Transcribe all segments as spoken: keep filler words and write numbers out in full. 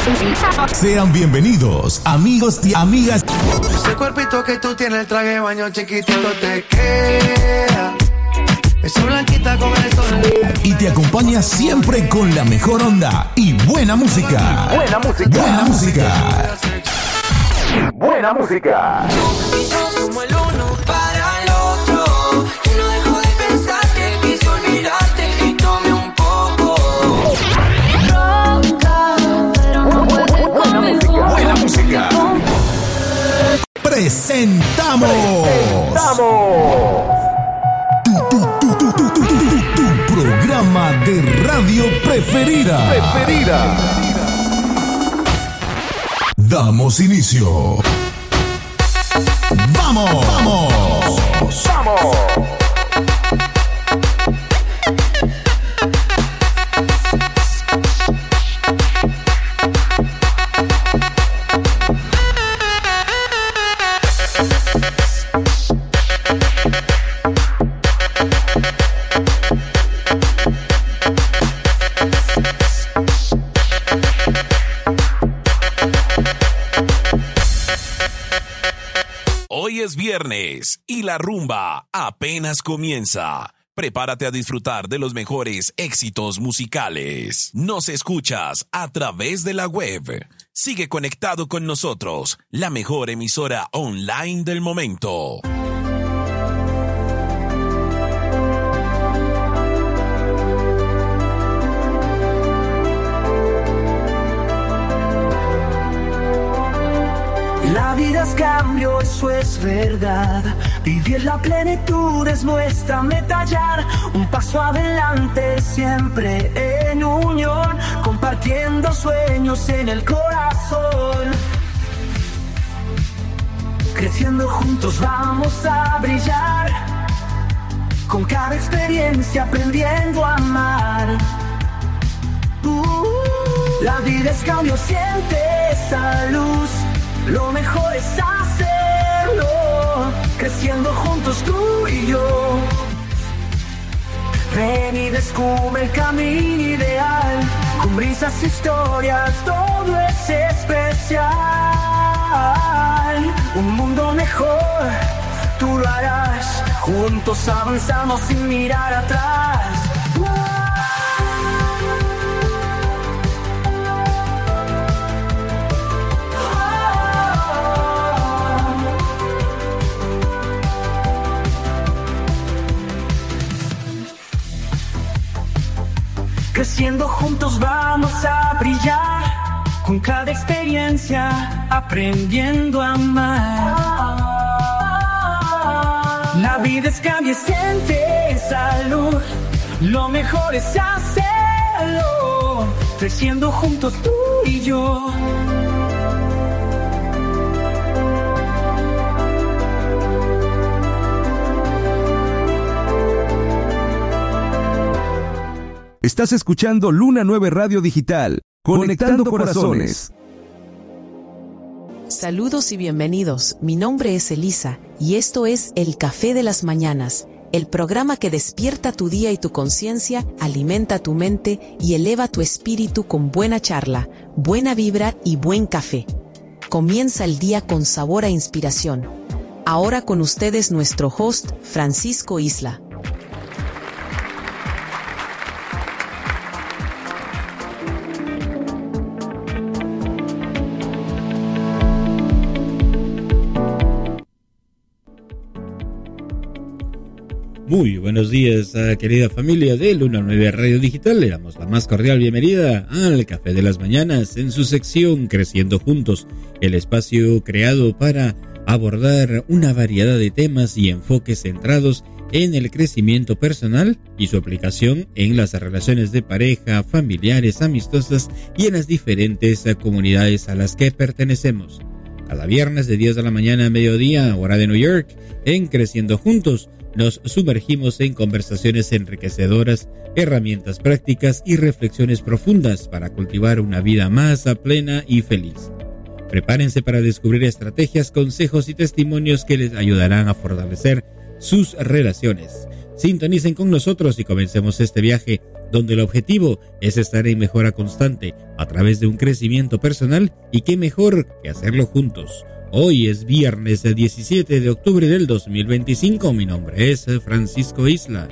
Sean bienvenidos, amigos y amigas. Ese cuerpito que tú tienes, el traje de baño chiquitito te queda. Esa blanquita con el sol. Y te acompaña siempre con la mejor onda y buena música. Buena música. Buena música. Buena música. Como el uno para el otro. Que no dejo de pensarte, quise olvidarte y tomé un poco. Ronca, pero no puedes conmigo. Buena música. Presentamos. Presentamos. Tu programa de radio preferida. Preferida. Damos inicio. ¡Vamos! ¡Vamos! ¡Vamos! Hoy es viernes y la rumba apenas comienza. Prepárate a disfrutar de los mejores éxitos musicales. Nos escuchas a través de la web. Sigue conectado con nosotros, la mejor emisora online del momento. La vida es cambio, eso es verdad. Vivir la plenitud es nuestra meta hallar. Un paso adelante siempre en unión, compartiendo sueños en el corazón. Creciendo juntos vamos a brillar, con cada experiencia aprendiendo a amar. uh, La vida es cambio, siente esa luz. Lo mejor es hacerlo, creciendo juntos tú y yo. Ven y descubre el camino ideal, con brisas, historias, todo es especial. Un mundo mejor, tú lo harás, juntos avanzamos sin mirar atrás. Creciendo juntos vamos a brillar, con cada experiencia aprendiendo a amar. La vida es cambio, siente salud. Lo mejor es hacerlo, creciendo juntos tú y yo. Estás escuchando Luna nueve Radio Digital, conectando, conectando corazones. Saludos y bienvenidos, mi nombre es Elisa, y esto es El Café de las Mañanas, el programa que despierta tu día y tu conciencia, alimenta tu mente y eleva tu espíritu con buena charla, buena vibra y buen café. Comienza el día con sabor a inspiración. Ahora con ustedes nuestro host, Francisco Isla. Muy buenos días, querida familia de Luna nueve Radio Digital. Le damos la más cordial bienvenida al Café de las Mañanas en su sección Creciendo Juntos, el espacio creado para abordar una variedad de temas y enfoques centrados en el crecimiento personal y su aplicación en las relaciones de pareja, familiares, amistosas y en las diferentes comunidades a las que pertenecemos. Cada viernes de diez de la mañana a mediodía, hora de New York, en Creciendo Juntos, nos sumergimos en conversaciones enriquecedoras, herramientas prácticas y reflexiones profundas para cultivar una vida más plena y feliz. Prepárense para descubrir estrategias, consejos y testimonios que les ayudarán a fortalecer sus relaciones. Sintonicen con nosotros y comencemos este viaje donde el objetivo es estar en mejora constante a través de un crecimiento personal, y qué mejor que hacerlo juntos. Hoy es viernes diecisiete de octubre del dos mil veinticinco. Mi nombre es Francisco Isla.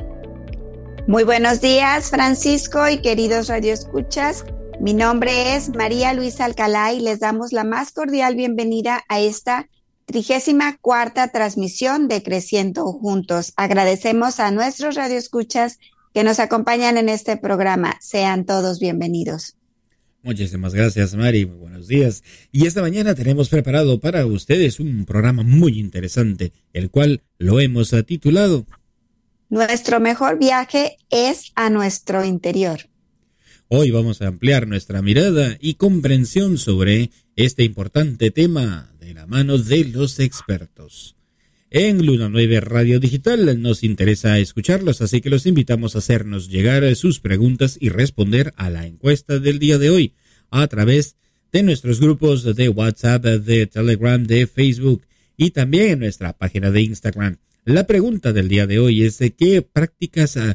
Muy buenos días, Francisco y queridos radioescuchas. Mi nombre es María Luisa Alcalá y les damos la más cordial bienvenida a esta trigésima cuarta transmisión de Creciendo Juntos. Agradecemos a nuestros radioescuchas que nos acompañan en este programa. Sean todos bienvenidos. Muchísimas gracias, Mari. Muy buenos días. Y esta mañana tenemos preparado para ustedes un programa muy interesante, el cual lo hemos titulado Nuestro mejor viaje es a nuestro interior. Hoy vamos a ampliar nuestra mirada y comprensión sobre este importante tema de la mano de los expertos. En Luna nueve Radio Digital nos interesa escucharlos, así que los invitamos a hacernos llegar sus preguntas y responder a la encuesta del día de hoy a través de nuestros grupos de WhatsApp, de Telegram, de Facebook y también en nuestra página de Instagram. La pregunta del día de hoy es: ¿qué prácticas uh,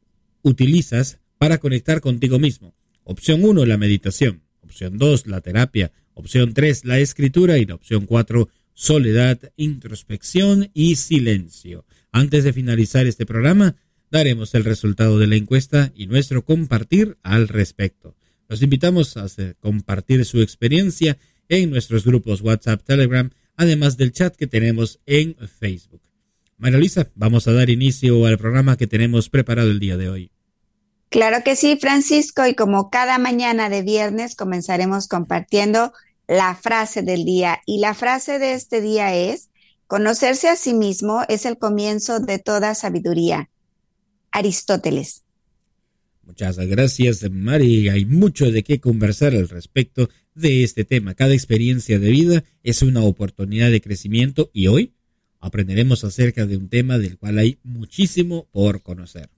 utilizas para conectar contigo mismo? Opción uno, la meditación. Opción dos, la terapia. Opción tres, la escritura. Y la opción cuatro, soledad, introspección y silencio. Antes de finalizar este programa, daremos el resultado de la encuesta y nuestro compartir al respecto. Los invitamos a compartir su experiencia en nuestros grupos WhatsApp, Telegram, además del chat que tenemos en Facebook. María Luisa, vamos a dar inicio al programa que tenemos preparado el día de hoy. Claro que sí, Francisco, y como cada mañana de viernes comenzaremos compartiendo la frase del día. Y la frase de este día es: conocerse a sí mismo es el comienzo de toda sabiduría. Aristóteles. Muchas gracias, Mari. Hay mucho de qué conversar al respecto de este tema. Cada experiencia de vida es una oportunidad de crecimiento y hoy aprenderemos acerca de un tema del cual hay muchísimo por conocer.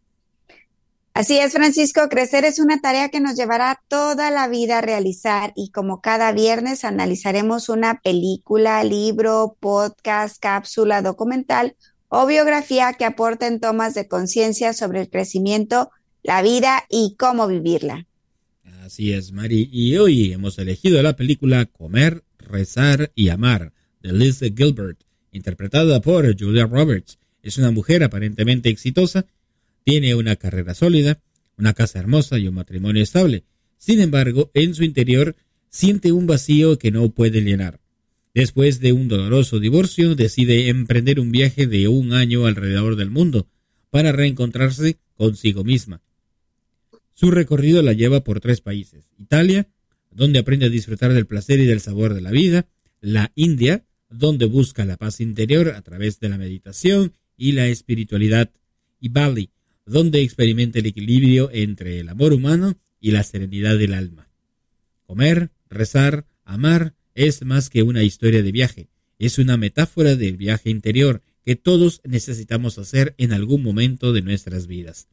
Así es, Francisco, crecer es una tarea que nos llevará toda la vida a realizar y como cada viernes analizaremos una película, libro, podcast, cápsula, documental o biografía que aporten tomas de conciencia sobre el crecimiento, la vida y cómo vivirla. Así es, Mari, y hoy hemos elegido la película Comer, Rezar y Amar de Liz Gilbert, interpretada por Julia Roberts. Es una mujer aparentemente exitosa. Tiene una carrera sólida, una casa hermosa y un matrimonio estable. Sin embargo, en su interior siente un vacío que no puede llenar. Después de un doloroso divorcio, decide emprender un viaje de un año alrededor del mundo para reencontrarse consigo misma. Su recorrido la lleva por tres países: Italia, donde aprende a disfrutar del placer y del sabor de la vida; la India, donde busca la paz interior a través de la meditación y la espiritualidad; y Bali, donde experimenta el equilibrio entre el amor humano y la serenidad del alma. Comer, rezar, amar es más que una historia de viaje, es una metáfora del viaje interior que todos necesitamos hacer en algún momento de nuestras vidas.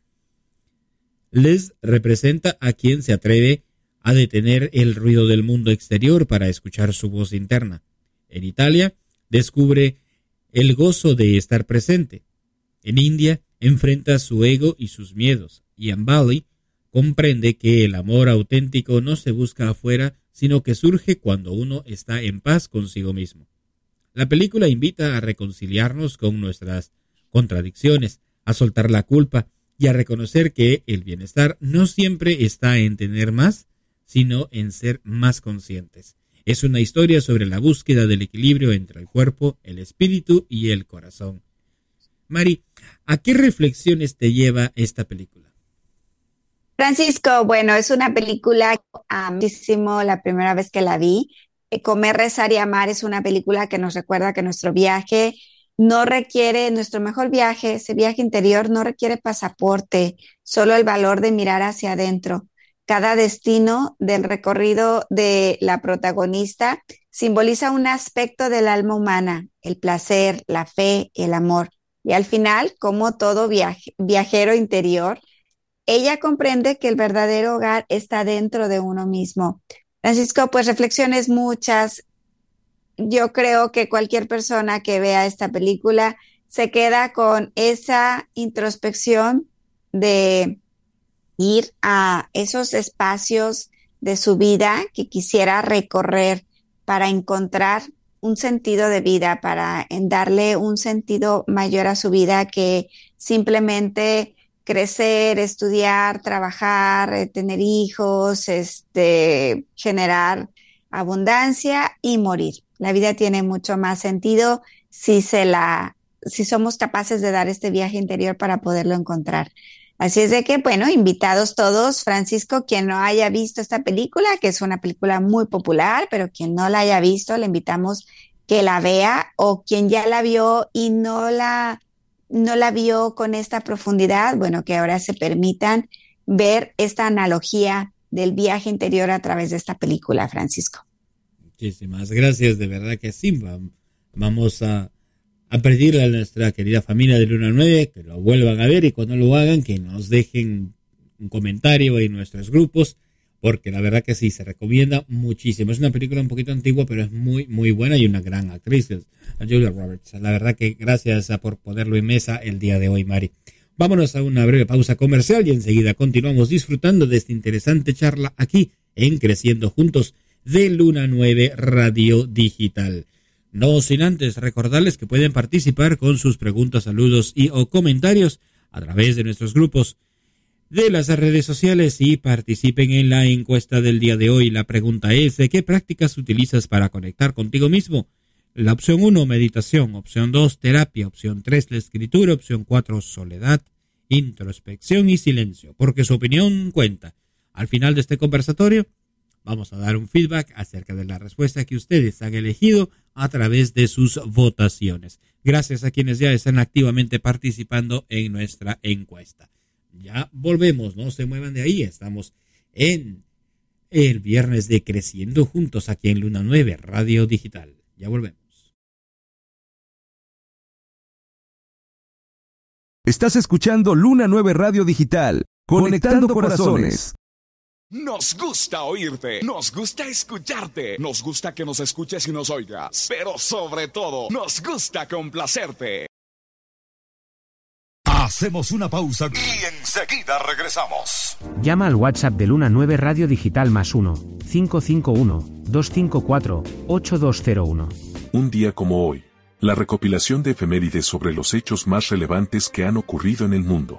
Liz representa a quien se atreve a detener el ruido del mundo exterior para escuchar su voz interna. En Italia, descubre el gozo de estar presente. En India, enfrenta su ego y sus miedos, y en Bali comprende que el amor auténtico no se busca afuera, sino que surge cuando uno está en paz consigo mismo. La película invita a reconciliarnos con nuestras contradicciones, a soltar la culpa y a reconocer que el bienestar no siempre está en tener más, sino en ser más conscientes. Es una historia sobre la búsqueda del equilibrio entre el cuerpo, el espíritu y el corazón. Mari, ¿a qué reflexiones te lleva esta película? Francisco, bueno, es una película que amo muchísimo la primera vez que la vi. Comer, Rezar y Amar es una película que nos recuerda que nuestro viaje no requiere, nuestro mejor viaje, ese viaje interior no requiere pasaporte, solo el valor de mirar hacia adentro. Cada destino del recorrido de la protagonista simboliza un aspecto del alma humana, el placer, la fe, el amor. Y al final, como todo viaje, viajero interior, ella comprende que el verdadero hogar está dentro de uno mismo. Francisco, pues reflexiones muchas. Yo creo que cualquier persona que vea esta película se queda con esa introspección de ir a esos espacios de su vida que quisiera recorrer para encontrar un sentido de vida, para en darle un sentido mayor a su vida que simplemente crecer, estudiar, trabajar, eh, tener hijos, este, generar abundancia y morir. La vida tiene mucho más sentido si se la, si somos capaces de dar este viaje interior para poderlo encontrar. Así es de que, bueno, invitados todos. Francisco, quien no haya visto esta película, que es una película muy popular, pero quien no la haya visto, le invitamos que la vea, o quien ya la vio y no la, no la vio con esta profundidad, bueno, que ahora se permitan ver esta analogía del viaje interior a través de esta película, Francisco. Muchísimas gracias, de verdad que sí. Vamos a a pedirle a nuestra querida familia de Luna nueve que lo vuelvan a ver, y cuando lo hagan que nos dejen un comentario en nuestros grupos, porque la verdad que sí, se recomienda muchísimo. Es una película un poquito antigua, pero es muy muy buena y una gran actriz, Julia Roberts. La verdad que gracias por ponerlo en mesa el día de hoy, Mari. Vámonos a una breve pausa comercial y enseguida continuamos disfrutando de esta interesante charla aquí en Creciendo Juntos de Luna nueve Radio Digital. No sin antes recordarles que pueden participar con sus preguntas, saludos y o comentarios a través de nuestros grupos de las redes sociales y participen en la encuesta del día de hoy. La pregunta es: ¿de qué prácticas utilizas para conectar contigo mismo? La opción uno, meditación; opción dos, terapia; opción tres, la escritura; opción cuatro, soledad, introspección y silencio, porque su opinión cuenta. Al final de este conversatorio vamos a dar un feedback acerca de la respuesta que ustedes han elegido a través de sus votaciones. Gracias a quienes ya están activamente participando en nuestra encuesta. Ya volvemos, no se muevan de ahí. Estamos en el viernes de Creciendo Juntos aquí en Luna nueve Radio Digital. Ya volvemos. Estás escuchando Luna nueve Radio Digital, conectando, conectando corazones. Nos gusta oírte, nos gusta escucharte, nos gusta que nos escuches y nos oigas, pero sobre todo, nos gusta complacerte. Hacemos una pausa y enseguida regresamos. Llama al WhatsApp de Luna nueve Radio Digital más uno, cinco cinco uno, dos cinco cuatro, ocho dos cero uno. Un día como hoy, la recopilación de efemérides sobre los hechos más relevantes que han ocurrido en el mundo.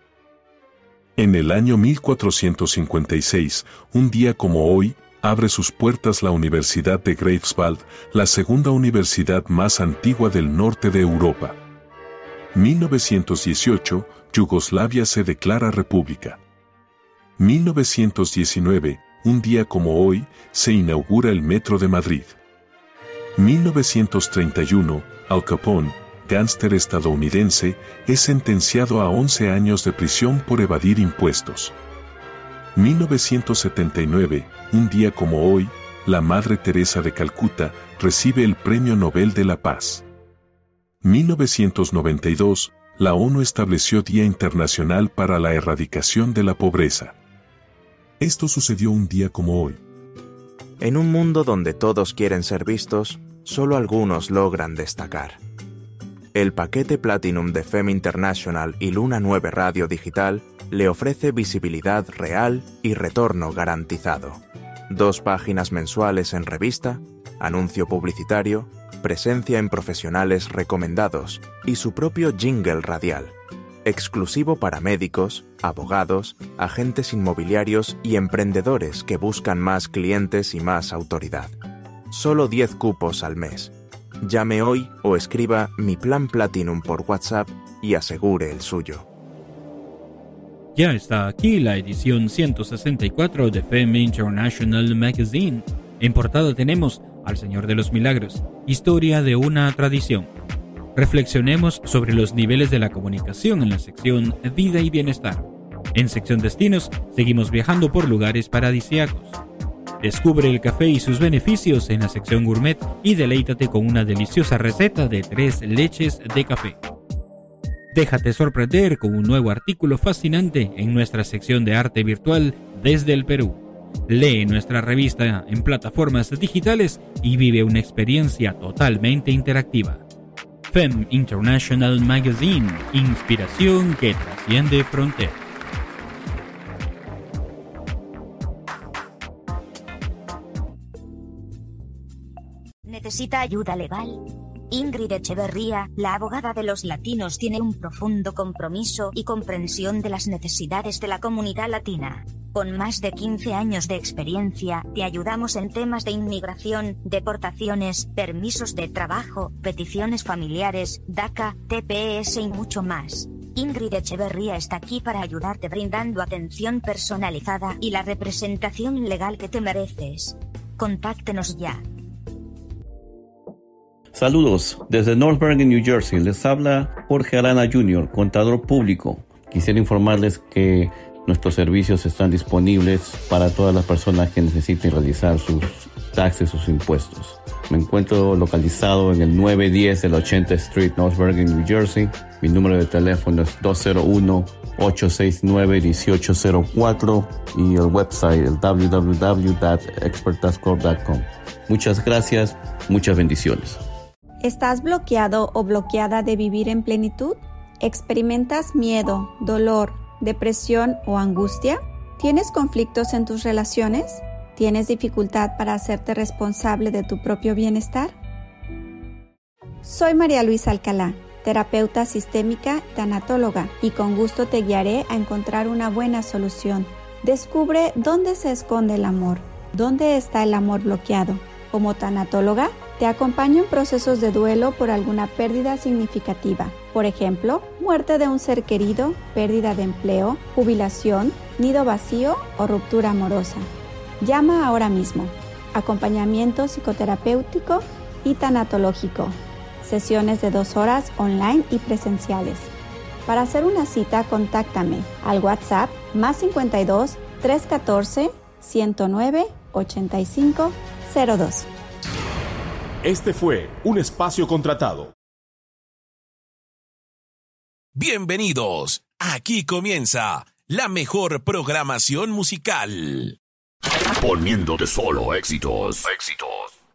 En el año mil cuatrocientos cincuenta y seis, un día como hoy, abre sus puertas la Universidad de Greifswald, la segunda universidad más antigua del norte de Europa. mil novecientos dieciocho, Yugoslavia se declara república. mil novecientos diecinueve, un día como hoy, se inaugura el Metro de Madrid. mil novecientos treinta y uno, Al Capone, gángster estadounidense, es sentenciado a once años de prisión por evadir impuestos. mil novecientos setenta y nueve, un día como hoy, la Madre Teresa de Calcuta recibe el Premio Nobel de la Paz. mil novecientos noventa y dos, la ONU estableció Día Internacional para la Erradicación de la Pobreza. Esto sucedió un día como hoy. En un mundo donde todos quieren ser vistos, solo algunos logran destacar. El paquete Platinum de F E M International y Luna nueve Radio Digital le ofrece visibilidad real y retorno garantizado. Dos páginas mensuales en revista, anuncio publicitario, presencia en profesionales recomendados y su propio jingle radial, exclusivo para médicos, abogados, agentes inmobiliarios y emprendedores que buscan más clientes y más autoridad. Solo diez cupos al mes. Llame hoy o escriba Mi Plan Platinum por WhatsApp y asegure el suyo. Ya está aquí la edición ciento sesenta y cuatro de F E M International Magazine. En portada tenemos Al Señor de los Milagros, historia de una tradición. Reflexionemos sobre los niveles de la comunicación en la sección Vida y Bienestar. En sección Destinos, seguimos viajando por lugares paradisíacos. Descubre el café y sus beneficios en la sección Gourmet y deleítate con una deliciosa receta de tres leches de café. Déjate sorprender con un nuevo artículo fascinante en nuestra sección de arte virtual desde el Perú. Lee nuestra revista en plataformas digitales y vive una experiencia totalmente interactiva. F E M International Magazine, inspiración que trasciende fronteras. ¿Necesita ayuda legal? Ingrid Echeverría, la abogada de los latinos, tiene un profundo compromiso y comprensión de las necesidades de la comunidad latina. Con más de quince años de experiencia, te ayudamos en temas de inmigración, deportaciones, permisos de trabajo, peticiones familiares, DACA, T P S y mucho más. Ingrid Echeverría está aquí para ayudarte brindando atención personalizada y la representación legal que te mereces. Contáctenos ya. Saludos, desde North Bergen, New Jersey, les habla Jorge Arana junior, contador público. Quisiera informarles que nuestros servicios están disponibles para todas las personas que necesiten realizar sus taxes, sus impuestos. Me encuentro localizado en el nueve diez de la ochenta Street, North Bergen, New Jersey. Mi número de teléfono es dos cero uno, ocho seis nueve, uno ocho cero cuatro y el website el w w w punto expert tax corp punto com. Muchas gracias, muchas bendiciones. ¿Estás bloqueado o bloqueada de vivir en plenitud? ¿Experimentas miedo, dolor, depresión o angustia? ¿Tienes conflictos en tus relaciones? ¿Tienes dificultad para hacerte responsable de tu propio bienestar? Soy María Luisa Alcalá, terapeuta sistémica, tanatóloga, y con gusto te guiaré a encontrar una buena solución. Descubre dónde se esconde el amor, dónde está el amor bloqueado. Como tanatóloga, te acompaño en procesos de duelo por alguna pérdida significativa. Por ejemplo, muerte de un ser querido, pérdida de empleo, jubilación, nido vacío o ruptura amorosa. Llama ahora mismo. Acompañamiento psicoterapéutico y tanatológico. Sesiones de dos horas online y presenciales. Para hacer una cita, contáctame al WhatsApp más cincuenta y dos, trescientos catorce, ciento nueve, ochenta y cinco cero dos. Este fue un espacio contratado. Bienvenidos. Aquí comienza la mejor programación musical. Poniéndote solo éxitos. Éxitos.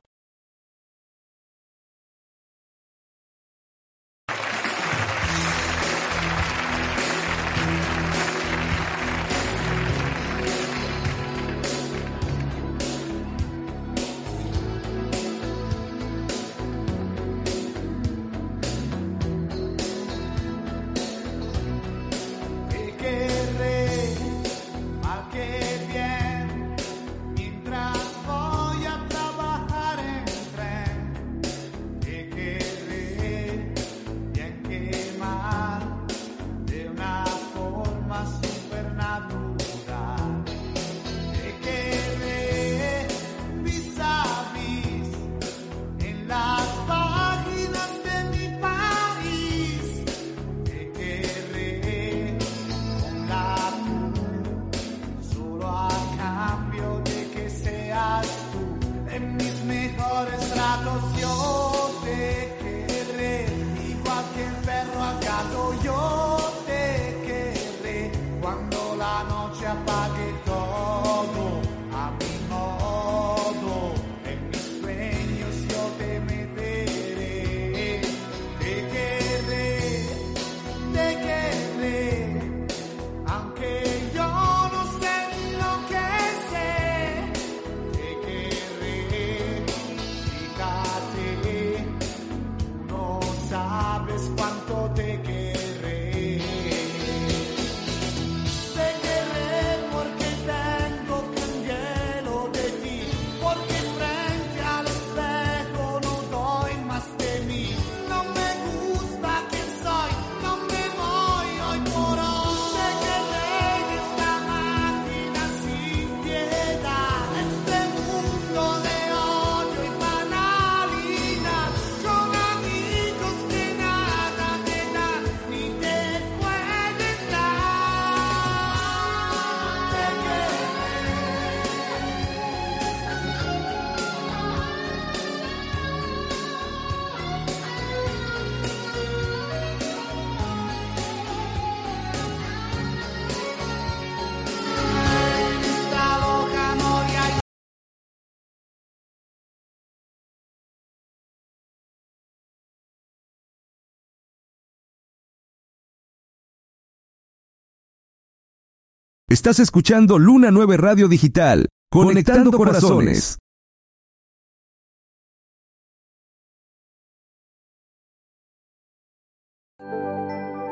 Estás escuchando Luna nueve Radio Digital, conectando corazones.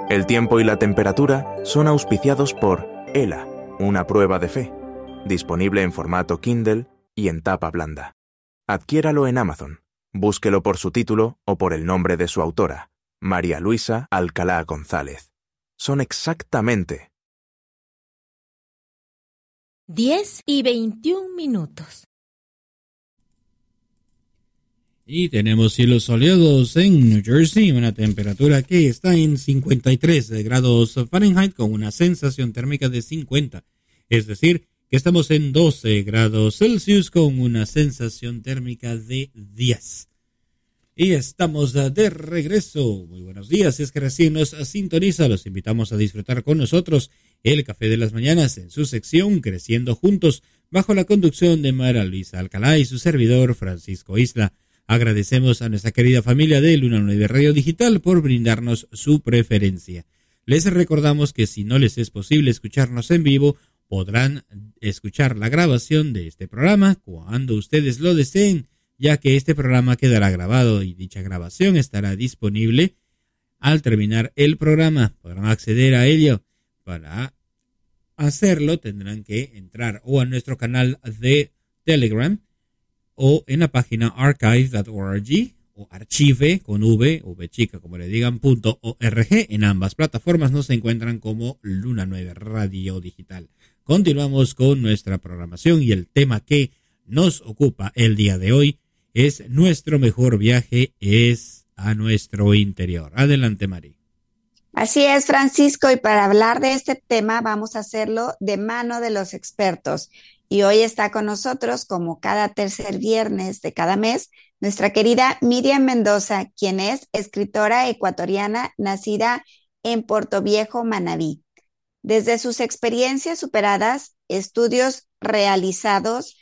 El tiempo y la temperatura son auspiciados por ELA, una prueba de fe, disponible en formato Kindle y en tapa blanda. Adquiéralo en Amazon. Búsquelo por su título o por el nombre de su autora, María Luisa Alcalá González. Son exactamente diez y veintiún minutos. Y tenemos cielos soleados en New Jersey, una temperatura que está en cincuenta y tres grados Fahrenheit con una sensación térmica de cincuenta. Es decir, que estamos en doce grados Celsius con una sensación térmica de diez. Y estamos de regreso. Muy buenos días. Si es que recién nos sintoniza, los invitamos a disfrutar con nosotros el Café de las Mañanas en su sección Creciendo Juntos, bajo la conducción de María Luisa Alcalá y su servidor Francisco Isla. Agradecemos a nuestra querida familia de Luna nueve Radio Digital por brindarnos su preferencia. Les recordamos que si no les es posible escucharnos en vivo, podrán escuchar la grabación de este programa cuando ustedes lo deseen, ya que este programa quedará grabado y dicha grabación estará disponible al terminar el programa. Podrán acceder a ello. Para hacerlo tendrán que entrar o a nuestro canal de Telegram o en la página archive punto org o archive con v o v chica como le digan punto org. En ambas plataformas nos encuentran como Luna nueve Radio Digital. Continuamos con nuestra programación y el tema que nos ocupa el día de hoy es nuestro mejor viaje es a nuestro interior. Adelante, Mari. Así es, Francisco, y para hablar de este tema vamos a hacerlo de mano de los expertos. Y hoy está con nosotros, como cada tercer viernes de cada mes, nuestra querida Miriam Mendoza, quien es escritora ecuatoriana nacida en Portoviejo, Manabí. Desde sus experiencias superadas, estudios realizados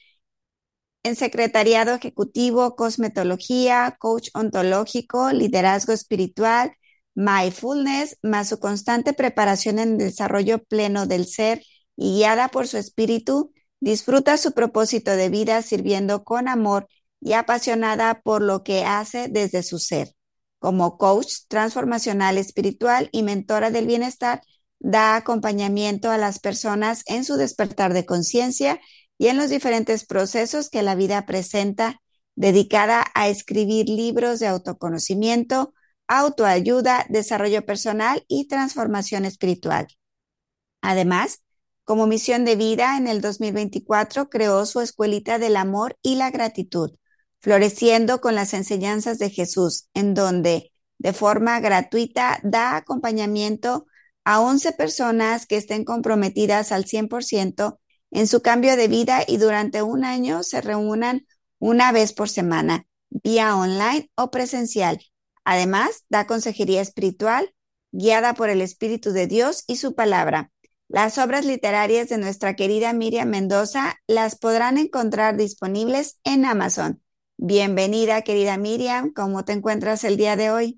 en secretariado ejecutivo, cosmetología, coach ontológico, liderazgo espiritual, mindfulness, más su constante preparación en el desarrollo pleno del ser y guiada por su espíritu, disfruta su propósito de vida sirviendo con amor y apasionada por lo que hace desde su ser. Como coach transformacional espiritual y mentora del bienestar, da acompañamiento a las personas en su despertar de conciencia y en los diferentes procesos que la vida presenta, dedicada a escribir libros de autoconocimiento, autoayuda, desarrollo personal y transformación espiritual. Además, como misión de vida, en el dos mil veinticuatro creó su Escuelita del Amor y la Gratitud, floreciendo con las enseñanzas de Jesús, en donde de forma gratuita da acompañamiento a once personas que estén comprometidas al cien por ciento en su cambio de vida y durante un año se reúnan una vez por semana, vía online o presencial. Además, da consejería espiritual, guiada por el Espíritu de Dios y su palabra. Las obras literarias de nuestra querida Miriam Mendoza las podrán encontrar disponibles en Amazon. Bienvenida, querida Miriam. ¿Cómo te encuentras el día de hoy?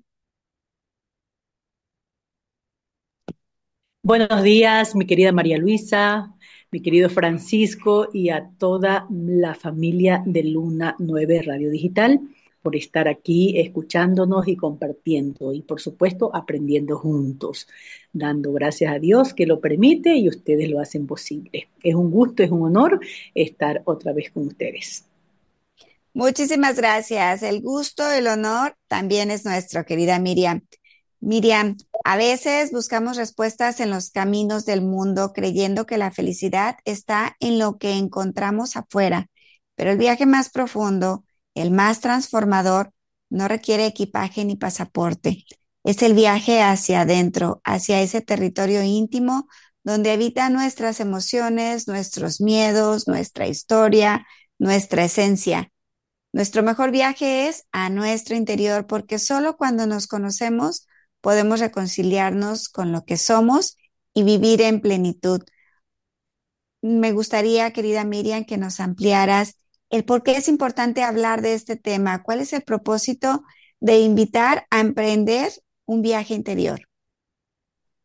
Buenos días, mi querida María Luisa, mi querido Francisco y a toda la familia de Luna nueve Radio Digital por estar aquí escuchándonos y compartiendo y por supuesto aprendiendo juntos, dando gracias a Dios que lo permite y ustedes lo hacen posible. Es un gusto, es un honor estar otra vez con ustedes. Muchísimas gracias. El gusto, el honor también es nuestro, querida Miriam. Miriam, a veces buscamos respuestas en los caminos del mundo creyendo que la felicidad está en lo que encontramos afuera, pero el viaje más profundo, el más transformador, no requiere equipaje ni pasaporte. Es el viaje hacia adentro, hacia ese territorio íntimo donde habitan nuestras emociones, nuestros miedos, nuestra historia, nuestra esencia. Nuestro mejor viaje es a nuestro interior porque solo cuando nos conocemos podemos reconciliarnos con lo que somos y vivir en plenitud. Me gustaría, querida Miriam, que nos ampliaras el por qué es importante hablar de este tema. ¿Cuál es el propósito de invitar a emprender un viaje interior?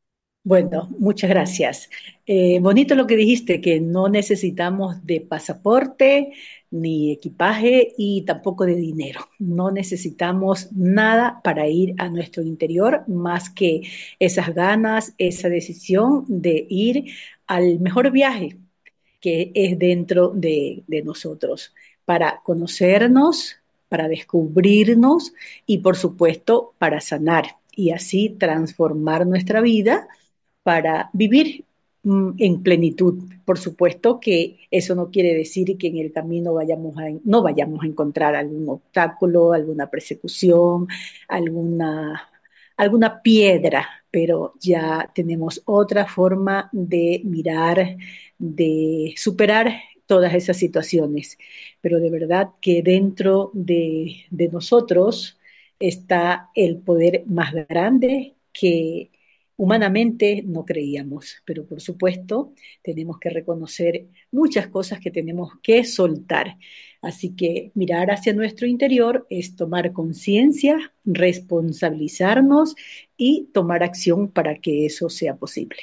Bueno, muchas gracias. Eh, bonito lo que dijiste, que no necesitamos de pasaporte, ni equipaje y tampoco de dinero. No necesitamos nada para ir a nuestro interior más que esas ganas, esa decisión de ir al mejor viaje que es dentro de, de nosotros, para conocernos, para descubrirnos y por supuesto para sanar y así transformar nuestra vida para vivir mm, en plenitud. Por supuesto que eso no quiere decir que en el camino vayamos a, no vayamos a encontrar algún obstáculo, alguna persecución, alguna, alguna piedra, pero ya tenemos otra forma de mirar, de superar todas esas situaciones. Pero de verdad que dentro de, de nosotros está el poder más grande que humanamente no creíamos, pero por supuesto tenemos que reconocer muchas cosas que tenemos que soltar. Así que mirar hacia nuestro interior es tomar conciencia, responsabilizarnos y tomar acción para que eso sea posible.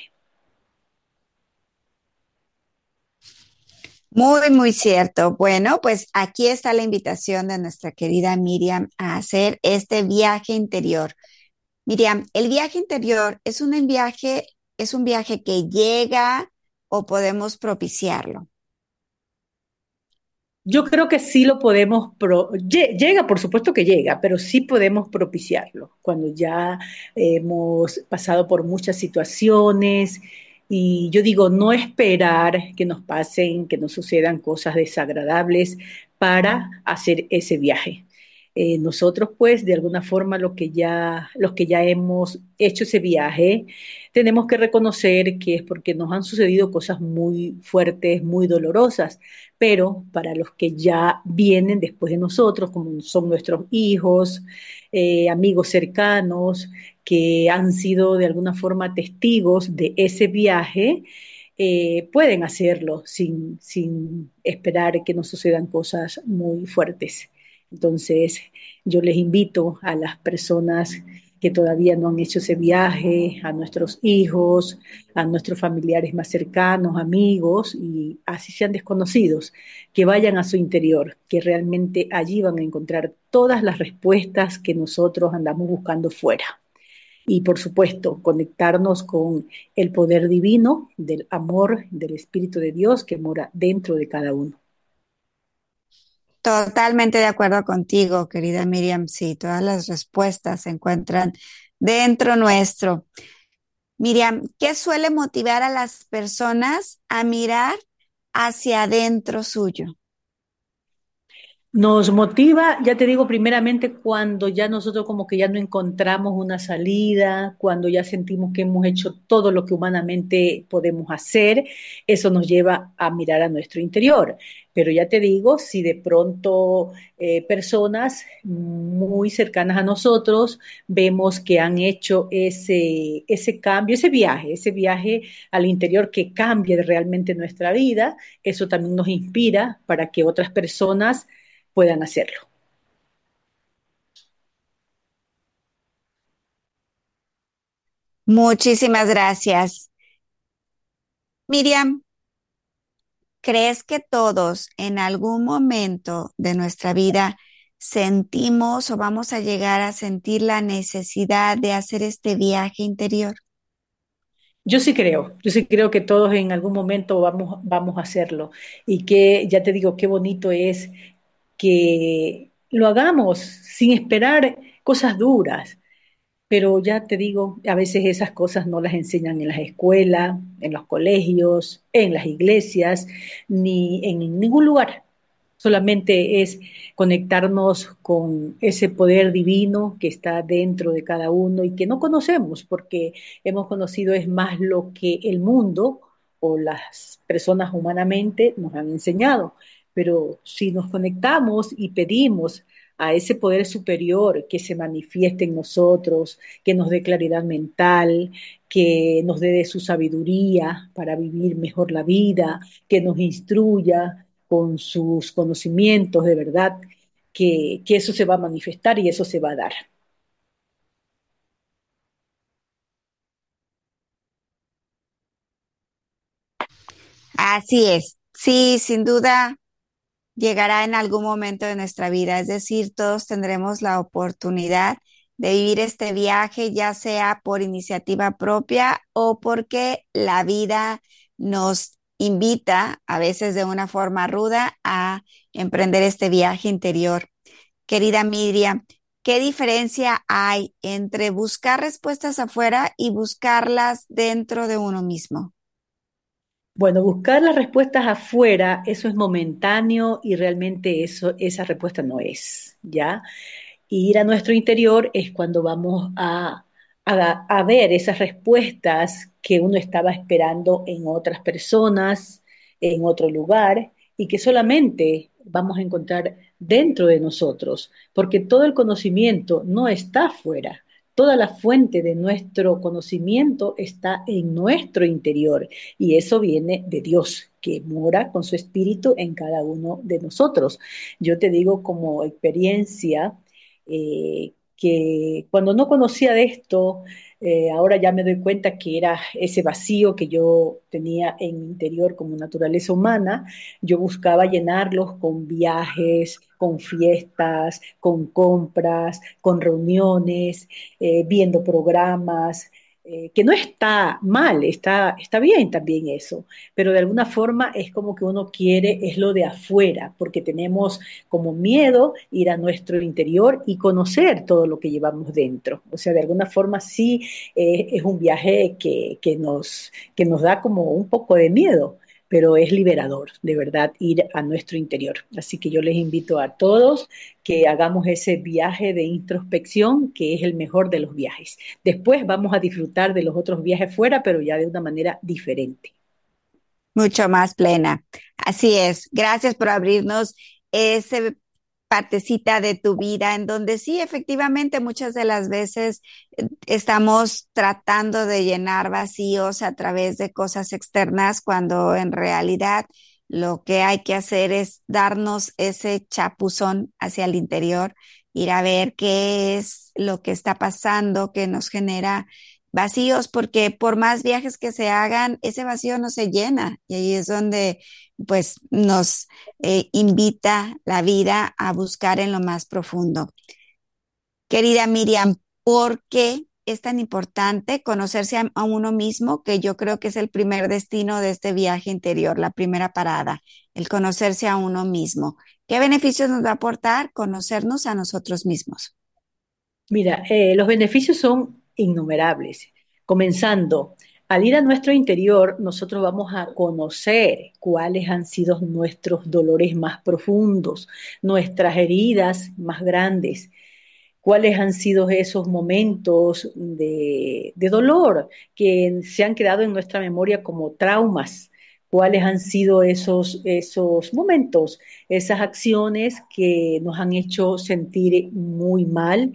Muy, muy cierto. Bueno, pues aquí está la invitación de nuestra querida Miriam a hacer este viaje interior. Miriam, el viaje interior es un viaje, es un viaje que llega o podemos propiciarlo. Yo creo que sí lo podemos, pro- lle- llega, por supuesto que llega, pero sí podemos propiciarlo cuando ya hemos pasado por muchas situaciones y yo digo, no esperar que nos pasen, que nos sucedan cosas desagradables para hacer ese viaje. Eh, nosotros, pues, de alguna forma, lo que ya, los que ya hemos hecho ese viaje, tenemos que reconocer que es porque nos han sucedido cosas muy fuertes, muy dolorosas, pero para los que ya vienen después de nosotros, como son nuestros hijos, eh, amigos cercanos, que han sido de alguna forma testigos de ese viaje, eh, pueden hacerlo sin, sin esperar que nos sucedan cosas muy fuertes. Entonces, yo les invito a las personas que todavía no han hecho ese viaje, a nuestros hijos, a nuestros familiares más cercanos, amigos, y así sean desconocidos, que vayan a su interior, que realmente allí van a encontrar todas las respuestas que nosotros andamos buscando fuera. Y por supuesto, conectarnos con el poder divino del amor del Espíritu de Dios que mora dentro de cada uno. Totalmente de acuerdo contigo, querida Miriam. Sí, todas las respuestas se encuentran dentro nuestro. Miriam, ¿qué suele motivar a las personas a mirar hacia adentro suyo? Nos motiva, ya te digo, primeramente cuando ya nosotros como que ya no encontramos una salida, cuando ya sentimos que hemos hecho todo lo que humanamente podemos hacer, eso nos lleva a mirar a nuestro interior. Pero ya te digo, si de pronto eh, personas muy cercanas a nosotros vemos que han hecho ese, ese cambio, ese viaje, ese viaje al interior que cambie realmente nuestra vida, eso también nos inspira para que otras personas puedan hacerlo. Muchísimas gracias. Miriam, ¿crees que todos en algún momento de nuestra vida sentimos o vamos a llegar a sentir la necesidad de hacer este viaje interior? Yo sí creo, yo sí creo que todos en algún momento vamos, vamos a hacerlo y que, ya te digo, qué bonito es que lo hagamos sin esperar cosas duras. Pero ya te digo, a veces esas cosas no las enseñan en las escuelas, en los colegios, en las iglesias, ni en ningún lugar. Solamente es conectarnos con ese poder divino que está dentro de cada uno y que no conocemos, porque hemos conocido es más lo que el mundo o las personas humanamente nos han enseñado. Pero si nos conectamos y pedimos a ese poder superior que se manifieste en nosotros, que nos dé claridad mental, que nos dé de su sabiduría para vivir mejor la vida, que nos instruya con sus conocimientos de verdad, que, que eso se va a manifestar y eso se va a dar. Así es. Sí, sin duda llegará en algún momento de nuestra vida. Es decir, todos tendremos la oportunidad de vivir este viaje, ya sea por iniciativa propia o porque la vida nos invita, a veces de una forma ruda, a emprender este viaje interior. Querida Miriam, ¿qué diferencia hay entre buscar respuestas afuera y buscarlas dentro de uno mismo? Bueno, buscar las respuestas afuera, eso es momentáneo y realmente eso, esa respuesta no es, ¿ya? Ir a nuestro interior es cuando vamos a, a, a ver esas respuestas que uno estaba esperando en otras personas, en otro lugar, y que solamente vamos a encontrar dentro de nosotros, porque todo el conocimiento no está afuera. Toda la fuente de nuestro conocimiento está en nuestro interior y eso viene de Dios, que mora con su espíritu en cada uno de nosotros. Yo te digo como experiencia eh, que cuando no conocía de esto, eh, ahora ya me doy cuenta que era ese vacío que yo tenía en mi interior como naturaleza humana. Yo buscaba llenarlos con viajes, con fiestas, con compras, con reuniones, eh, viendo programas, eh, que no está mal, está, está bien también eso, pero de alguna forma es como que uno quiere, es lo de afuera, porque tenemos como miedo ir a nuestro interior y conocer todo lo que llevamos dentro. O sea, de alguna forma sí eh, es un viaje que, que, nos, que nos da como un poco de miedo, pero es liberador, de verdad, ir a nuestro interior. Así que yo les invito a todos que hagamos ese viaje de introspección, que es el mejor de los viajes. Después vamos a disfrutar de los otros viajes fuera, pero ya de una manera diferente. Mucho más plena. Así es. Gracias por abrirnos ese partecita de tu vida en donde sí, efectivamente, muchas de las veces eh, estamos tratando de llenar vacíos a través de cosas externas cuando en realidad lo que hay que hacer es darnos ese chapuzón hacia el interior, ir a ver qué es lo que está pasando que nos genera vacíos, porque por más viajes que se hagan, ese vacío no se llena y ahí es donde pues nos eh, invita la vida a buscar en lo más profundo. Querida Miriam, ¿por qué es tan importante conocerse a, a uno mismo? Que yo creo que es el primer destino de este viaje interior, la primera parada, el conocerse a uno mismo. ¿Qué beneficios nos va a aportar conocernos a nosotros mismos? Mira, eh, los beneficios son innumerables. Comenzando, al ir a nuestro interior, nosotros vamos a conocer cuáles han sido nuestros dolores más profundos, nuestras heridas más grandes, cuáles han sido esos momentos de, de dolor que se han quedado en nuestra memoria como traumas, cuáles han sido esos, esos momentos, esas acciones que nos han hecho sentir muy mal.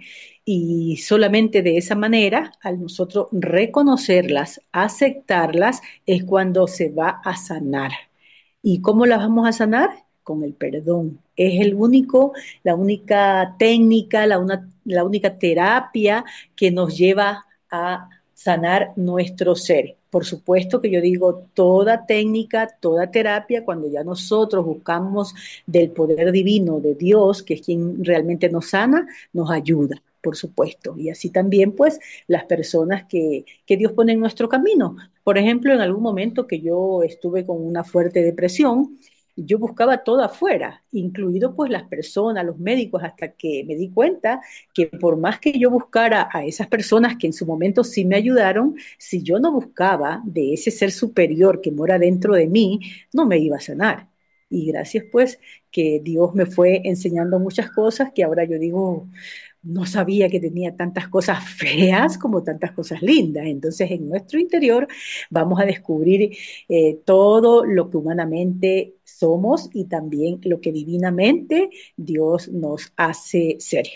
Y solamente de esa manera, al nosotros reconocerlas, aceptarlas, es cuando se va a sanar. ¿Y cómo las vamos a sanar? Con el perdón. Es el único, la única técnica, la, una, la única terapia que nos lleva a sanar nuestro ser. Por supuesto que yo digo toda técnica, toda terapia, cuando ya nosotros buscamos del poder divino de Dios, que es quien realmente nos sana, nos ayuda. Por supuesto, y así también pues las personas que, que Dios pone en nuestro camino. Por ejemplo, en algún momento que yo estuve con una fuerte depresión, yo buscaba todo afuera, incluido pues las personas, los médicos, hasta que me di cuenta que por más que yo buscara a esas personas que en su momento sí me ayudaron, si yo no buscaba de ese ser superior que mora dentro de mí, no me iba a sanar. Y gracias pues que Dios me fue enseñando muchas cosas que ahora yo digo, no sabía que tenía tantas cosas feas como tantas cosas lindas. Entonces, en nuestro interior vamos a descubrir eh, todo lo que humanamente somos y también lo que divinamente Dios nos hace ser.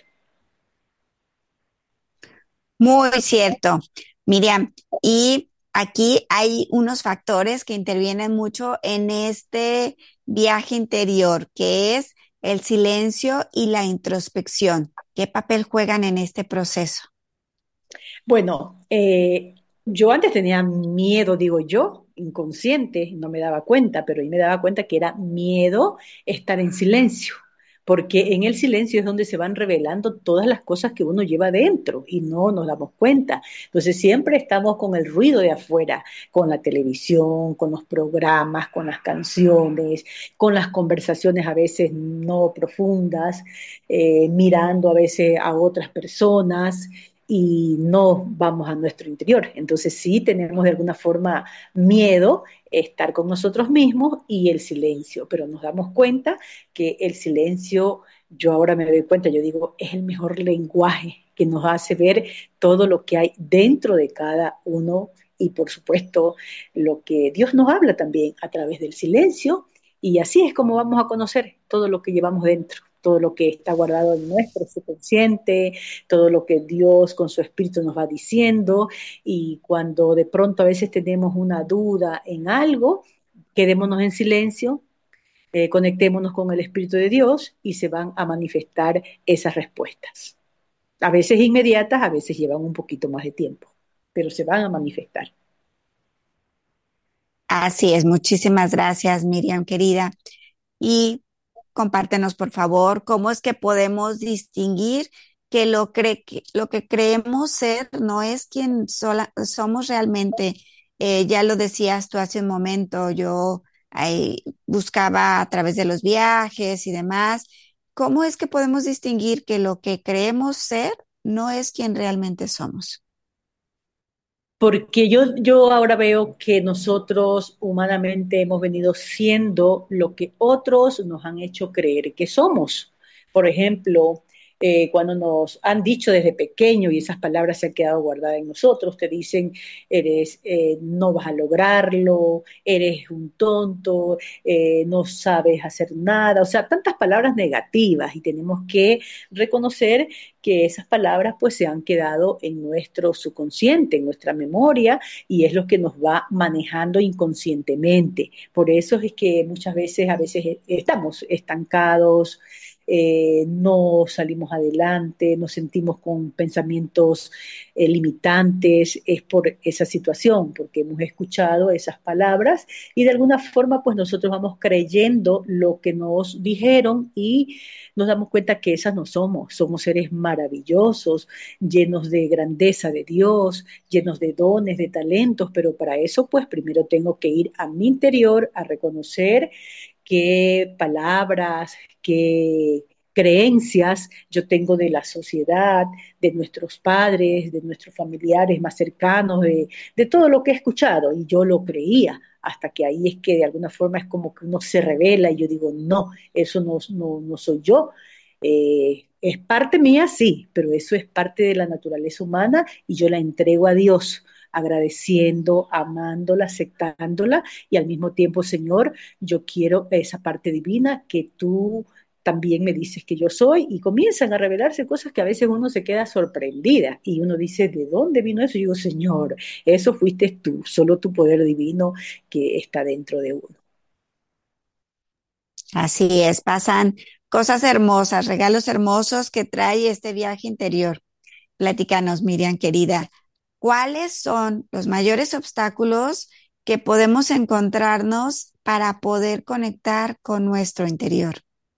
Muy cierto, Miriam. Y aquí hay unos factores que intervienen mucho en este viaje interior, que es el silencio y la introspección. ¿Qué papel juegan en este proceso? Bueno, eh, yo antes tenía miedo, digo yo, inconsciente, no me daba cuenta, pero ahí me daba cuenta que era miedo estar en silencio, porque en el silencio es donde se van revelando todas las cosas que uno lleva dentro y no nos damos cuenta. Entonces siempre estamos con el ruido de afuera, con la televisión, con los programas, con las canciones, con las conversaciones a veces no profundas, eh, mirando a veces a otras personas, y no vamos a nuestro interior. Entonces sí tenemos de alguna forma miedo estar con nosotros mismos y el silencio, pero nos damos cuenta que el silencio, yo ahora me doy cuenta, yo digo, es el mejor lenguaje que nos hace ver todo lo que hay dentro de cada uno y por supuesto lo que Dios nos habla también a través del silencio, y así es como vamos a conocer todo lo que llevamos dentro, todo lo que está guardado en nuestro subconsciente, todo lo que Dios con su Espíritu nos va diciendo, y cuando de pronto a veces tenemos una duda en algo, quedémonos en silencio, eh, conectémonos con el Espíritu de Dios y se van a manifestar esas respuestas. A veces inmediatas, a veces llevan un poquito más de tiempo, pero se van a manifestar. Así es, muchísimas gracias, Miriam, querida. Y compártenos, por favor, cómo es que podemos distinguir que lo, cre que, lo que creemos ser no es quien sola somos realmente. Eh, ya lo decías tú hace un momento, yo ahí buscaba a través de los viajes y demás. ¿Cómo es que podemos distinguir que lo que creemos ser no es quien realmente somos? Porque yo, yo ahora veo que nosotros humanamente hemos venido siendo lo que otros nos han hecho creer que somos. Por ejemplo, eh, cuando nos han dicho desde pequeño y esas palabras se han quedado guardadas en nosotros, te dicen, eres, eh, no vas a lograrlo, eres un tonto, eh, no sabes hacer nada, o sea, tantas palabras negativas, y tenemos que reconocer que esas palabras pues se han quedado en nuestro subconsciente, en nuestra memoria, y es lo que nos va manejando inconscientemente. Por eso es que muchas veces, a veces estamos estancados, eh, no salimos adelante, nos sentimos con pensamientos eh, limitantes, es por esa situación, porque hemos escuchado esas palabras y de alguna forma pues nosotros vamos creyendo lo que nos dijeron y nos damos cuenta que esas no somos, somos seres maravillosos, llenos de grandeza de Dios, llenos de dones, de talentos, pero para eso pues primero tengo que ir a mi interior a reconocer qué palabras, qué creencias yo tengo de la sociedad, de nuestros padres, de nuestros familiares más cercanos, de, de todo lo que he escuchado, y yo lo creía, hasta que ahí es que de alguna forma es como que uno se revela y yo digo, no, eso no, no, no soy yo. Eh, es parte mía, sí, pero eso es parte de la naturaleza humana y yo la entrego a Dios, agradeciendo, amándola, aceptándola, y al mismo tiempo, Señor, yo quiero esa parte divina que tú también me dices que yo soy, y comienzan a revelarse cosas que a veces uno se queda sorprendida y uno dice, ¿de dónde vino eso? Y digo, Señor, eso fuiste tú, solo tu poder divino que está dentro de uno. Así es, pasan cosas hermosas, regalos hermosos que trae este viaje interior. Platícanos, Miriam, querida, ¿cuáles son los mayores obstáculos que podemos encontrarnos para poder conectar con nuestro interior?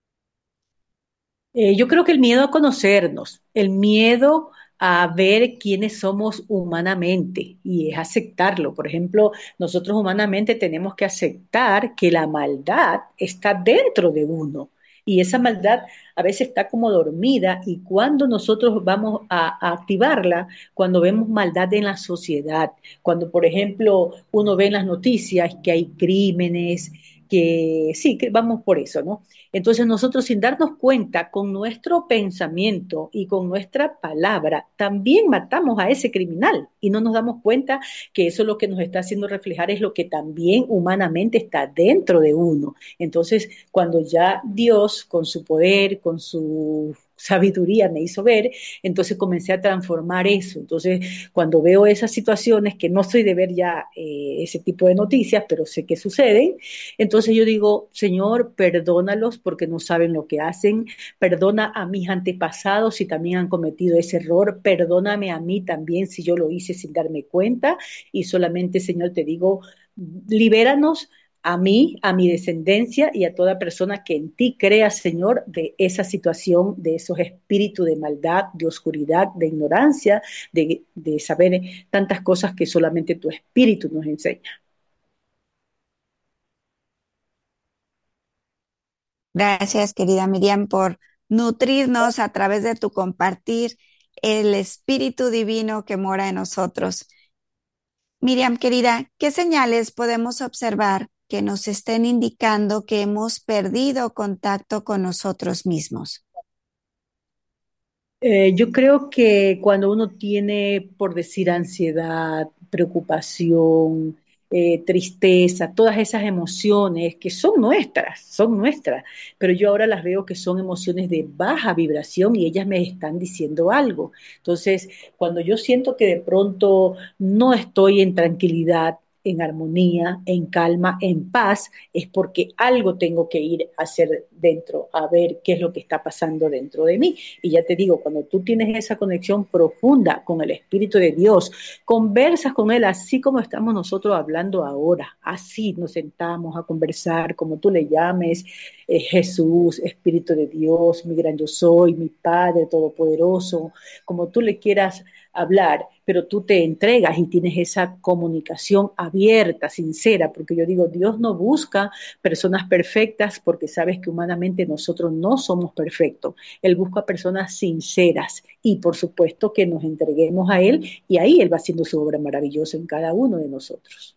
Eh, yo creo que el miedo a conocernos, el miedo a ver quiénes somos humanamente, y es aceptarlo. Por ejemplo, nosotros humanamente tenemos que aceptar que la maldad está dentro de uno, y esa maldad a veces está como dormida, y cuando nosotros vamos a, a activarla, cuando vemos maldad en la sociedad, cuando por ejemplo uno ve en las noticias que hay crímenes, que sí, que vamos por eso, ¿no? Entonces nosotros, sin darnos cuenta, con nuestro pensamiento y con nuestra palabra, también matamos a ese criminal y no nos damos cuenta que eso lo que nos está haciendo reflejar es lo que también humanamente está dentro de uno. Entonces, cuando ya Dios, con su poder, con su sabiduría me hizo ver, entonces comencé a transformar eso. Entonces, cuando veo esas situaciones, que no soy de ver ya eh, ese tipo de noticias, pero sé que suceden, entonces yo digo, Señor, perdónalos porque no saben lo que hacen, perdona a mis antepasados si también han cometido ese error, perdóname a mí también si yo lo hice sin darme cuenta, y solamente, Señor, te digo, libéranos a mí, a mi descendencia y a toda persona que en ti crea, Señor, de esa situación, de esos espíritus de maldad, de oscuridad, de ignorancia, de, de saber tantas cosas que solamente tu espíritu nos enseña. Gracias, querida Miriam, por nutrirnos a través de tu compartir el espíritu divino que mora en nosotros. Miriam, querida, ¿qué señales podemos observar que nos estén indicando que hemos perdido contacto con nosotros mismos? Eh, yo creo que cuando uno tiene, por decir, ansiedad, preocupación, eh, tristeza, todas esas emociones que son nuestras, son nuestras, pero yo ahora las veo que son emociones de baja vibración y ellas me están diciendo algo. Entonces, cuando yo siento que de pronto no estoy en tranquilidad, en armonía, en calma, en paz, es porque algo tengo que ir a hacer dentro, a ver qué es lo que está pasando dentro de mí. Y ya te digo, cuando tú tienes esa conexión profunda con el Espíritu de Dios, conversas con Él así como estamos nosotros hablando ahora, así nos sentamos a conversar, como tú le llames, eh, Jesús, Espíritu de Dios, mi gran yo soy, mi Padre Todopoderoso, como tú le quieras hablar, pero tú te entregas y tienes esa comunicación abierta, sincera, porque yo digo, Dios no busca personas perfectas porque sabes que humanamente nosotros no somos perfectos. Él busca personas sinceras y por supuesto que nos entreguemos a Él y ahí Él va haciendo su obra maravillosa en cada uno de nosotros.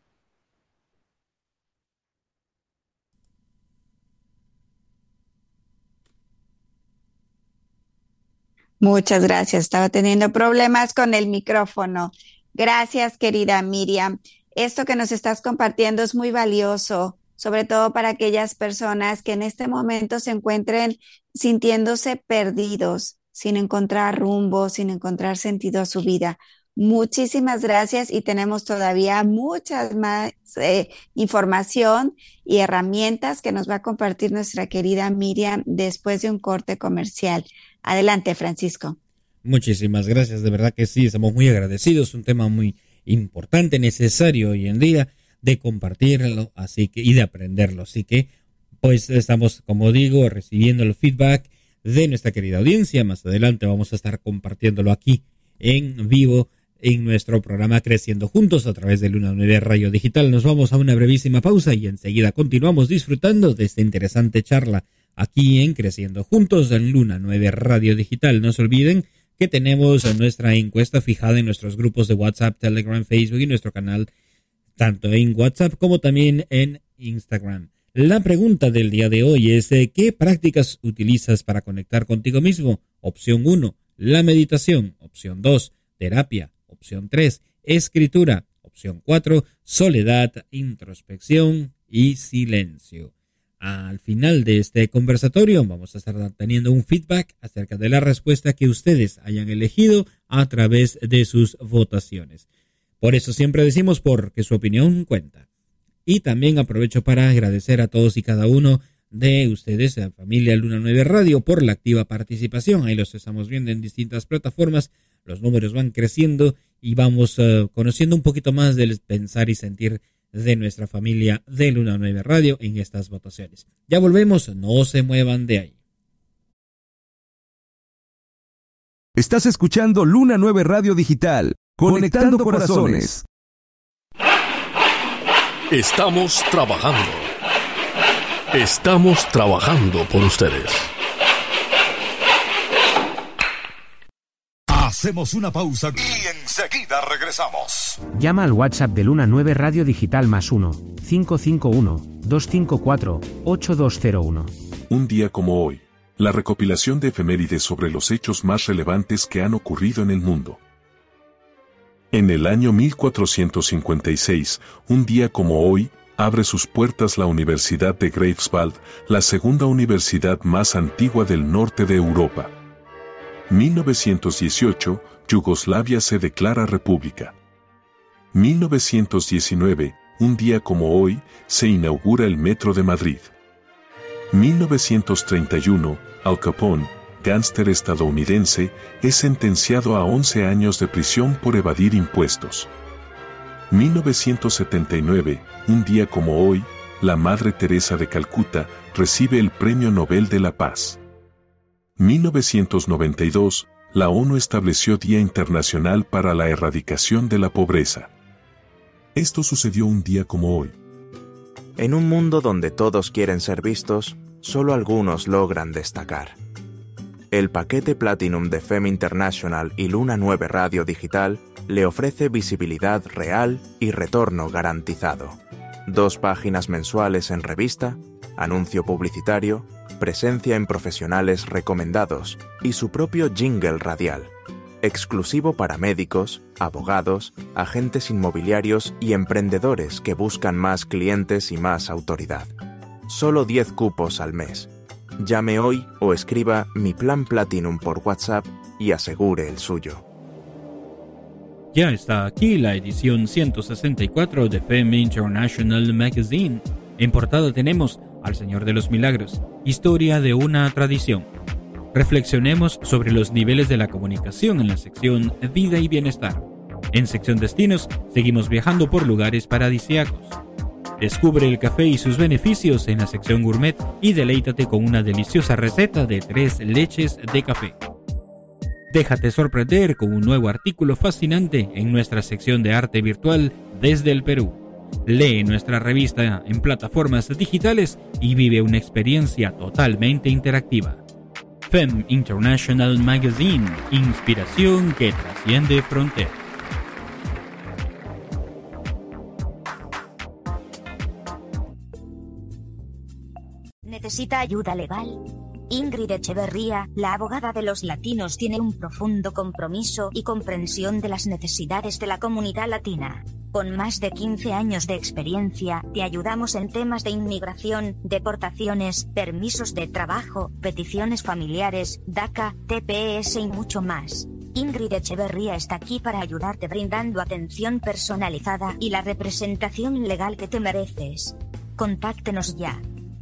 Muchas gracias. Estaba teniendo problemas con el micrófono. Gracias, querida Miriam. Esto que nos estás compartiendo es muy valioso, sobre todo para aquellas personas que en este momento se encuentren sintiéndose perdidos, sin encontrar rumbo, sin encontrar sentido a su vida. Muchísimas gracias y tenemos todavía muchas más eh, información y herramientas que nos va a compartir nuestra querida Miriam después de un corte comercial. Adelante, Francisco. Muchísimas gracias, de verdad que sí, estamos muy agradecidos, un tema muy importante, necesario hoy en día de compartirlo así que y de aprenderlo, así que pues estamos, como digo, recibiendo el feedback de nuestra querida audiencia. Más adelante vamos a estar compartiéndolo aquí en vivo en nuestro programa Creciendo Juntos a través de Luna nueve Radio Digital. Nos vamos a una brevísima pausa y enseguida continuamos disfrutando de esta interesante charla aquí en Creciendo Juntos en Luna nueve Radio Digital. No se olviden que tenemos nuestra encuesta fijada en nuestros grupos de WhatsApp, Telegram, Facebook y nuestro canal tanto en WhatsApp como también en Instagram. La pregunta del día de hoy es ¿qué prácticas utilizas para conectar contigo mismo? Opción uno, la meditación. Opción dos, terapia. Opción tres, escritura. Opción cuatro, soledad, introspección y silencio. Al final de este conversatorio vamos a estar teniendo un feedback acerca de la respuesta que ustedes hayan elegido a través de sus votaciones. Por eso siempre decimos porque su opinión cuenta. Y también aprovecho para agradecer a todos y cada uno de ustedes, a familia Luna nueve Radio, por la activa participación. Ahí los estamos viendo en distintas plataformas. Los números van creciendo y vamos uh, conociendo un poquito más del pensar y sentir de nuestra familia de Luna nueve Radio en estas votaciones. Ya volvemos, no se muevan de ahí. Estás escuchando Luna nueve Radio Digital, conectando, conectando corazones. Estamos trabajando. Estamos trabajando por ustedes. Hacemos una pausa y enseguida regresamos. Llama al WhatsApp de Luna nueve Radio Digital más uno, cinco cinco uno, dos cinco cuatro, ocho dos cero uno. Un día como hoy, la recopilación de efemérides sobre los hechos más relevantes que han ocurrido en el mundo. En el año mil cuatrocientos cincuenta y seis, un día como hoy, abre sus puertas la Universidad de Greifswald, la segunda universidad más antigua del norte de Europa. mil novecientos dieciocho, Yugoslavia se declara república. mil novecientos diecinueve, un día como hoy, se inaugura el Metro de Madrid. mil novecientos treinta y uno, Al Capone, gángster estadounidense, es sentenciado a once años de prisión por evadir impuestos. mil novecientos setenta y nueve, un día como hoy, la Madre Teresa de Calcuta recibe el Premio Nobel de la Paz. mil novecientos noventa y dos, la ONU estableció Día Internacional para la Erradicación de la Pobreza. Esto sucedió un día como hoy. En un mundo donde todos quieren ser vistos, solo algunos logran destacar. El paquete Platinum de Fem International y Luna nueve Radio Digital le ofrece visibilidad real y retorno garantizado. Dos páginas mensuales en revista, anuncio publicitario, presencia en profesionales recomendados y su propio jingle radial, exclusivo para médicos, abogados, agentes inmobiliarios y emprendedores que buscan más clientes y más autoridad. Solo diez cupos al mes. Llame hoy o escriba Mi Plan Platinum por WhatsApp y asegure el suyo. Ya está aquí la edición ciento sesenta y cuatro de Fem International Magazine. En portada tenemos Al Señor de los Milagros, historia de una tradición. Reflexionemos sobre los niveles de la comunicación en la sección Vida y Bienestar. En sección Destinos, seguimos viajando por lugares paradisíacos. Descubre el café y sus beneficios en la sección Gourmet y deleítate con una deliciosa receta de tres leches de café. Déjate sorprender con un nuevo artículo fascinante en nuestra sección de arte virtual desde el Perú. Lee nuestra revista en plataformas digitales y vive una experiencia totalmente interactiva. Fem International Magazine, inspiración que trasciende fronteras. ¿Necesita ayuda legal? Ingrid Echeverría, la abogada de los latinos, tiene un profundo compromiso y comprensión de las necesidades de la comunidad latina. Con más de quince años de experiencia, te ayudamos en temas de inmigración, deportaciones, permisos de trabajo, peticiones familiares, DACA, T P S y mucho más. Ingrid Echeverría está aquí para ayudarte brindando atención personalizada y la representación legal que te mereces. Contáctenos ya.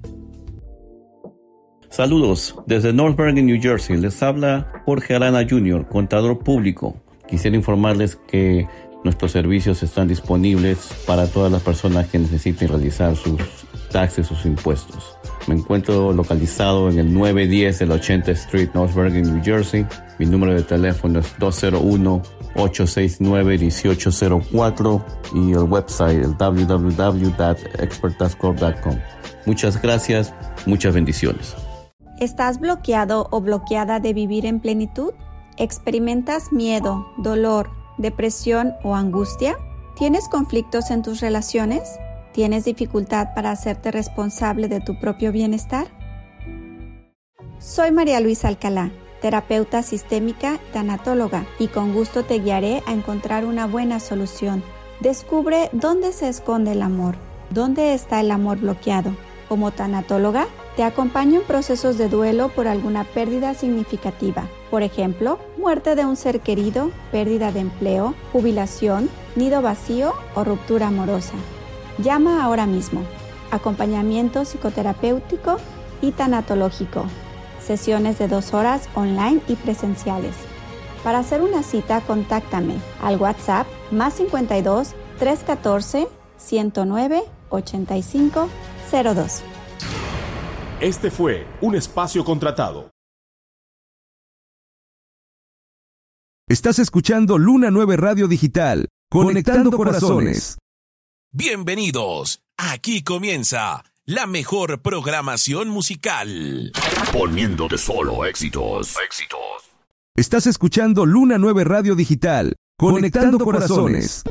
Saludos, desde North Bergen, New Jersey, les habla Jorge Arana junior, contador público. Quisiera informarles que nuestros servicios están disponibles para todas las personas que necesiten realizar sus taxes, sus impuestos. Me encuentro localizado en el nueve diez de la ochenta Street, North Bergen, New Jersey. Mi número de teléfono es dos cero uno, ocho seis nueve, uno ocho cero cuatro y el website el w w w punto expert tax corp punto com. Muchas gracias, muchas bendiciones. ¿Estás bloqueado o bloqueada de vivir en plenitud? ¿Experimentas miedo, dolor, depresión o angustia? ¿Tienes conflictos en tus relaciones? ¿Tienes dificultad para hacerte responsable de tu propio bienestar? Soy María Luisa Alcalá, terapeuta sistémica, tanatóloga, y con gusto te guiaré a encontrar una buena solución. Descubre dónde se esconde el amor, dónde está el amor bloqueado. Como tanatóloga, te acompaño en procesos de duelo por alguna pérdida significativa. Por ejemplo, muerte de un ser querido, pérdida de empleo, jubilación, nido vacío o ruptura amorosa. Llama ahora mismo. Acompañamiento psicoterapéutico y tanatológico. Sesiones de dos horas online y presenciales. Para hacer una cita, contáctame al WhatsApp más cincuenta y dos, trescientos catorce, ciento nueve, ochenta y cinco cero dos. Este fue un espacio contratado. Estás escuchando Luna nueve Radio Digital, conectando corazones. Bienvenidos. Aquí comienza la mejor programación musical. Poniéndote solo éxitos. Éxitos. Estás escuchando Luna nueve Radio Digital, conectando corazones.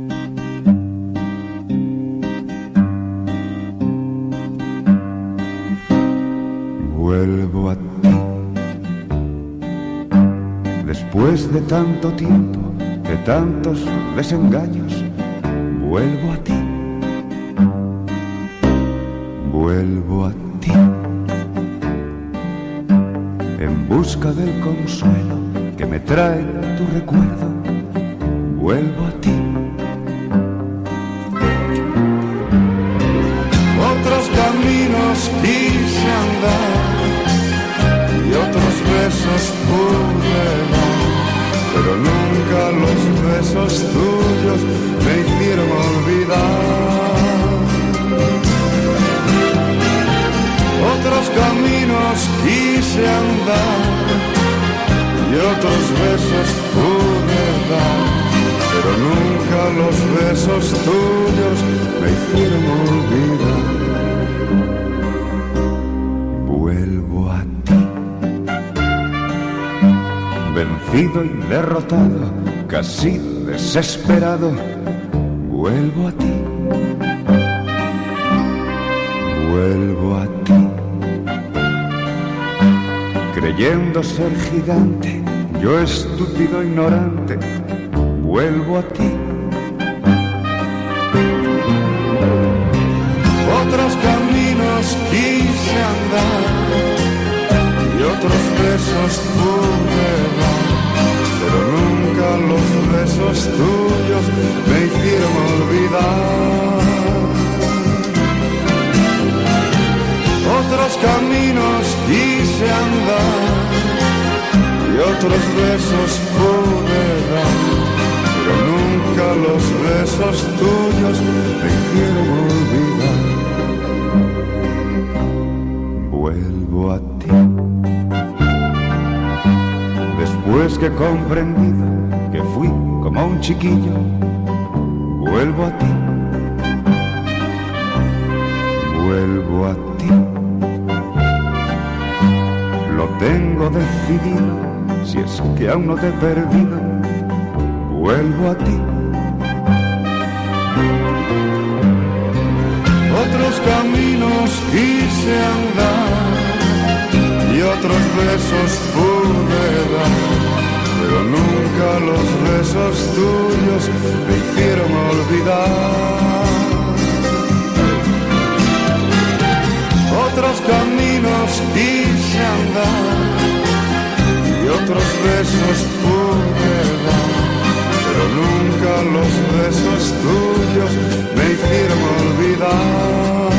Vuelvo a ti, después de tanto tiempo, de tantos desengaños, vuelvo a ti, Vuelvo a ti, en busca del consuelo que me trae tu recuerdo. Vuelvo a ti. Otros caminos quise andar y otros besos pude dar, pero nunca los besos tuyos me hicieron olvidar. Otros caminos quise andar y otros besos pude dar, pero nunca los besos tuyos me hicieron olvidar. Vuelvo a ti, vencido y derrotado, casi desesperado. Vuelvo a ti, vuelvo a ti, creyendo ser gigante, yo estúpido ignorante. Vuelvo a ti. Otros caminos quise andar y otros besos pude dar, pero nunca los besos tuyos me hicieron olvidar. Otros caminos quise andar y otros besos pude dar, pero nunca los besos tuyos me hicieron olvidar. Vuelvo a ti, después que he comprendido que fui como un chiquillo. Vuelvo a ti, vuelvo a ti, lo tengo decidido, si es que aún no te he perdido. Vuelvo a ti. Otros caminos quise andar y otros besos pude dar, pero nunca los besos tuyos me hicieron olvidar. Otros caminos quise andar y otros besos pude dar, pero nunca los besos tuyos me hicieron olvidar.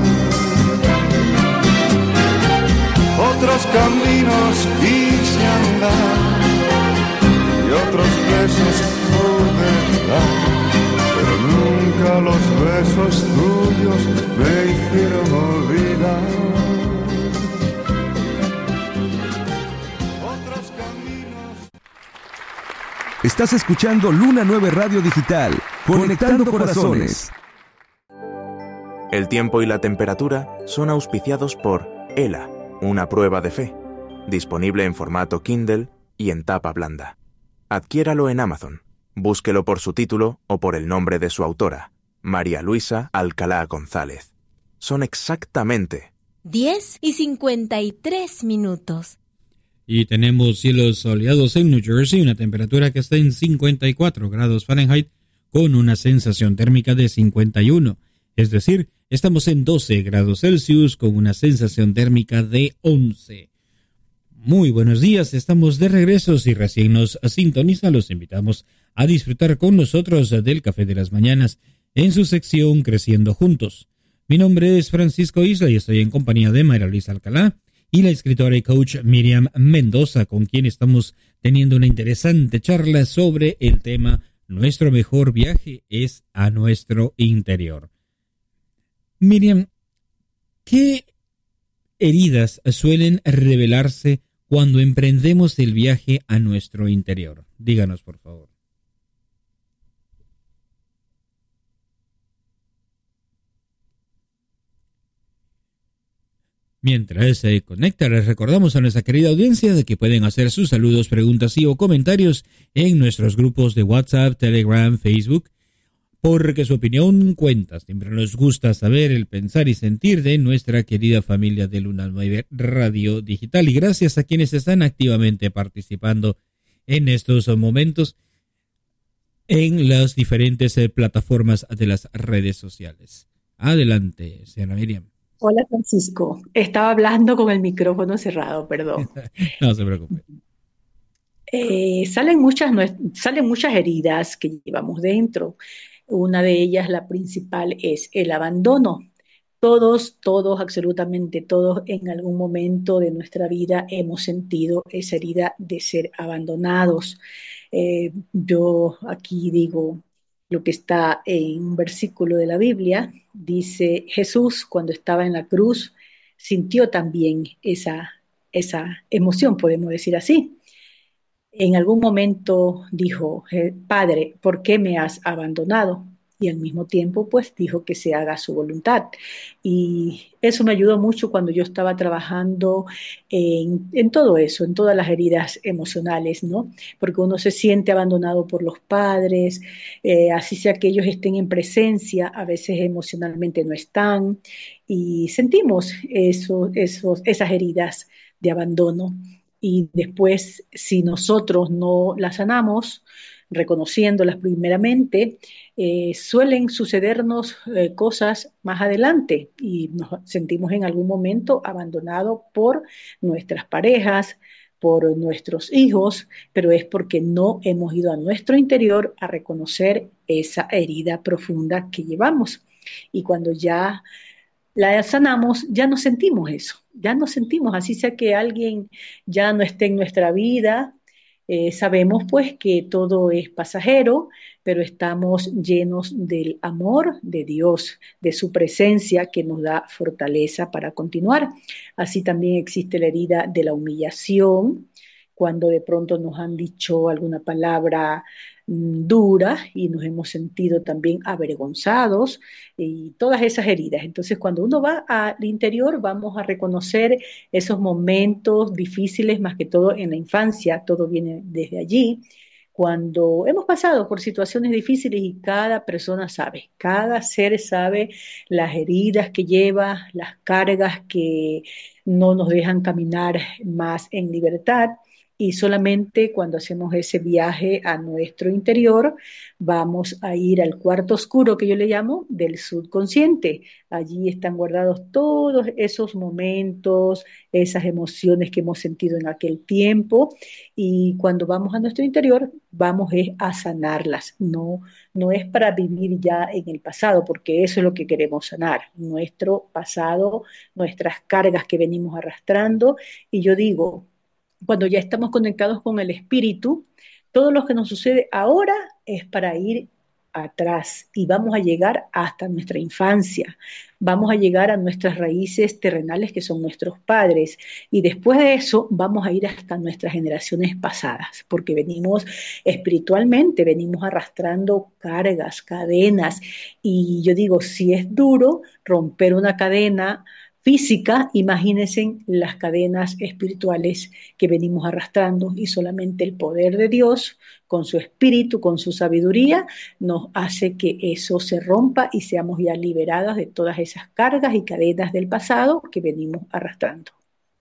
Otros caminos quise andar y otros besos pude dar, pero nunca los besos tuyos me hicieron olvidar. Estás escuchando Luna nueve Radio Digital, conectando corazones. El tiempo y la temperatura son auspiciados por ELA, una prueba de fe, disponible en formato Kindle y en tapa blanda. Adquiéralo en Amazon. Búsquelo por su título o por el nombre de su autora, María Luisa Alcalá González. Son exactamente diez y cincuenta y tres minutos. Y tenemos cielos soleados en New Jersey, una temperatura que está en cincuenta y cuatro grados Fahrenheit, con una sensación térmica de cincuenta y uno. Es decir, estamos en doce grados Celsius con una sensación térmica de once. Muy buenos días, estamos de regreso. Si recién nos sintoniza, los invitamos a disfrutar con nosotros del Café de las Mañanas en su sección Creciendo Juntos. Mi nombre es Francisco Isla y estoy en compañía de María Luisa Alcalá y la escritora y coach Miriam Mendoza, con quien estamos teniendo una interesante charla sobre el tema Nuestro mejor viaje es a nuestro interior. Miriam, ¿qué heridas suelen revelarse cuando emprendemos el viaje a nuestro interior? Díganos, por favor. Mientras se conecta, les recordamos a nuestra querida audiencia de que pueden hacer sus saludos, preguntas y o comentarios en nuestros grupos de WhatsApp, Telegram, Facebook, porque su opinión cuenta. Siempre nos gusta saber el pensar y sentir de nuestra querida familia de Luna nueve Radio Digital, y gracias a quienes están activamente participando en estos momentos en las diferentes plataformas de las redes sociales. Adelante, señora Miriam. Hola Francisco, estaba hablando con el micrófono cerrado, perdón. No se preocupe. Eh, salen muchas, nue- salen muchas heridas que llevamos dentro. Una de ellas, la principal, es el abandono. Todos, todos, absolutamente todos, en algún momento de nuestra vida hemos sentido esa herida de ser abandonados. Eh, yo aquí digo lo que está en un versículo de la Biblia. Dice Jesús, cuando estaba en la cruz, sintió también esa, esa emoción, podemos decir así. En algún momento dijo, "Eh, Padre, ¿por qué me has abandonado?" Y al mismo tiempo, pues dijo que se haga su voluntad. Y eso me ayudó mucho cuando yo estaba trabajando en, en todo eso, en todas las heridas emocionales, ¿no? Porque uno se siente abandonado por los padres, eh, así sea que ellos estén en presencia, a veces emocionalmente no están, y sentimos eso, esos, esas heridas de abandono. Y después, si nosotros no las sanamos, reconociéndolas primeramente, eh, suelen sucedernos eh, cosas más adelante y nos sentimos en algún momento abandonados por nuestras parejas, por nuestros hijos, pero es porque no hemos ido a nuestro interior a reconocer esa herida profunda que llevamos. Y cuando ya la sanamos, ya no sentimos eso, ya no sentimos, así sea que alguien ya no esté en nuestra vida, eh, sabemos pues que todo es pasajero, pero estamos llenos del amor de Dios, de su presencia que nos da fortaleza para continuar. Así también existe la herida de la humillación, cuando de pronto nos han dicho alguna palabra mm, dura y nos hemos sentido también avergonzados y todas esas heridas. Entonces, cuando uno va al interior, vamos a reconocer esos momentos difíciles, más que todo en la infancia, todo viene desde allí. Cuando hemos pasado por situaciones difíciles y cada persona sabe, cada ser sabe las heridas que lleva, las cargas que no nos dejan caminar más en libertad. Y solamente cuando hacemos ese viaje a nuestro interior, vamos a ir al cuarto oscuro que yo le llamo del subconsciente. Allí están guardados todos esos momentos, esas emociones que hemos sentido en aquel tiempo. Y cuando vamos a nuestro interior, vamos es a sanarlas. No, no es para vivir ya en el pasado, porque eso es lo que queremos sanar. Nuestro pasado, nuestras cargas que venimos arrastrando. Y yo digo, cuando ya estamos conectados con el espíritu, todo lo que nos sucede ahora es para ir atrás y vamos a llegar hasta nuestra infancia, vamos a llegar a nuestras raíces terrenales que son nuestros padres y después de eso vamos a ir hasta nuestras generaciones pasadas, porque venimos espiritualmente, venimos arrastrando cargas, cadenas y yo digo, si es duro romper una cadena física, imagínense las cadenas espirituales que venimos arrastrando y solamente el poder de Dios, con su espíritu, con su sabiduría, nos hace que eso se rompa y seamos ya liberados de todas esas cargas y cadenas del pasado que venimos arrastrando.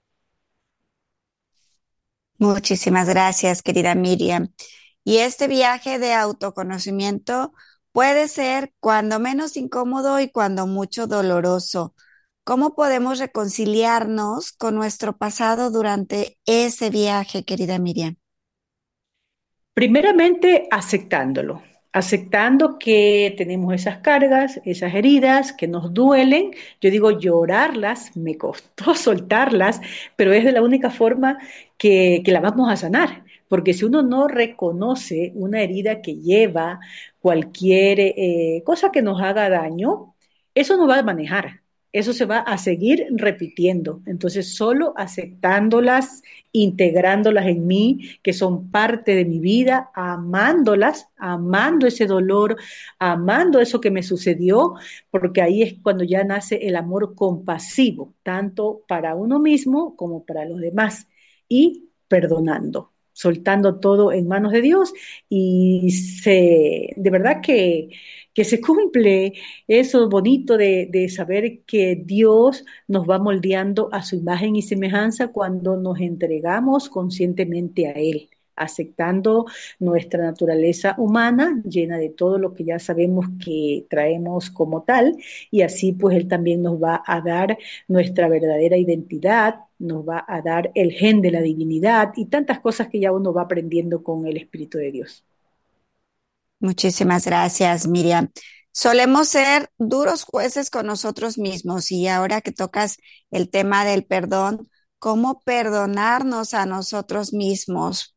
Muchísimas gracias, querida Miriam. Y este viaje de autoconocimiento puede ser cuando menos incómodo y cuando mucho doloroso. ¿Cómo podemos reconciliarnos con nuestro pasado durante ese viaje, querida Miriam? Primeramente, aceptándolo, aceptando que tenemos esas cargas, esas heridas que nos duelen. Yo digo llorarlas, me costó soltarlas, pero es de la única forma que, que la vamos a sanar. Porque si uno no reconoce una herida que lleva cualquier eh, cosa que nos haga daño, eso no va a manejar. Eso se va a seguir repitiendo. Entonces, solo aceptándolas, integrándolas en mí, que son parte de mi vida, amándolas, amando ese dolor, amando eso que me sucedió, porque ahí es cuando ya nace el amor compasivo, tanto para uno mismo como para los demás, y perdonando, soltando todo en manos de Dios, y se, de verdad que que se cumple eso bonito de, de saber que Dios nos va moldeando a su imagen y semejanza cuando nos entregamos conscientemente a Él, aceptando nuestra naturaleza humana, llena de todo lo que ya sabemos que traemos como tal, y así pues Él también nos va a dar nuestra verdadera identidad, nos va a dar el gen de la divinidad y tantas cosas que ya uno va aprendiendo con el Espíritu de Dios. Muchísimas gracias, Miriam. Solemos ser duros jueces con nosotros mismos y ahora que tocas el tema del perdón, ¿cómo perdonarnos a nosotros mismos?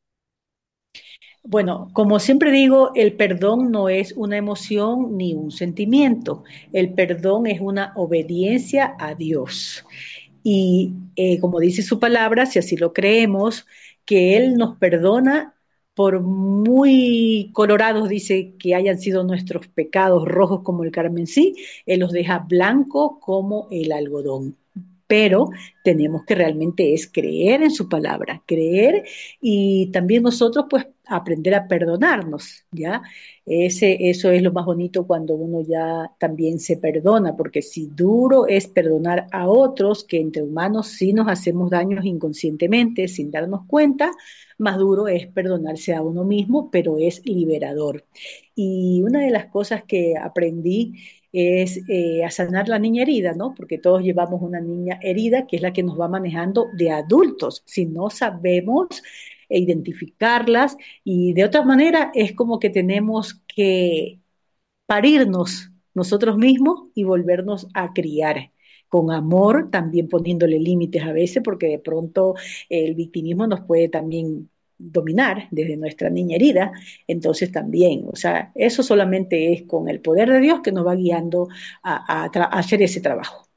Bueno, como siempre digo, el perdón no es una emoción ni un sentimiento. El perdón es una obediencia a Dios. Y eh, como dice su palabra, si así lo creemos, que Él nos perdona por muy colorados, dice, que hayan sido nuestros pecados rojos como el carmesí, Él los deja blancos como el algodón. Pero tenemos que realmente es creer en su palabra, creer y también nosotros pues aprender a perdonarnos, ¿ya? Ese, eso es lo más bonito cuando uno ya también se perdona, porque si duro es perdonar a otros, que entre humanos sí nos hacemos daños inconscientemente, sin darnos cuenta, más duro es perdonarse a uno mismo, pero es liberador. Y una de las cosas que aprendí es eh, a sanar la niña herida, ¿no? Porque todos llevamos una niña herida que es la que nos va manejando de adultos. Si no sabemos identificarlas y de otra manera es como que tenemos que parirnos nosotros mismos y volvernos a criar con amor, también poniéndole límites a veces, porque de pronto el victimismo nos puede también dominar desde nuestra niña herida, entonces también, o sea, eso solamente es con el poder de Dios que nos va guiando a, a, a hacer ese trabajo.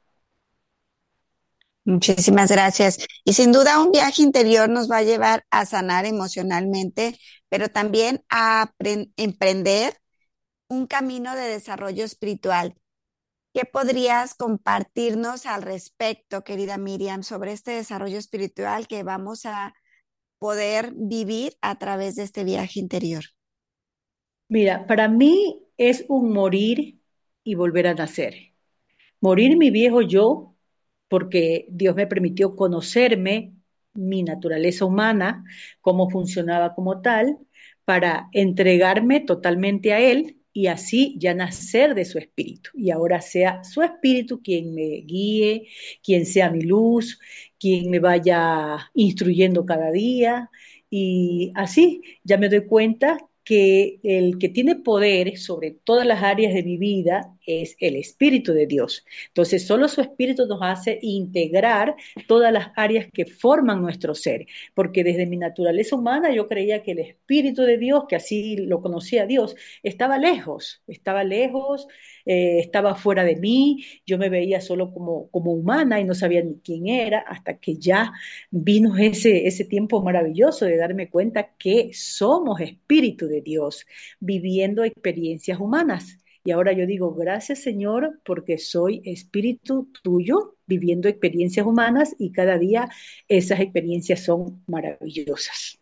Muchísimas gracias. Y sin duda un viaje interior nos va a llevar a sanar emocionalmente, pero también a emprender un camino de desarrollo espiritual. ¿Qué podrías compartirnos al respecto, querida Miriam, sobre este desarrollo espiritual que vamos a poder vivir a través de este viaje interior? Mira, para mí es un morir y volver a nacer. Morir mi viejo yo, porque Dios me permitió conocerme, mi naturaleza humana, cómo funcionaba como tal, para entregarme totalmente a Él y así ya nacer de su espíritu. Y ahora sea su espíritu quien me guíe, quien sea mi luz, quien me vaya instruyendo cada día. Y así ya me doy cuenta que el que tiene poder sobre todas las áreas de mi vida es el Espíritu de Dios. Entonces, solo su Espíritu nos hace integrar todas las áreas que forman nuestro ser, porque desde mi naturaleza humana yo creía que el Espíritu de Dios, que así lo conocía Dios, estaba lejos, estaba lejos, eh, estaba fuera de mí, yo me veía solo como, como humana y no sabía ni quién era, hasta que ya vino ese, ese tiempo maravilloso de darme cuenta que somos Espíritu de Dios, viviendo experiencias humanas. Y ahora yo digo, gracias Señor, porque soy espíritu tuyo, viviendo experiencias humanas y cada día esas experiencias son maravillosas.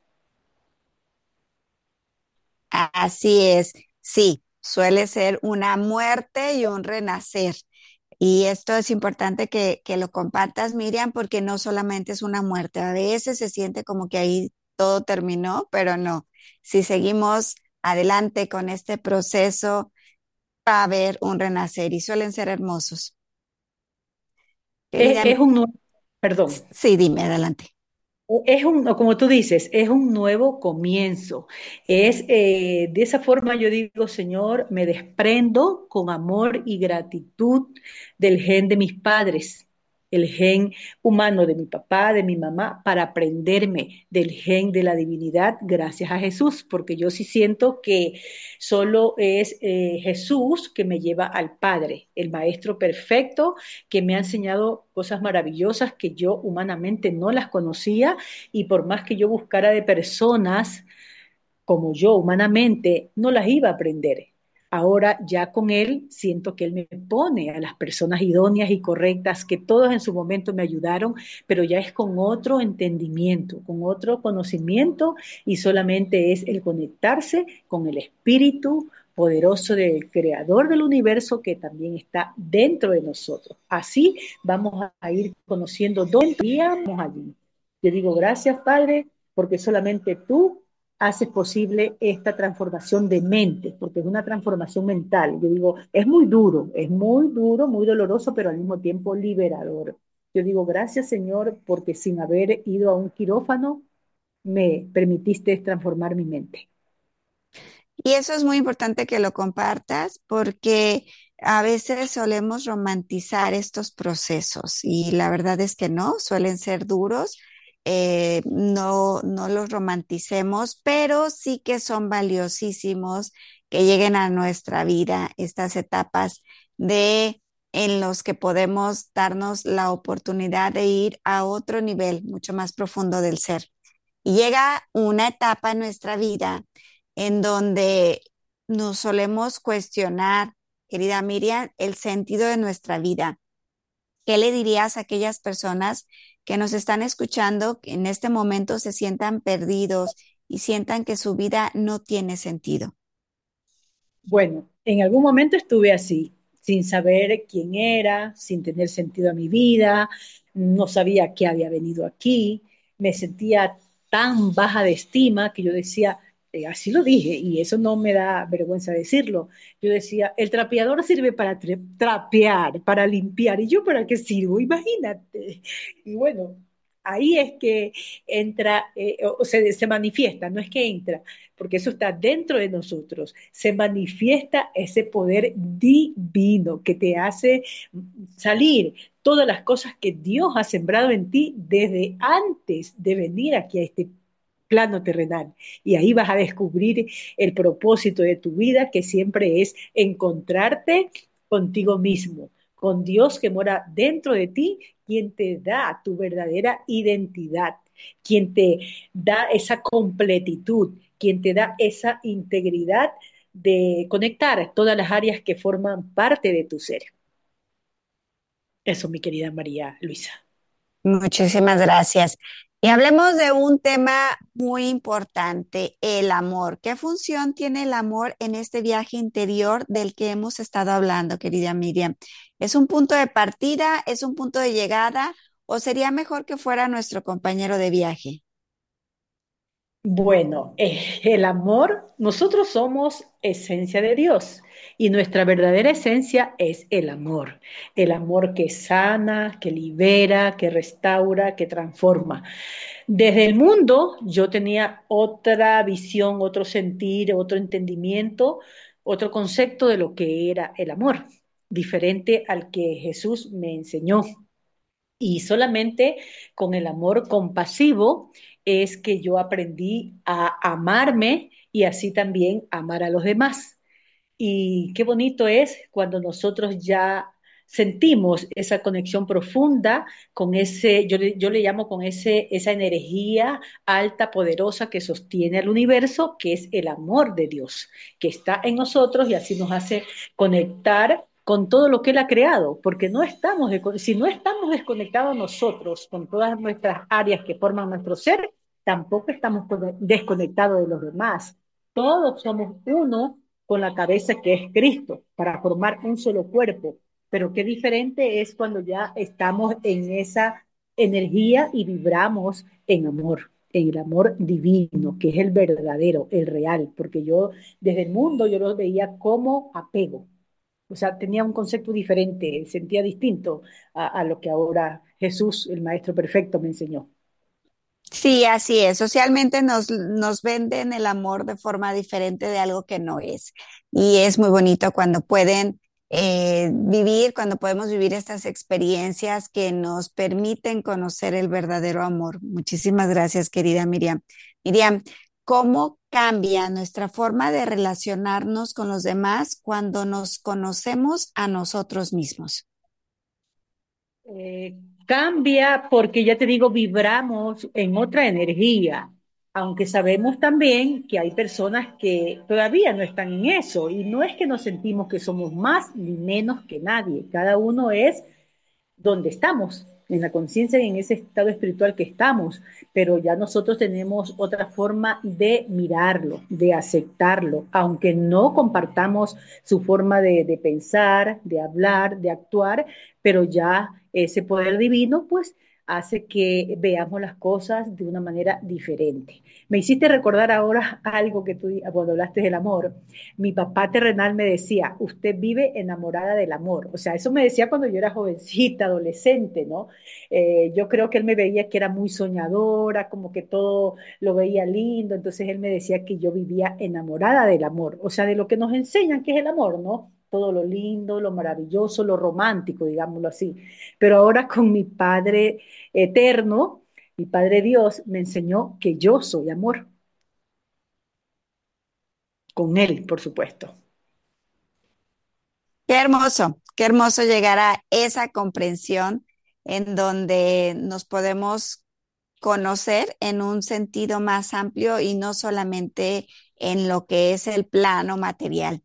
Así es, sí, suele ser una muerte y un renacer. Y esto es importante que, que lo compartas, Miriam, porque no solamente es una muerte, a veces se siente como que ahí todo terminó, pero no. Si seguimos adelante con este proceso, va a haber un renacer y suelen ser hermosos. Es, es un nuevo, perdón. Sí, dime, adelante. Es un, como tú dices, es un nuevo comienzo. Es eh, de esa forma yo digo, Señor, me desprendo con amor y gratitud del gen de mis padres, el gen humano de mi papá, de mi mamá, para aprenderme del gen de la divinidad gracias a Jesús, porque yo sí siento que solo es eh, Jesús que me lleva al Padre, el Maestro perfecto que me ha enseñado cosas maravillosas que yo humanamente no las conocía y por más que yo buscara de personas como yo humanamente, no las iba a aprender. Ahora ya con Él siento que Él me pone a las personas idóneas y correctas que todos en su momento me ayudaron, pero ya es con otro entendimiento, con otro conocimiento y solamente es el conectarse con el Espíritu poderoso del Creador del universo que también está dentro de nosotros. Así vamos a ir conociendo dónde íbamos allí. Yo digo gracias, Padre, porque solamente tú haces posible esta transformación de mente, porque es una transformación mental. Yo digo, es muy duro, es muy duro, muy doloroso, pero al mismo tiempo liberador. Yo digo, gracias Señor, porque sin haber ido a un quirófano, me permitiste transformar mi mente. Y eso es muy importante que lo compartas porque a veces solemos romantizar estos procesos y la verdad es que no, suelen ser duros. Eh, no, no los romanticemos, pero sí que son valiosísimos que lleguen a nuestra vida estas etapas de en los que podemos darnos la oportunidad de ir a otro nivel mucho más profundo del ser. Y llega una etapa en nuestra vida en donde nos solemos cuestionar, querida Miriam, el sentido de nuestra vida. ¿Qué le dirías a aquellas personas que nos están escuchando, que en este momento se sientan perdidos y sientan que su vida no tiene sentido? Bueno, en algún momento estuve así, sin saber quién era, sin tener sentido a mi vida, no sabía qué había venido aquí, me sentía tan baja de estima que yo decía, eh, así lo dije, y eso no me da vergüenza decirlo, yo decía, el trapeador sirve para tra- trapear, para limpiar, ¿y yo para qué sirvo? Imagínate. Y bueno, ahí es que entra, eh, o se, se manifiesta, no es que entra, porque eso está dentro de nosotros, se manifiesta ese poder divino que te hace salir todas las cosas que Dios ha sembrado en ti desde antes de venir aquí a este plano terrenal. Y ahí vas a descubrir el propósito de tu vida, que siempre es encontrarte contigo mismo, con Dios que mora dentro de ti, quien te da tu verdadera identidad, quien te da esa completitud, quien te da esa integridad de conectar todas las áreas que forman parte de tu ser. Eso, mi querida María Luisa. Muchísimas gracias. Y hablemos de un tema muy importante, el amor. ¿Qué función tiene el amor en este viaje interior del que hemos estado hablando, querida Miriam? ¿Es un punto de partida? ¿Es un punto de llegada? ¿O sería mejor que fuera nuestro compañero de viaje? Bueno, eh, el amor, nosotros somos esencia de Dios y nuestra verdadera esencia es el amor, el amor que sana, que libera, que restaura, que transforma. Desde el mundo yo tenía otra visión, otro sentir, otro entendimiento, otro concepto de lo que era el amor, diferente al que Jesús me enseñó. Y solamente con el amor compasivo es que yo aprendí a amarme y así también amar a los demás. Y qué bonito es cuando nosotros ya sentimos esa conexión profunda con ese, yo le, yo le llamo con ese, esa energía alta, poderosa que sostiene al universo, que es el amor de Dios, que está en nosotros y así nos hace conectar con todo lo que Él ha creado, porque no estamos, si no estamos desconectados nosotros con todas nuestras áreas que forman nuestro ser, tampoco estamos desconectados de los demás. Todos somos uno con la cabeza que es Cristo, para formar un solo cuerpo. Pero qué diferente es cuando ya estamos en esa energía y vibramos en amor, en el amor divino, que es el verdadero, el real, porque yo desde el mundo yo lo veía como apego. O sea, tenía un concepto diferente, sentía distinto a, a lo que ahora Jesús, el Maestro Perfecto, me enseñó. Sí, así es. Socialmente nos, nos venden el amor de forma diferente de algo que no es. Y es muy bonito cuando pueden eh, vivir, cuando podemos vivir estas experiencias que nos permiten conocer el verdadero amor. Muchísimas gracias, querida Miriam. Miriam, ¿cómo cambia nuestra forma de relacionarnos con los demás cuando nos conocemos a nosotros mismos? Eh, cambia porque ya te digo, vibramos en otra energía, aunque sabemos también que hay personas que todavía no están en eso y no es que nos sentimos que somos más ni menos que nadie, cada uno es donde estamos, en la conciencia y en ese estado espiritual que estamos, pero ya nosotros tenemos otra forma de mirarlo, de aceptarlo, aunque no compartamos su forma de, de pensar, de hablar, de actuar, pero ya ese poder divino pues hace que veamos las cosas de una manera diferente. Me hiciste recordar ahora algo que tú, cuando hablaste del amor. Mi papá terrenal me decía, usted vive enamorada del amor. O sea, eso me decía cuando yo era jovencita, adolescente, ¿no? Eh, yo creo que él me veía que era muy soñadora, como que todo lo veía lindo, entonces él me decía que yo vivía enamorada del amor, o sea, de lo que nos enseñan que es el amor, ¿no? Todo lo lindo, lo maravilloso, lo romántico, digámoslo así. Pero ahora con mi Padre eterno, mi Padre Dios, me enseñó que yo soy amor. Con Él, por supuesto. Qué hermoso, qué hermoso llegar a esa comprensión en donde nos podemos conocer en un sentido más amplio y no solamente en lo que es el plano material.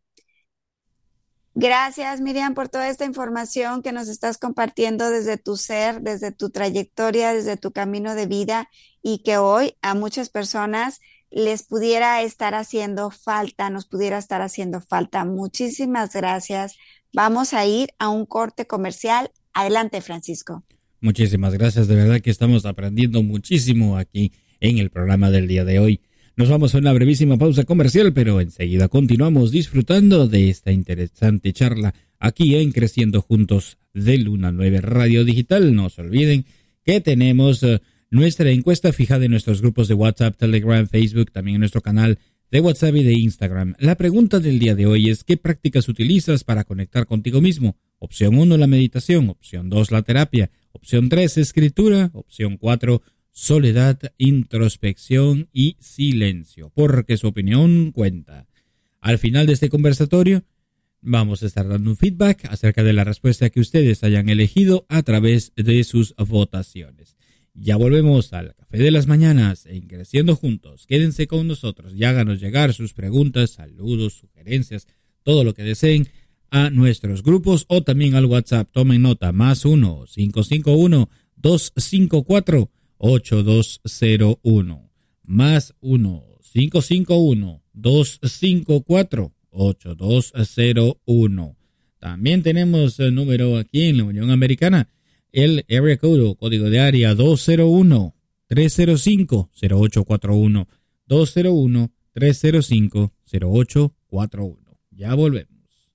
Gracias, Miriam, por toda esta información que nos estás compartiendo desde tu ser, desde tu trayectoria, desde tu camino de vida, y que hoy a muchas personas les pudiera estar haciendo falta, nos pudiera estar haciendo falta. Muchísimas gracias. Vamos a ir a un corte comercial. Adelante, Francisco. Muchísimas gracias, de verdad que estamos aprendiendo muchísimo aquí en el programa del día de hoy. Nos vamos a una brevísima pausa comercial, pero enseguida continuamos disfrutando de esta interesante charla aquí en Creciendo Juntos de Luna nueve Radio Digital. No se olviden que tenemos uh, nuestra encuesta fijada en nuestros grupos de WhatsApp, Telegram, Facebook, también en nuestro canal de WhatsApp y de Instagram. La pregunta del día de hoy es: ¿qué prácticas utilizas para conectar contigo mismo? Opción uno, la meditación. Opción dos, la terapia. Opción tres, escritura. Opción cuatro, soledad, introspección y silencio, porque su opinión cuenta. Al final de este conversatorio vamos a estar dando un feedback acerca de la respuesta que ustedes hayan elegido a través de sus votaciones. Ya volvemos al Café de las Mañanas en Creciendo Juntos. Quédense con nosotros y háganos llegar sus preguntas, saludos, sugerencias, todo lo que deseen a nuestros grupos o también al WhatsApp. Tomen nota: más uno, cinco cinco uno, dos cinco cuatro, ocho dos cero uno, más uno, cinco cinco uno, dos cinco cuatro, ocho dos cero uno. También tenemos el número aquí en la Unión Americana, el area code o código de área dos cero uno, tres cero cinco, cero ocho cuatro uno, dos cero uno, tres cero cinco, cero ocho cuatro uno. Ya volvemos.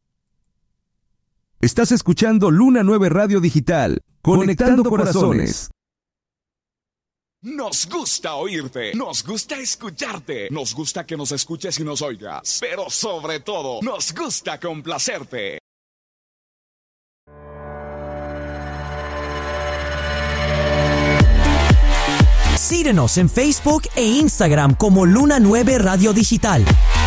Estás escuchando Luna nueve Radio Digital, conectando, conectando corazones. Nos gusta oírte, nos gusta escucharte, nos gusta que nos escuches y nos oigas, pero sobre todo, nos gusta complacerte. Síguenos en Facebook e Instagram como Luna nueve Radio Digital.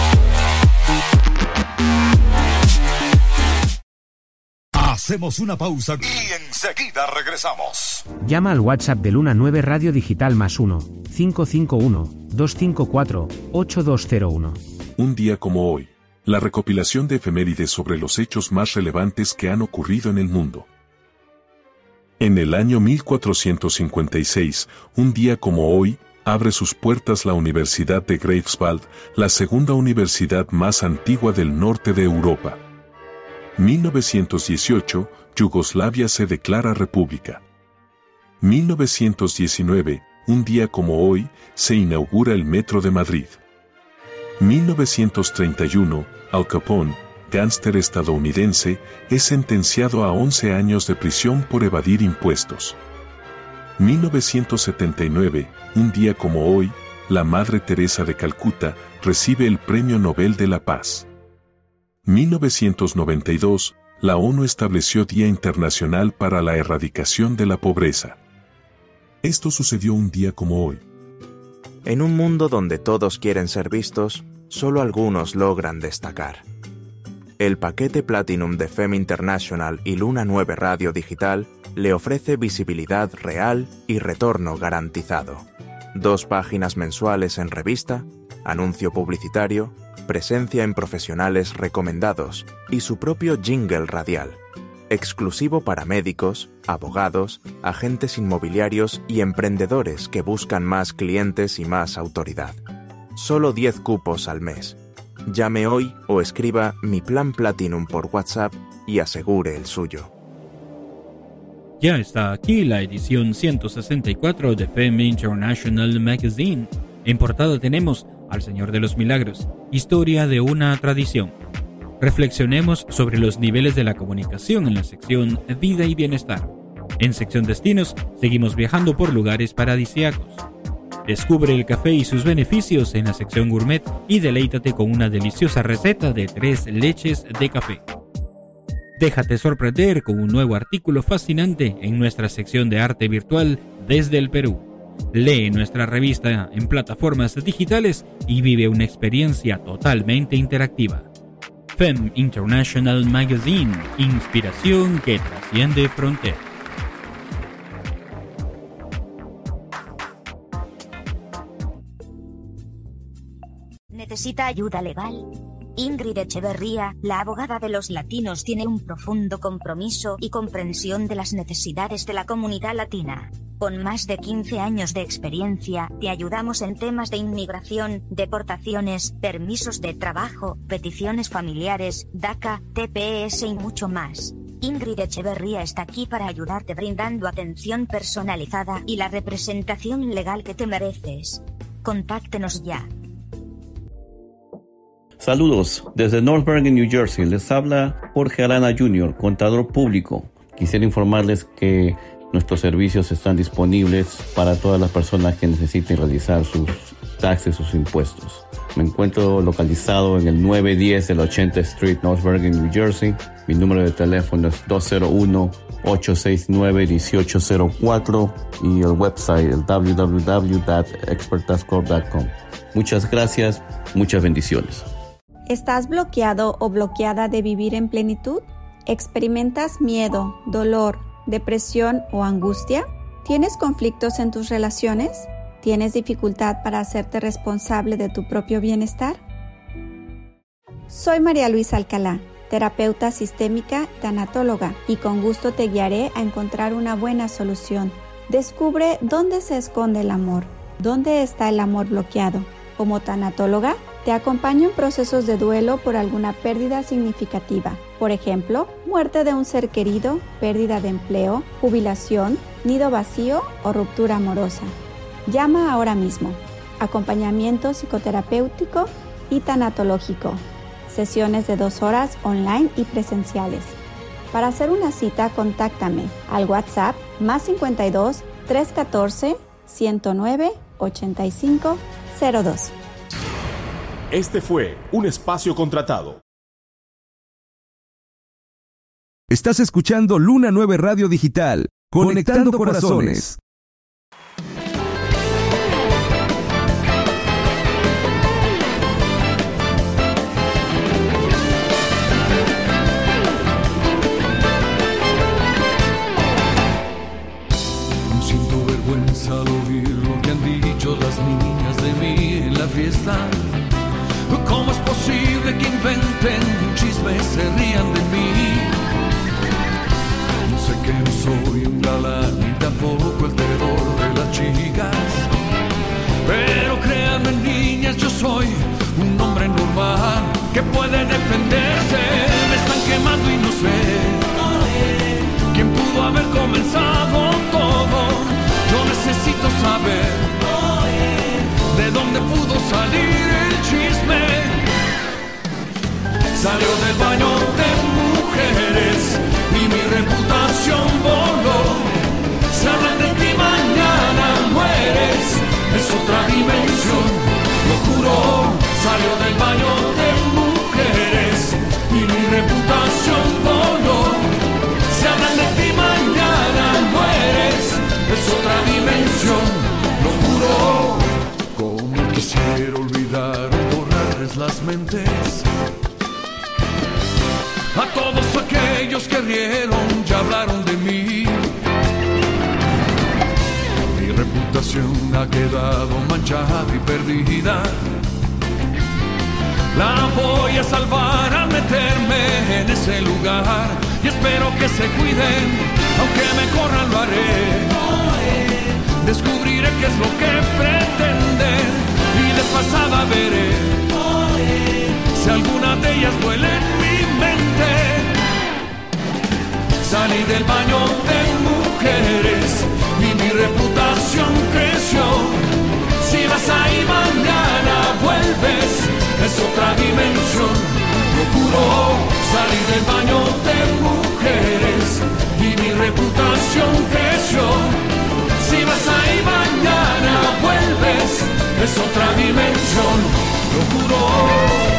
Hacemos una pausa y enseguida regresamos. Llama al WhatsApp de Luna nueve Radio Digital más uno, cinco cinco uno, dos cinco cuatro, ocho dos cero uno. Un día como hoy, la recopilación de efemérides sobre los hechos más relevantes que han ocurrido en el mundo. En el año mil cuatrocientos cincuenta y seis, un día como hoy, abre sus puertas la Universidad de Greifswald, la segunda universidad más antigua del norte de Europa. mil novecientos dieciocho, Yugoslavia se declara república. mil novecientos diecinueve, un día como hoy, se inaugura el Metro de Madrid. mil novecientos treinta y uno, Al Capone, gángster estadounidense, es sentenciado a once años de prisión por evadir impuestos. mil novecientos setenta y nueve, un día como hoy, la Madre Teresa de Calcuta recibe el Premio Nobel de la Paz. mil novecientos noventa y dos, la ONU estableció Día Internacional para la Erradicación de la Pobreza. Esto sucedió un día como hoy. En un mundo donde todos quieren ser vistos, solo algunos logran destacar. El paquete Platinum de Femme International y Luna nueve Radio Digital le ofrece visibilidad real y retorno garantizado. Dos páginas mensuales en revista, anuncio publicitario, presencia en profesionales recomendados y su propio jingle radial, exclusivo para médicos, abogados, agentes inmobiliarios y emprendedores que buscan más clientes y más autoridad. Solo diez cupos al mes. Llame hoy o escriba Mi Plan Platinum por WhatsApp y asegure el suyo. Ya está aquí la edición ciento sesenta y cuatro de F E M International Magazine. En portada tenemos Al Señor de los Milagros, historia de una tradición. Reflexionemos sobre los niveles de la comunicación en la sección Vida y Bienestar. En sección Destinos, seguimos viajando por lugares paradisíacos. Descubre el café y sus beneficios en la sección Gourmet y deleítate con una deliciosa receta de tres leches de café. Déjate sorprender con un nuevo artículo fascinante en nuestra sección de arte virtual desde el Perú. Lee nuestra revista en plataformas digitales y vive una experiencia totalmente interactiva. F E M International Magazine, inspiración que trasciende fronteras. ¿Necesita ayuda legal? Ingrid Echeverría, la abogada de los latinos, tiene un profundo compromiso y comprensión de las necesidades de la comunidad latina. Con más de quince años de experiencia, te ayudamos en temas de inmigración, deportaciones, permisos de trabajo, peticiones familiares, DACA, T P S y mucho más. Ingrid Echeverría está aquí para ayudarte brindando atención personalizada y la representación legal que te mereces. Contáctenos ya. Saludos, desde North Bergen, New Jersey, les habla Jorge Arana junior, contador público. Quisiera informarles que nuestros servicios están disponibles para todas las personas que necesiten realizar sus taxes, sus impuestos. Me encuentro localizado en el nueve diez de la ochenta Street, North Bergen, New Jersey. Mi número de teléfono es dos cero uno, ocho seis nueve, uno ocho cero cuatro y el website el w w w punto expert tax corp punto com. Muchas gracias, muchas bendiciones. ¿Estás bloqueado o bloqueada de vivir en plenitud? ¿Experimentas miedo, dolor, depresión o angustia? ¿Tienes conflictos en tus relaciones? ¿Tienes dificultad para hacerte responsable de tu propio bienestar? Soy María Luisa Alcalá, terapeuta sistémica, tanatóloga, y con gusto te guiaré a encontrar una buena solución. Descubre dónde se esconde el amor, dónde está el amor bloqueado. Como tanatóloga, te acompaño en procesos de duelo por alguna pérdida significativa. Por ejemplo, muerte de un ser querido, pérdida de empleo, jubilación, nido vacío o ruptura amorosa. Llama ahora mismo. Acompañamiento psicoterapéutico y tanatológico. Sesiones de dos horas online y presenciales. Para hacer una cita, contáctame al WhatsApp más cincuenta y dos, trescientos catorce, ciento nueve, ochenta y cinco cero dos. Este fue un espacio contratado. Estás escuchando Luna nueve Radio Digital, conectando, conectando corazones. Siento vergüenza al oír lo que han dicho las niñas de mí en la fiesta. ¿Cómo es posible que inventen un chisme y se rían de mí? Sé que no soy un galán ni tampoco el terror de las chicas, pero créanme, niñas, yo soy un hombre normal que puede defenderse. Me están quemando y no sé quién pudo haber comenzado todo. Yo necesito saber de dónde pudo salir el chisme. Salió del baño de mujeres y mi reputación voló. Si hablan de ti mañana mueres, es otra dimensión, lo juro. Salió del baño de mujeres y mi reputación voló. Si hablan de ti mañana mueres, es otra dimensión, lo juro. Como quisiera olvidar o borrarles las mentes a todos aquellos que rieron y hablaron de mí. Mi reputación ha quedado manchada y perdida. La voy a salvar al meterme en ese lugar y espero que se cuiden, aunque me corran lo haré. Descubriré qué es lo que pretenden y de pasada veré si alguna de ellas duele en mi mente. Salí del baño de mujeres mujeres y mi reputación creció. Si vas ahí mañana vuelves, es otra dimensión. Procuro salir del baño de mujeres y mi reputación creció. Si vas ahí mañana vuelves, es otra dimensión. Procuro.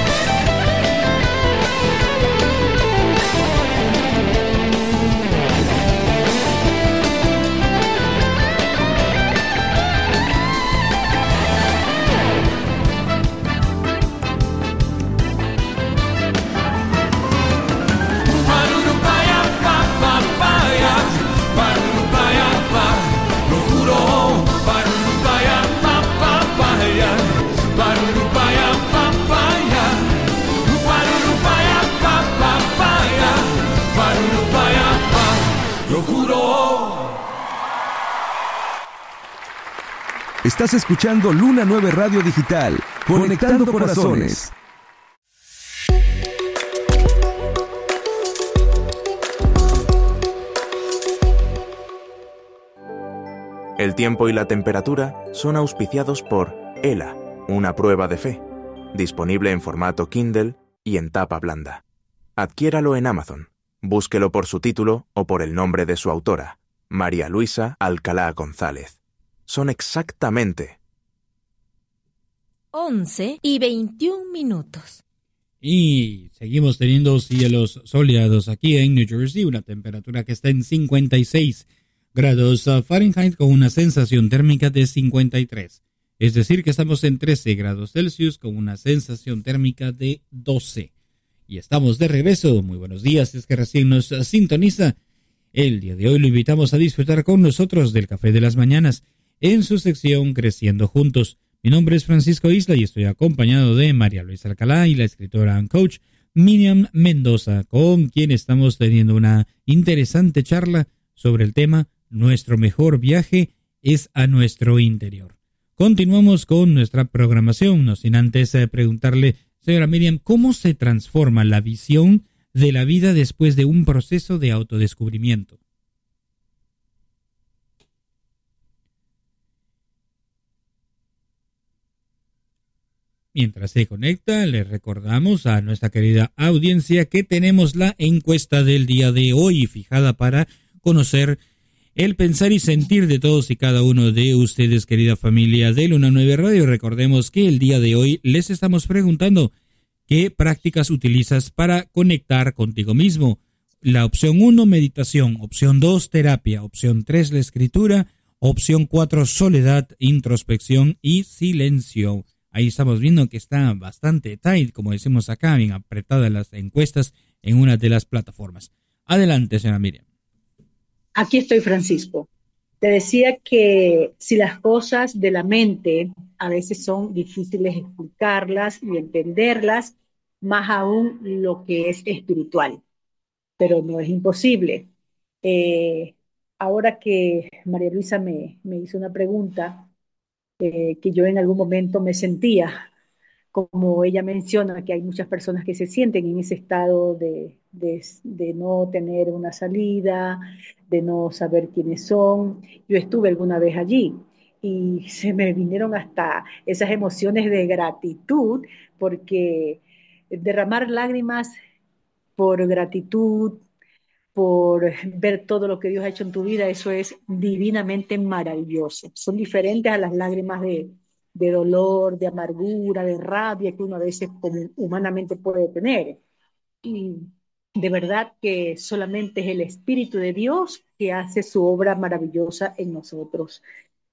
Estás escuchando Luna nueve Radio Digital, conectando, conectando corazones. El tiempo y la temperatura son auspiciados por ELA, una prueba de fe, disponible en formato Kindle y en tapa blanda. Adquiéralo en Amazon. Búsquelo por su título o por el nombre de su autora, María Luisa Alcalá González. Son exactamente once y veintiún minutos. Y seguimos teniendo cielos soleados aquí en New Jersey, una temperatura que está en cincuenta y seis grados Fahrenheit con una sensación térmica de cincuenta y tres. Es decir, que estamos en trece grados Celsius con una sensación térmica de doce. Y estamos de regreso. Muy buenos días, es que recién nos sintoniza. El día de hoy lo invitamos a disfrutar con nosotros del Café de las Mañanas en su sección Creciendo Juntos. Mi nombre es Francisco Isla y estoy acompañado de María Luisa Alcalá y la escritora and coach Miriam Mendoza, con quien estamos teniendo una interesante charla sobre el tema Nuestro mejor viaje es a nuestro interior. Continuamos con nuestra programación, no sin antes eh, preguntarle, señora Miriam, ¿cómo se transforma la visión de la vida después de un proceso de autodescubrimiento? Mientras se conecta, le recordamos a nuestra querida audiencia que tenemos la encuesta del día de hoy fijada para conocer el pensar y sentir de todos y cada uno de ustedes, querida familia de Luna nueve Radio. Recordemos que el día de hoy les estamos preguntando qué prácticas utilizas para conectar contigo mismo. La opción uno, meditación. Opción dos, terapia. Opción tres, la escritura. Opción cuatro, soledad, introspección y silencio. Ahí estamos viendo que está bastante tight, como decimos acá, bien apretadas las encuestas en una de las plataformas. Adelante, señora Miriam. Aquí estoy, Francisco. Te decía que si las cosas de la mente a veces son difíciles explicarlas y entenderlas, más aún lo que es espiritual, pero no es imposible. Eh, ahora que María Luisa me, me hizo una pregunta, Eh, que yo en algún momento me sentía, como ella menciona, que hay muchas personas que se sienten en ese estado de, de, de no tener una salida, de no saber quiénes son. Yo estuve alguna vez allí y se me vinieron hasta esas emociones de gratitud, porque derramar lágrimas por gratitud, por ver todo lo que Dios ha hecho en tu vida, eso es divinamente maravilloso. Son diferentes a las lágrimas de, de dolor, de amargura, de rabia que uno a veces como humanamente puede tener. Y de verdad que solamente es el Espíritu de Dios que hace su obra maravillosa en nosotros.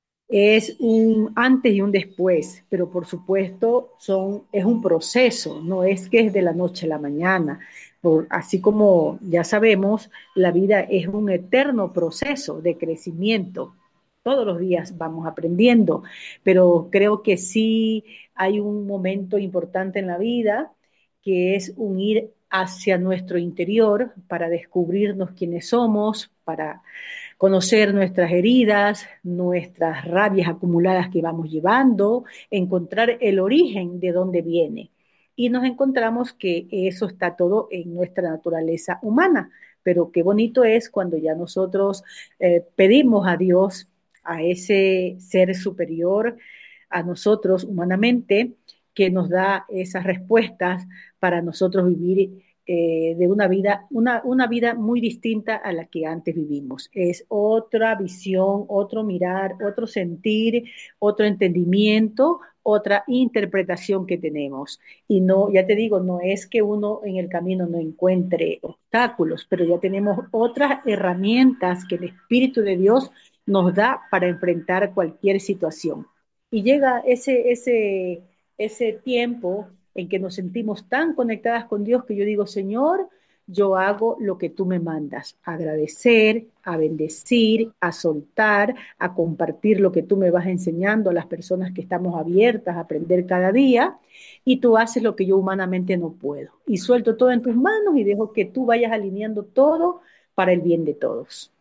Es un antes y un después, pero por supuesto son, es un proceso, no es que es de la noche a la mañana. Por, así como ya sabemos, la vida es un eterno proceso de crecimiento. Todos los días vamos aprendiendo, pero creo que sí hay un momento importante en la vida que es un ir hacia nuestro interior para descubrirnos quiénes somos, para conocer nuestras heridas, nuestras rabias acumuladas que vamos llevando, encontrar el origen de dónde viene. Y nos encontramos que eso está todo en nuestra naturaleza humana, pero qué bonito es cuando ya nosotros eh, pedimos a Dios, a ese ser superior a nosotros humanamente, que nos da esas respuestas para nosotros vivir eh, de una vida, una, una vida muy distinta a la que antes vivimos. Es otra visión, otro mirar, otro sentir, otro entendimiento, otra interpretación que tenemos. Y no, ya te digo, no es que uno en el camino no encuentre obstáculos, pero ya tenemos otras herramientas que el Espíritu de Dios nos da para enfrentar cualquier situación. Y llega ese, ese, ese tiempo en que nos sentimos tan conectadas con Dios que yo digo, Señor, yo hago lo que tú me mandas, a agradecer, a bendecir, a soltar, a compartir lo que tú me vas enseñando a las personas que estamos abiertas a aprender cada día, y tú haces lo que yo humanamente no puedo. Y suelto todo en tus manos y dejo que tú vayas alineando todo para el bien de todos.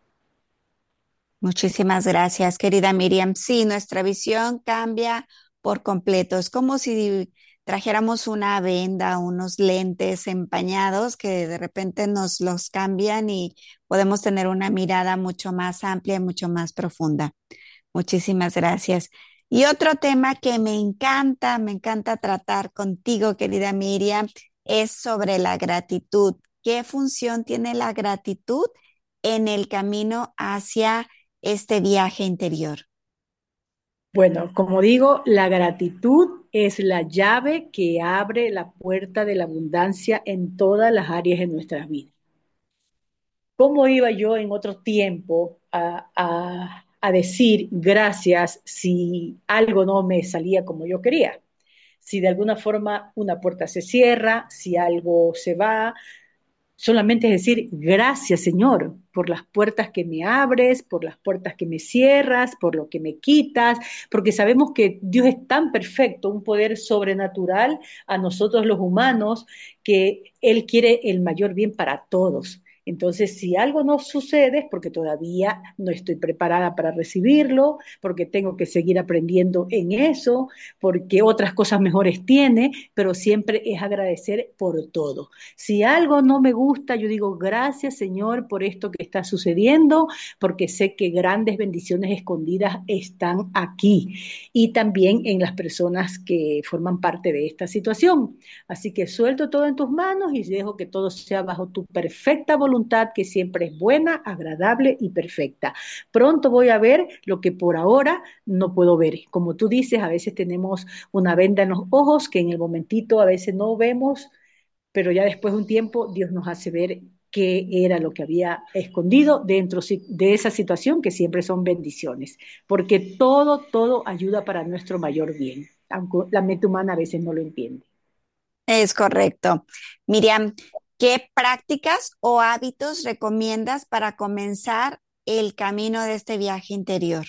Muchísimas gracias, querida Miriam. Sí, nuestra visión cambia por completo. Es como si trajéramos una venda, unos lentes empañados que de repente nos los cambian y podemos tener una mirada mucho más amplia y mucho más profunda. Muchísimas gracias. Y otro tema que me encanta, me encanta tratar contigo, querida Miriam, es sobre la gratitud. ¿Qué función tiene la gratitud en el camino hacia este viaje interior? Bueno, como digo, la gratitud es la llave que abre la puerta de la abundancia en todas las áreas de nuestras vidas. ¿Cómo iba yo en otro tiempo a, a, a decir gracias si algo no me salía como yo quería? Si de alguna forma una puerta se cierra, si algo se va, solamente es decir, gracias Señor, por las puertas que me abres, por las puertas que me cierras, por lo que me quitas, porque sabemos que Dios es tan perfecto, un poder sobrenatural a nosotros los humanos, que Él quiere el mayor bien para todos. Entonces, si algo no sucede es porque todavía no estoy preparada para recibirlo, porque tengo que seguir aprendiendo en eso, porque otras cosas mejores tiene, pero siempre es agradecer por todo. Si algo no me gusta, yo digo, gracias Señor por esto que está sucediendo, porque sé que grandes bendiciones escondidas están aquí y también en las personas que forman parte de esta situación. Así que suelto todo en tus manos y dejo que todo sea bajo tu perfecta voluntad, que siempre es buena, agradable y perfecta. Pronto voy a ver lo que por ahora no puedo ver. Como tú dices, a veces tenemos una venda en los ojos que en el momentito a veces no vemos, pero ya después de un tiempo Dios nos hace ver qué era lo que había escondido dentro de esa situación, que siempre son bendiciones, porque todo, todo ayuda para nuestro mayor bien, aunque la mente humana a veces no lo entiende. Es correcto. Miriam, ¿qué prácticas o hábitos recomiendas para comenzar el camino de este viaje interior?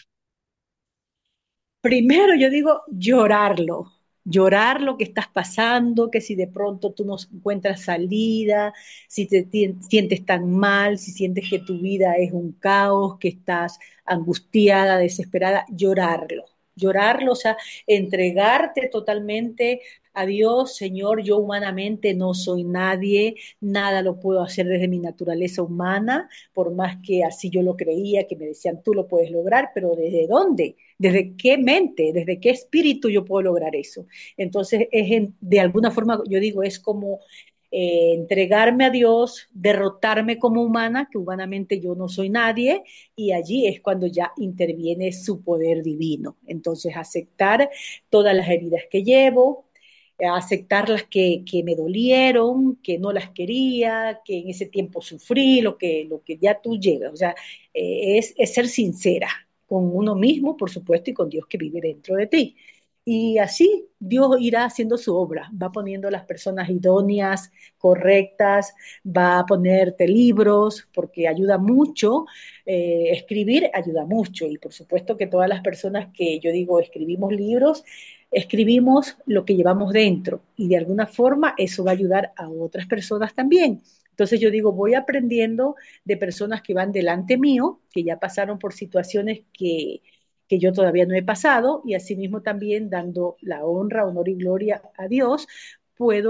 Primero yo digo llorarlo, llorar lo que estás pasando, que si de pronto tú no encuentras salida, si te sientes tan mal, si sientes que tu vida es un caos, que estás angustiada, desesperada, llorarlo. Llorarlo, o sea, entregarte totalmente a Dios. Señor, yo humanamente no soy nadie, nada lo puedo hacer desde mi naturaleza humana, por más que así yo lo creía, que me decían, tú lo puedes lograr, pero ¿desde dónde? ¿Desde qué mente? ¿Desde qué espíritu yo puedo lograr eso? Entonces, es en, de alguna forma, yo digo, es como Eh, entregarme a Dios, derrotarme como humana, que humanamente yo no soy nadie, y allí es cuando ya interviene su poder divino. Entonces, aceptar todas las heridas que llevo, eh, aceptar las que, que me dolieron, que no las quería, que en ese tiempo sufrí, lo que, lo que ya tú llevas. O sea, eh, es, es ser sincera con uno mismo, por supuesto, y con Dios que vive dentro de ti. Y así Dios irá haciendo su obra, va poniendo las personas idóneas, correctas, va a ponerte libros, porque ayuda mucho, eh, escribir ayuda mucho, y por supuesto que todas las personas que yo digo escribimos libros, escribimos lo que llevamos dentro, y de alguna forma eso va a ayudar a otras personas también. Entonces yo digo, voy aprendiendo de personas que van delante mío, que ya pasaron por situaciones que que yo todavía no he pasado, y asimismo también dando la honra, honor y gloria a Dios, puedo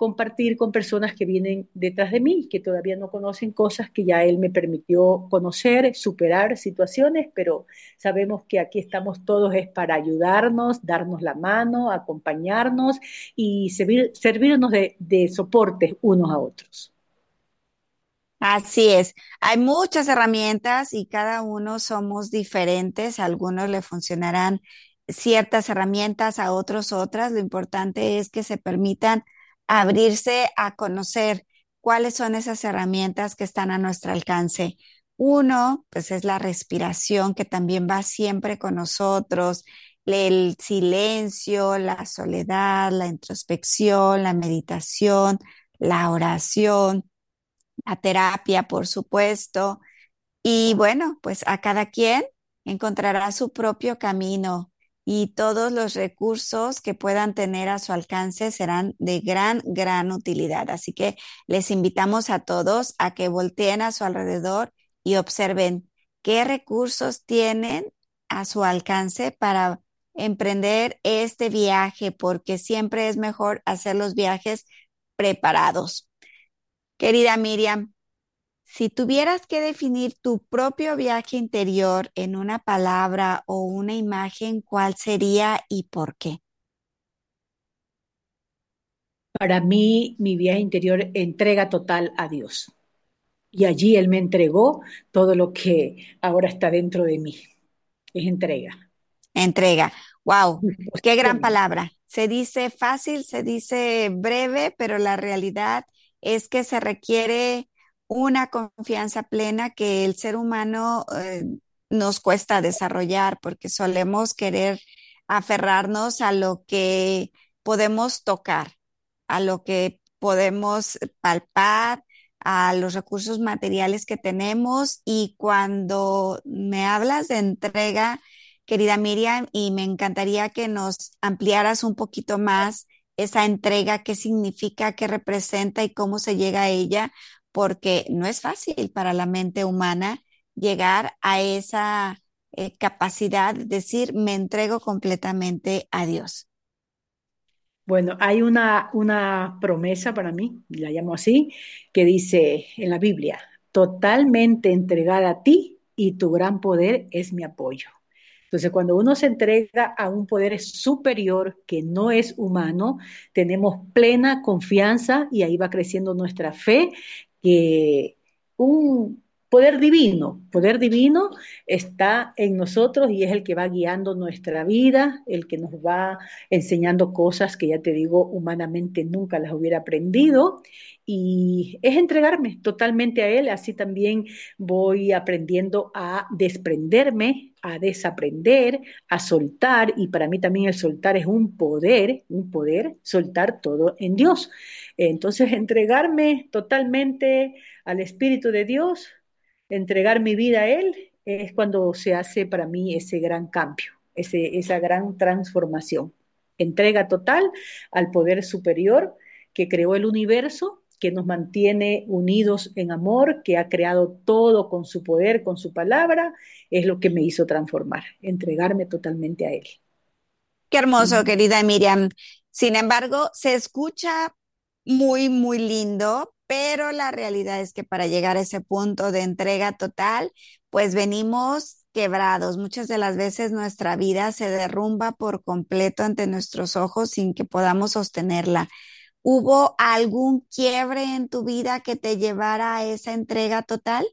compartir con personas que vienen detrás de mí, que todavía no conocen cosas que ya Él me permitió conocer, superar situaciones, pero sabemos que aquí estamos todos es para ayudarnos, darnos la mano, acompañarnos y servir, servirnos de, de soporte unos a otros. Así es, hay muchas herramientas y cada uno somos diferentes, a algunos le funcionarán ciertas herramientas, a otros otras. Lo importante es que se permitan abrirse a conocer cuáles son esas herramientas que están a nuestro alcance. Uno, pues es la respiración que también va siempre con nosotros, el silencio, la soledad, la introspección, la meditación, la oración, la terapia, por supuesto. Y bueno, pues a cada quien encontrará su propio camino y todos los recursos que puedan tener a su alcance serán de gran, gran utilidad. Así que les invitamos a todos a que volteen a su alrededor y observen qué recursos tienen a su alcance para emprender este viaje, porque siempre es mejor hacer los viajes preparados. Querida Miriam, si tuvieras que definir tu propio viaje interior en una palabra o una imagen, ¿cuál sería y por qué? Para mí, mi viaje interior, entrega total a Dios. Y allí Él me entregó todo lo que ahora está dentro de mí. Es entrega. Entrega. Wow, qué gran palabra. Se dice fácil, se dice breve, pero la realidad es que se requiere una confianza plena que el ser humano eh, nos cuesta desarrollar porque solemos querer aferrarnos a lo que podemos tocar, a lo que podemos palpar, a los recursos materiales que tenemos. Y cuando me hablas de entrega, querida Miriam, y me encantaría que nos ampliaras un poquito más esa entrega, qué significa, qué representa y cómo se llega a ella, porque no es fácil para la mente humana llegar a esa eh, capacidad de decir, me entrego completamente a Dios. Bueno, hay una, una promesa para mí, la llamo así, que dice en la Biblia, totalmente entregada a ti y tu gran poder es mi apoyo. Entonces, cuando uno se entrega a un poder superior que no es humano, tenemos plena confianza y ahí va creciendo nuestra fe, que un poder divino, poder divino está en nosotros y es el que va guiando nuestra vida, el que nos va enseñando cosas que ya te digo, humanamente nunca las hubiera aprendido. Y es entregarme totalmente a Él, así también voy aprendiendo a desprenderme, a desaprender, a soltar, y para mí también el soltar es un poder, un poder, soltar todo en Dios. Entonces, entregarme totalmente al Espíritu de Dios, entregar mi vida a Él, es cuando se hace para mí ese gran cambio, ese, esa gran transformación. Entrega total al poder superior que creó el universo, que nos mantiene unidos en amor, que ha creado todo con su poder, con su palabra, es lo que me hizo transformar, entregarme totalmente a Él. Qué hermoso, querida Miriam. Sin embargo, se escucha muy, muy lindo, pero la realidad es que para llegar a ese punto de entrega total, pues venimos quebrados. Muchas de las veces nuestra vida se derrumba por completo ante nuestros ojos sin que podamos sostenerla. ¿Hubo algún quiebre en tu vida que te llevara a esa entrega total?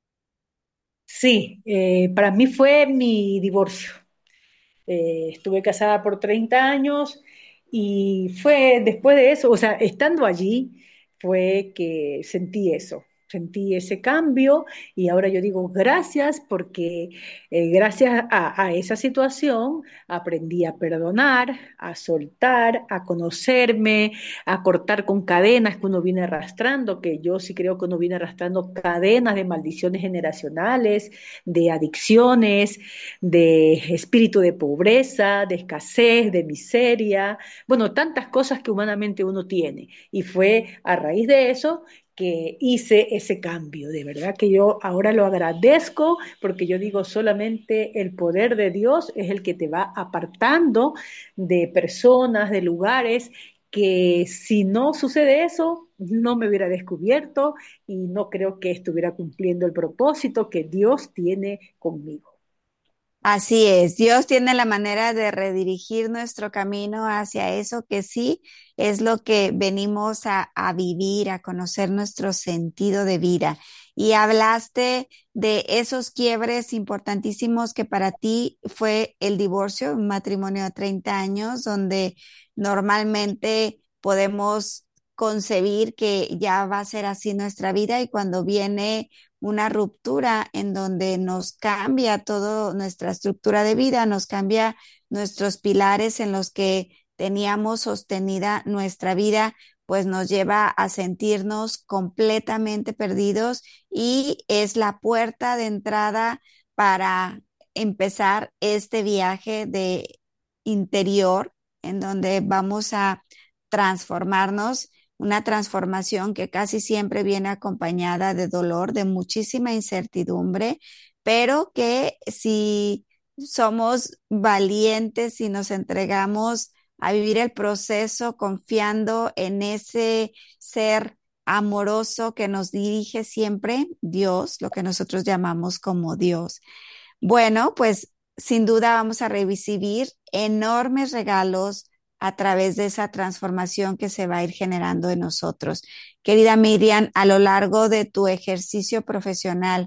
Sí, eh, para mí fue mi divorcio. Eh, estuve casada por treinta años y fue después de eso, o sea, estando allí, fue que sentí eso. Sentí ese cambio y ahora yo digo gracias porque eh, gracias a, a esa situación aprendí a perdonar, a soltar, a conocerme, a cortar con cadenas que uno viene arrastrando, que yo sí creo que uno viene arrastrando cadenas de maldiciones generacionales, de adicciones, de espíritu de pobreza, de escasez, de miseria, bueno, tantas cosas que humanamente uno tiene. Y fue a raíz de eso que hice ese cambio. De verdad que yo ahora lo agradezco porque yo digo solamente el poder de Dios es el que te va apartando de personas, de lugares que si no sucede eso, no me hubiera descubierto y no creo que estuviera cumpliendo el propósito que Dios tiene conmigo. Así es, Dios tiene la manera de redirigir nuestro camino hacia eso que sí es lo que venimos a, a vivir, a conocer nuestro sentido de vida. Y hablaste de esos quiebres importantísimos que para ti fue el divorcio, un matrimonio de treinta años, donde normalmente podemos concebir que ya va a ser así nuestra vida y cuando viene una ruptura en donde nos cambia toda nuestra estructura de vida, nos cambia nuestros pilares en los que teníamos sostenida nuestra vida, pues nos lleva a sentirnos completamente perdidos y es la puerta de entrada para empezar este viaje de interior en donde vamos a transformarnos. Una transformación que casi siempre viene acompañada de dolor, de muchísima incertidumbre, pero que si somos valientes y nos entregamos a vivir el proceso confiando en ese ser amoroso que nos dirige siempre, Dios, lo que nosotros llamamos como Dios. Bueno, pues sin duda vamos a recibir enormes regalos a través de esa transformación que se va a ir generando en nosotros. Querida Miriam, a lo largo de tu ejercicio profesional,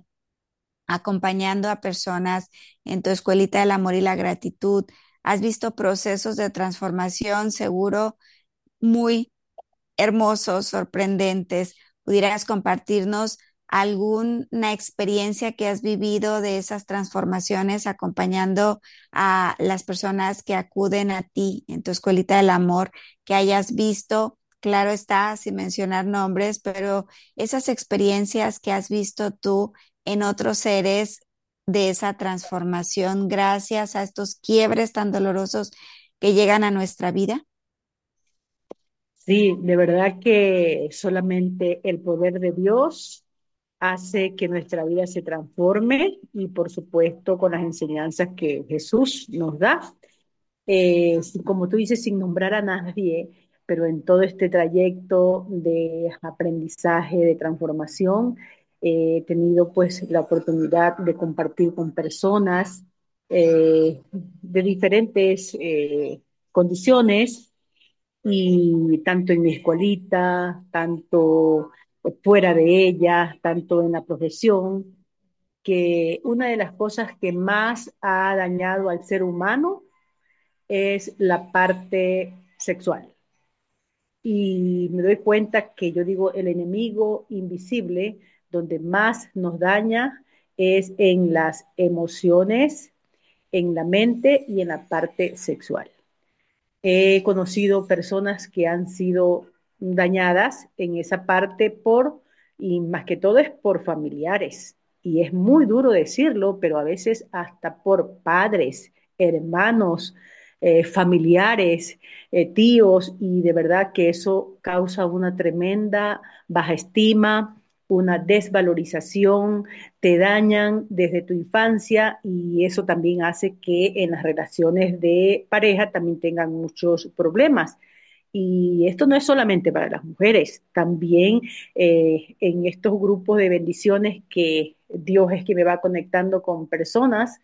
acompañando a personas en tu escuelita del amor y la gratitud, has visto procesos de transformación seguro muy hermosos, sorprendentes. ¿Pudieras compartirnos alguna experiencia que has vivido de esas transformaciones acompañando a las personas que acuden a ti en tu escuelita del amor, que hayas visto, claro está, sin mencionar nombres, pero esas experiencias que has visto tú en otros seres de esa transformación gracias a estos quiebres tan dolorosos que llegan a nuestra vida? Sí, de verdad que solamente el poder de Dios hace que nuestra vida se transforme y por supuesto con las enseñanzas que Jesús nos da. Eh, como tú dices, sin nombrar a nadie, pero en todo este trayecto de aprendizaje, de transformación, eh, he tenido pues la oportunidad de compartir con personas eh, de diferentes eh, condiciones y tanto en mi escuelita, tanto fuera de ella, tanto en la profesión, que una de las cosas que más ha dañado al ser humano es la parte sexual. Y me doy cuenta que yo digo el enemigo invisible, donde más nos daña es en las emociones, en la mente y en la parte sexual. He conocido personas que han sido dañadas en esa parte por, y más que todo es por familiares. Y es muy duro decirlo, pero a veces hasta por padres, hermanos, eh, familiares, eh, tíos, y de verdad que eso causa una tremenda baja estima, una desvalorización, te dañan desde tu infancia y eso también hace que en las relaciones de pareja también tengan muchos problemas. Y esto no es solamente para las mujeres, también eh, en estos grupos de bendiciones que Dios es que me va conectando con personas.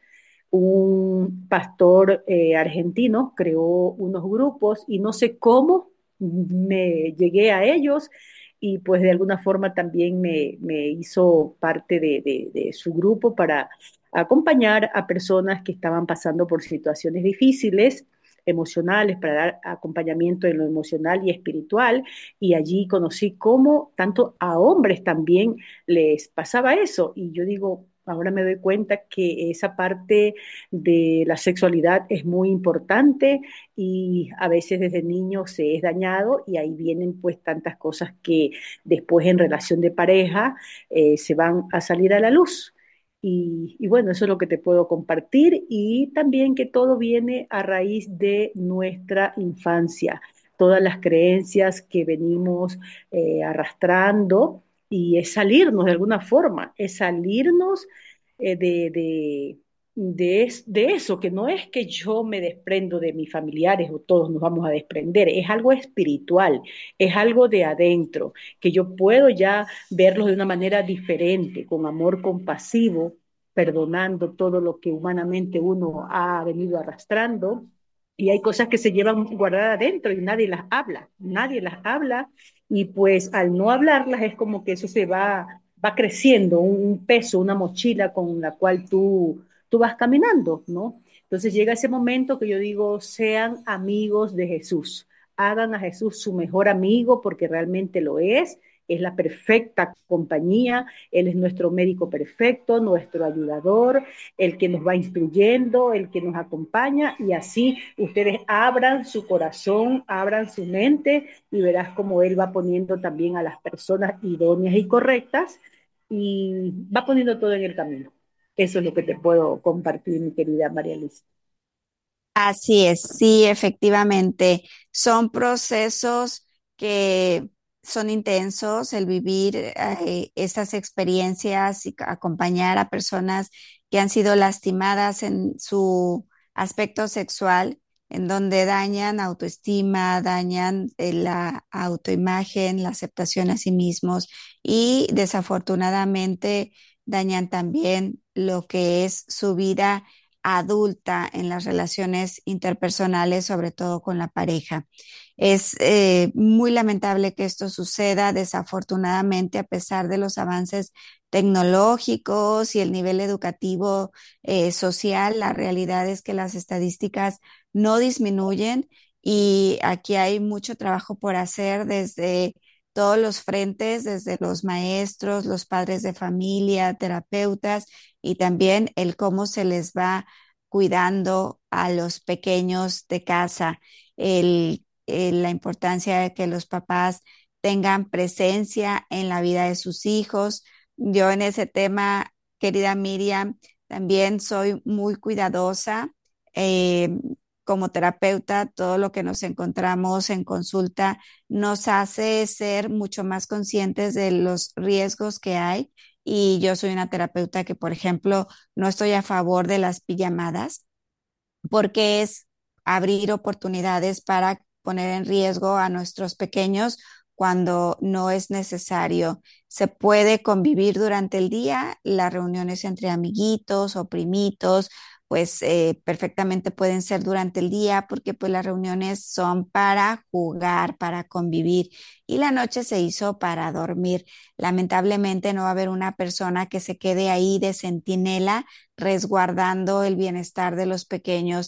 Un pastor eh, argentino creó unos grupos y no sé cómo me llegué a ellos y pues de alguna forma también me, me hizo parte de, de, de su grupo para acompañar a personas que estaban pasando por situaciones difíciles emocionales, para dar acompañamiento en lo emocional y espiritual, y allí conocí cómo tanto a hombres también les pasaba eso, y yo digo, ahora me doy cuenta que esa parte de la sexualidad es muy importante y a veces desde niño se es dañado y ahí vienen pues tantas cosas que después en relación de pareja eh, se van a salir a la luz. Y, y bueno, eso es lo que te puedo compartir y también que todo viene a raíz de nuestra infancia, todas las creencias que venimos eh, arrastrando y es salirnos de alguna forma, es salirnos eh, de, de, de, es- de eso, que no es que yo me desprendo de mis familiares o todos nos vamos a desprender, es algo espiritual, es algo de adentro, que yo puedo ya verlos de una manera diferente, con amor compasivo, perdonando todo lo que humanamente uno ha venido arrastrando. Y hay cosas que se llevan guardadas adentro y nadie las habla, nadie las habla y pues al no hablarlas es como que eso se va, va creciendo, un, un peso, una mochila con la cual tú, tú vas caminando, ¿no? Entonces llega ese momento que yo digo, sean amigos de Jesús, hagan a Jesús su mejor amigo porque realmente lo es, es la perfecta compañía, Él es nuestro médico perfecto, nuestro ayudador, el que nos va instruyendo, el que nos acompaña y así ustedes abran su corazón, abran su mente y verás cómo Él va poniendo también a las personas idóneas y correctas y va poniendo todo en el camino. Eso es lo que te puedo compartir, mi querida María Luisa. Así es, sí, efectivamente. Son procesos que son intensos, el vivir eh, estas experiencias y acompañar a personas que han sido lastimadas en su aspecto sexual, en donde dañan autoestima, dañan eh, la autoimagen, la aceptación a sí mismos y desafortunadamente dañan también lo que es su vida adulta en las relaciones interpersonales, sobre todo con la pareja. Es eh, muy lamentable que esto suceda, desafortunadamente, a pesar de los avances tecnológicos y el nivel educativo eh, social, la realidad es que las estadísticas no disminuyen y aquí hay mucho trabajo por hacer desde todos los frentes, desde los maestros, los padres de familia, terapeutas y también el cómo se les va cuidando a los pequeños de casa, el, el- la importancia de que los papás tengan presencia en la vida de sus hijos. Yo en ese tema, querida Miriam, también soy muy cuidadosa. eh, Como terapeuta, todo lo que nos encontramos en consulta nos hace ser mucho más conscientes de los riesgos que hay y yo soy una terapeuta que, por ejemplo, no estoy a favor de las pijamadas porque es abrir oportunidades para poner en riesgo a nuestros pequeños cuando no es necesario. Se puede convivir durante el día, las reuniones entre amiguitos o primitos, pues eh, perfectamente pueden ser durante el día porque pues las reuniones son para jugar, para convivir y la noche se hizo para dormir. Lamentablemente no va a haber una persona que se quede ahí de centinela resguardando el bienestar de los pequeños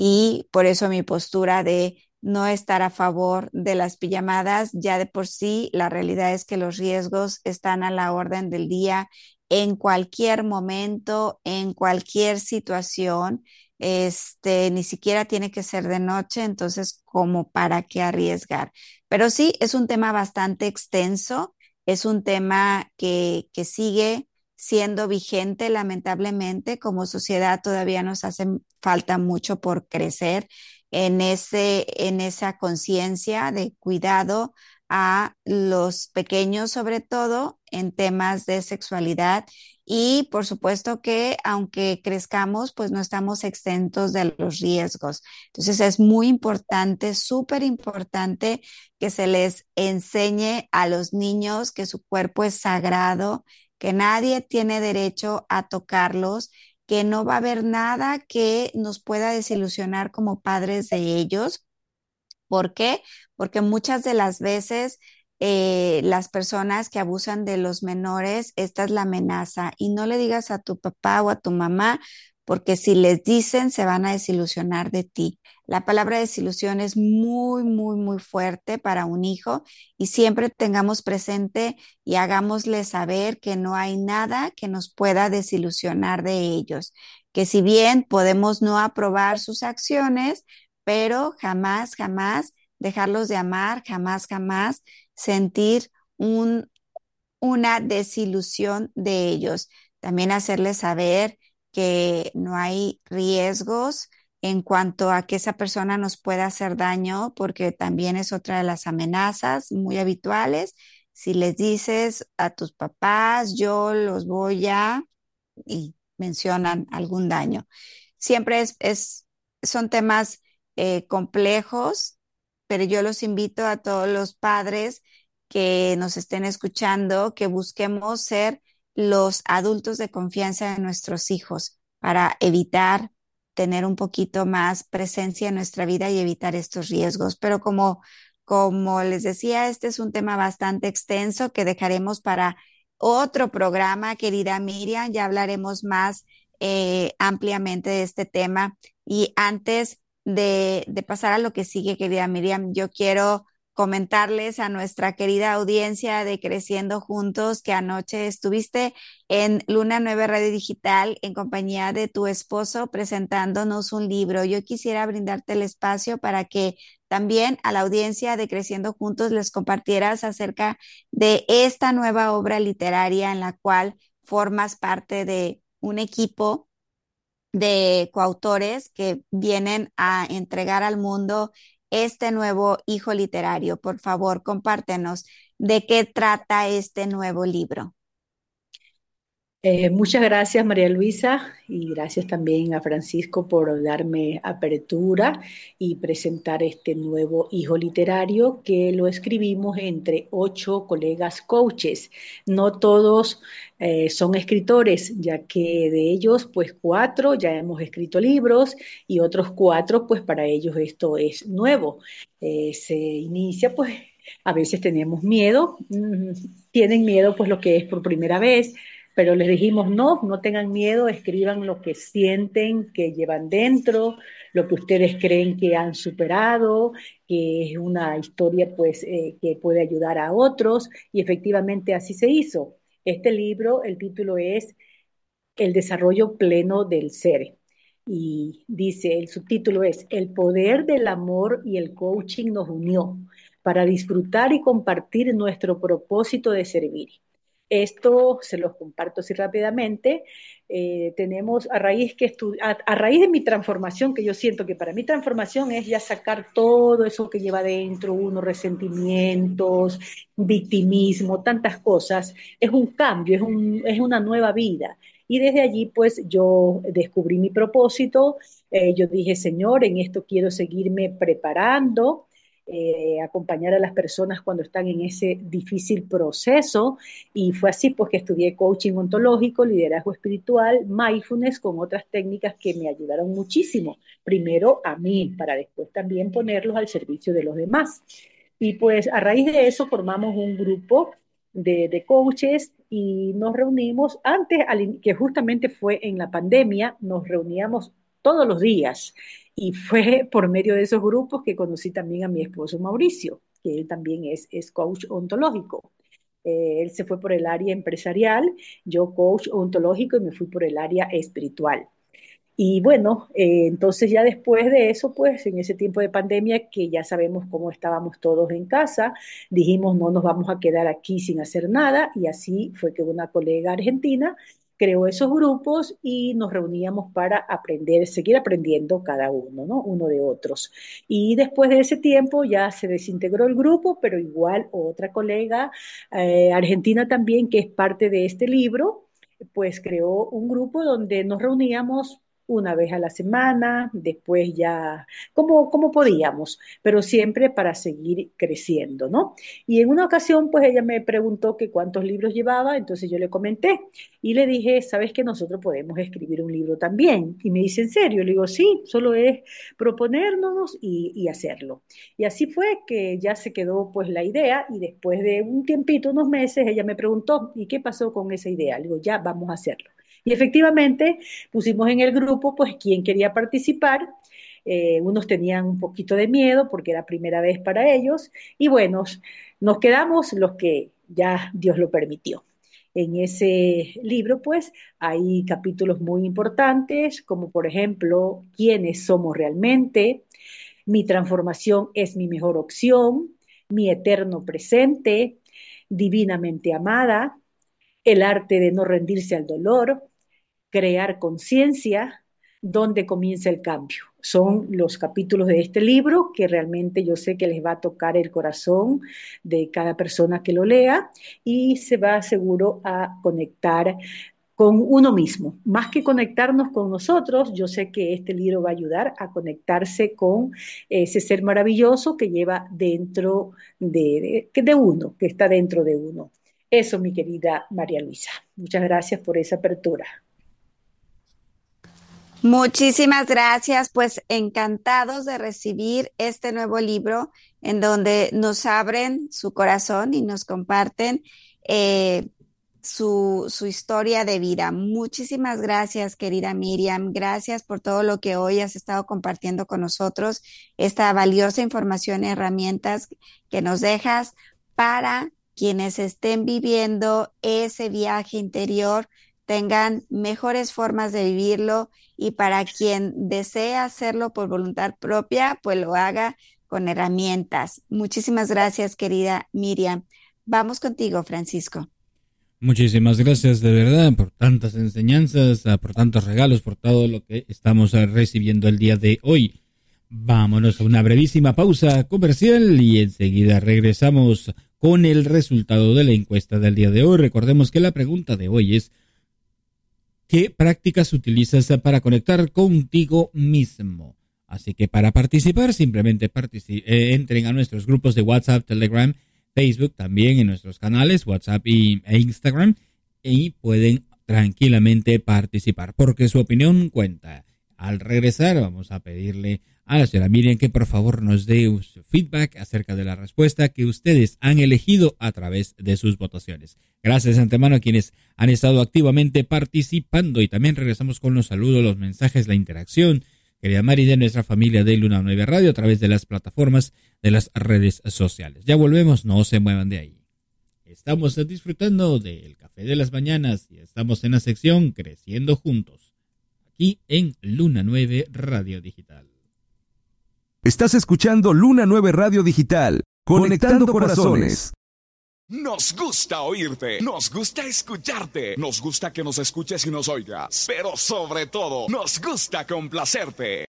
y por eso mi postura de no estar a favor de las pijamadas, ya de por sí la realidad es que los riesgos están a la orden del día en cualquier momento, en cualquier situación. Este, ni siquiera tiene que ser de noche, entonces, ¿como para qué arriesgar? Pero sí, es un tema bastante extenso, es un tema que, que sigue siendo vigente, lamentablemente. Como sociedad todavía nos hace falta mucho por crecer en ese, en esa conciencia de cuidado a los pequeños, sobre todo en temas de sexualidad. Y por supuesto que aunque crezcamos, pues no estamos exentos de los riesgos. Entonces es muy importante, súper importante que se les enseñe a los niños que su cuerpo es sagrado, que nadie tiene derecho a tocarlos, que no va a haber nada que nos pueda desilusionar como padres de ellos. ¿Por qué? Porque muchas de las veces eh, las personas que abusan de los menores, esta es la amenaza. Y no le digas a tu papá o a tu mamá, porque si les dicen se van a desilusionar de ti. La palabra desilusión es muy, muy, muy fuerte para un hijo y siempre tengamos presente y hagámosle saber que no hay nada que nos pueda desilusionar de ellos. Que si bien podemos no aprobar sus acciones, pero jamás, jamás dejarlos de amar, jamás, jamás sentir un, una desilusión de ellos. También hacerles saber que no hay riesgos en cuanto a que esa persona nos pueda hacer daño, porque también es otra de las amenazas muy habituales. Si les dices a tus papás, yo los voy a, y mencionan algún daño. Siempre es, es, son temas eh, complejos, pero yo los invito a todos los padres que nos estén escuchando, que busquemos ser los adultos de confianza de nuestros hijos para evitar tener un poquito más presencia en nuestra vida y evitar estos riesgos. Pero como, como les decía, este es un tema bastante extenso que dejaremos para otro programa, querida Miriam. Ya hablaremos más eh, ampliamente de este tema. Y antes de, de pasar a lo que sigue, querida Miriam, yo quiero comentarles a nuestra querida audiencia de Creciendo Juntos que anoche estuviste en Luna nueve Radio Digital en compañía de tu esposo presentándonos un libro. Yo quisiera brindarte el espacio para que también a la audiencia de Creciendo Juntos les compartieras acerca de esta nueva obra literaria en la cual formas parte de un equipo de coautores que vienen a entregar al mundo este nuevo hijo literario. Por favor, compártenos de qué trata este nuevo libro. Eh, muchas gracias, María Luisa, y gracias también a Francisco por darme apertura y presentar este nuevo hijo literario que lo escribimos entre ocho colegas coaches. No todos eh, son escritores, ya que de ellos, pues cuatro ya hemos escrito libros y otros cuatro, pues para ellos esto es nuevo. Eh, se inicia, pues a veces tenemos miedo, mm, tienen miedo pues lo que es por primera vez, pero les dijimos no, no tengan miedo, escriban lo que sienten, que llevan dentro, lo que ustedes creen que han superado, que es una historia pues eh, que puede ayudar a otros, y efectivamente así se hizo. Este libro, el título es El desarrollo pleno del ser, y dice, el subtítulo es El poder del amor y el coaching nos unió para disfrutar y compartir nuestro propósito de servir. Esto se los comparto así rápidamente. Eh, tenemos a raíz, que estu- a, a raíz de mi transformación, que yo siento que para mi transformación es ya sacar todo eso que lleva dentro uno, resentimientos, victimismo, tantas cosas. Es un cambio, es, un, es una nueva vida. Y desde allí, pues, yo descubrí mi propósito. Eh, yo dije, Señor, en esto quiero seguirme preparando. Eh, acompañar a las personas cuando están en ese difícil proceso, y fue así pues que estudié coaching ontológico, liderazgo espiritual, mindfulness, con otras técnicas que me ayudaron muchísimo, primero a mí, para después también ponerlos al servicio de los demás. Y pues a raíz de eso formamos un grupo de, de coaches y nos reunimos antes, que justamente fue en la pandemia, nos reuníamos todos los días. Y fue por medio de esos grupos que conocí también a mi esposo Mauricio, que él también es, es coach ontológico. Eh, él se fue por el área empresarial, yo coach ontológico, y me fui por el área espiritual. Y bueno, eh, entonces ya después de eso, pues en ese tiempo de pandemia, que ya sabemos cómo estábamos todos en casa, dijimos no nos vamos a quedar aquí sin hacer nada, y así fue que una colega argentina creó esos grupos y nos reuníamos para aprender, seguir aprendiendo cada uno, ¿no? Uno de otros. Y después de ese tiempo ya se desintegró el grupo, pero igual otra colega eh, argentina también, que es parte de este libro, pues creó un grupo donde nos reuníamos una vez a la semana, después ya, como, como podíamos, pero siempre para seguir creciendo, ¿no? Y en una ocasión, pues ella me preguntó que cuántos libros llevaba, entonces yo le comenté y le dije, ¿sabes que nosotros podemos escribir un libro también? Y me dice, ¿en serio? Le digo, sí, solo es proponernos y, y hacerlo. Y así fue que ya se quedó pues la idea, y después de un tiempito, unos meses, ella me preguntó, ¿y qué pasó con esa idea? Le digo, ya, vamos a hacerlo. Y efectivamente pusimos en el grupo pues quién quería participar. Eh, unos tenían un poquito de miedo porque era primera vez para ellos, y bueno, nos quedamos los que ya Dios lo permitió. En ese libro pues hay capítulos muy importantes, como por ejemplo quiénes somos realmente, mi transformación es mi mejor opción, mi eterno presente, divinamente amada, el arte de no rendirse al dolor, crear conciencia, dónde comienza el cambio. Son los capítulos de este libro que realmente yo sé que les va a tocar el corazón de cada persona que lo lea, y se va seguro a conectar con uno mismo. Más que conectarnos con nosotros, yo sé que este libro va a ayudar a conectarse con ese ser maravilloso que lleva dentro de, de, de uno, que está dentro de uno. Eso, mi querida María Luisa. Muchas gracias por esa apertura. Muchísimas gracias, pues encantados de recibir este nuevo libro en donde nos abren su corazón y nos comparten eh, su, su historia de vida. Muchísimas gracias, querida Miriam. Gracias por todo lo que hoy has estado compartiendo con nosotros, esta valiosa información y herramientas que nos dejas para quienes estén viviendo ese viaje interior, tengan mejores formas de vivirlo, y para quien desea hacerlo por voluntad propia, pues lo haga con herramientas. Muchísimas gracias, querida Miriam. Vamos contigo, Francisco. Muchísimas gracias de verdad por tantas enseñanzas, por tantos regalos, por todo lo que estamos recibiendo el día de hoy. Vámonos a una brevísima pausa comercial y enseguida regresamos con el resultado de la encuesta del día de hoy. Recordemos que la pregunta de hoy es: ¿qué prácticas utilizas para conectar contigo mismo? Así que para participar, simplemente partici- eh, entren a nuestros grupos de WhatsApp, Telegram, Facebook, también en nuestros canales WhatsApp y, e Instagram, y pueden tranquilamente participar, porque su opinión cuenta. Al regresar, vamos a pedirle a la señora Miriam que por favor nos dé su feedback acerca de la respuesta que ustedes han elegido a través de sus votaciones. Gracias de antemano a quienes han estado activamente participando, y también regresamos con los saludos, los mensajes, la interacción, querida Mari, de nuestra familia de Luna nueve Radio a través de las plataformas de las redes sociales. Ya volvemos, no se muevan de ahí. Estamos disfrutando del Café de las Mañanas y estamos en la sección Creciendo Juntos, aquí en Luna nueve Radio Digital. Estás escuchando Luna nueve Radio Digital, conectando, conectando corazones. Nos gusta oírte, nos gusta escucharte, nos gusta que nos escuches y nos oigas, pero sobre todo, nos gusta complacerte.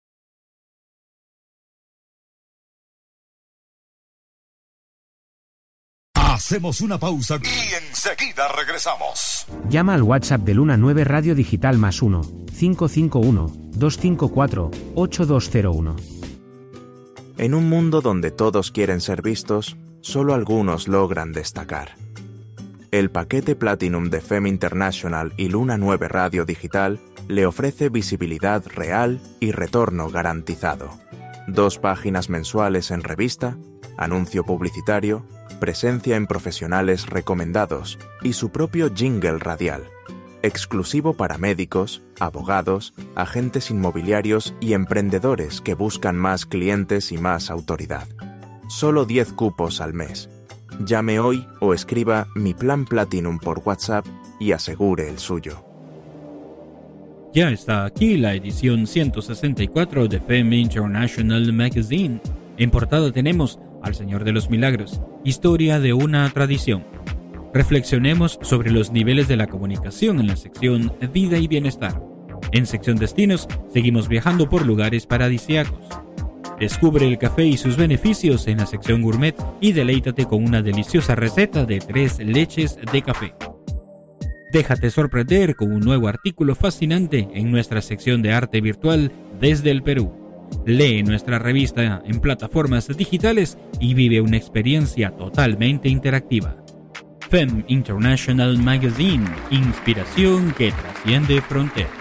Hacemos una pausa y enseguida regresamos. Llama al WhatsApp de Luna nueve Radio Digital más uno, cinco cinco uno, dos cinco cuatro, ocho dos cero uno. En un mundo donde todos quieren ser vistos, solo algunos logran destacar. El paquete Platinum de Fem International y Luna nueve Radio Digital le ofrece visibilidad real y retorno garantizado. Dos páginas mensuales en revista, anuncio publicitario, presencia en profesionales recomendados y su propio jingle radial, exclusivo para médicos, abogados, agentes inmobiliarios y emprendedores que buscan más clientes y más autoridad. Solo diez cupos al mes. Llame hoy o escriba Mi Plan Platinum por WhatsApp y asegure el suyo. Ya está aquí la edición ciento sesenta y cuatro de Fem International Magazine. En portada tenemos Al Señor de los Milagros, historia de una tradición. Reflexionemos sobre los niveles de la comunicación en la sección Vida y Bienestar. En sección Destinos, seguimos viajando por lugares paradisíacos. Descubre el café y sus beneficios en la sección Gourmet y deleítate con una deliciosa receta de tres leches de café. Déjate sorprender con un nuevo artículo fascinante en nuestra sección de arte virtual desde el Perú. Lee nuestra revista en plataformas digitales y vive una experiencia totalmente interactiva. Fem International Magazine, inspiración que trasciende fronteras.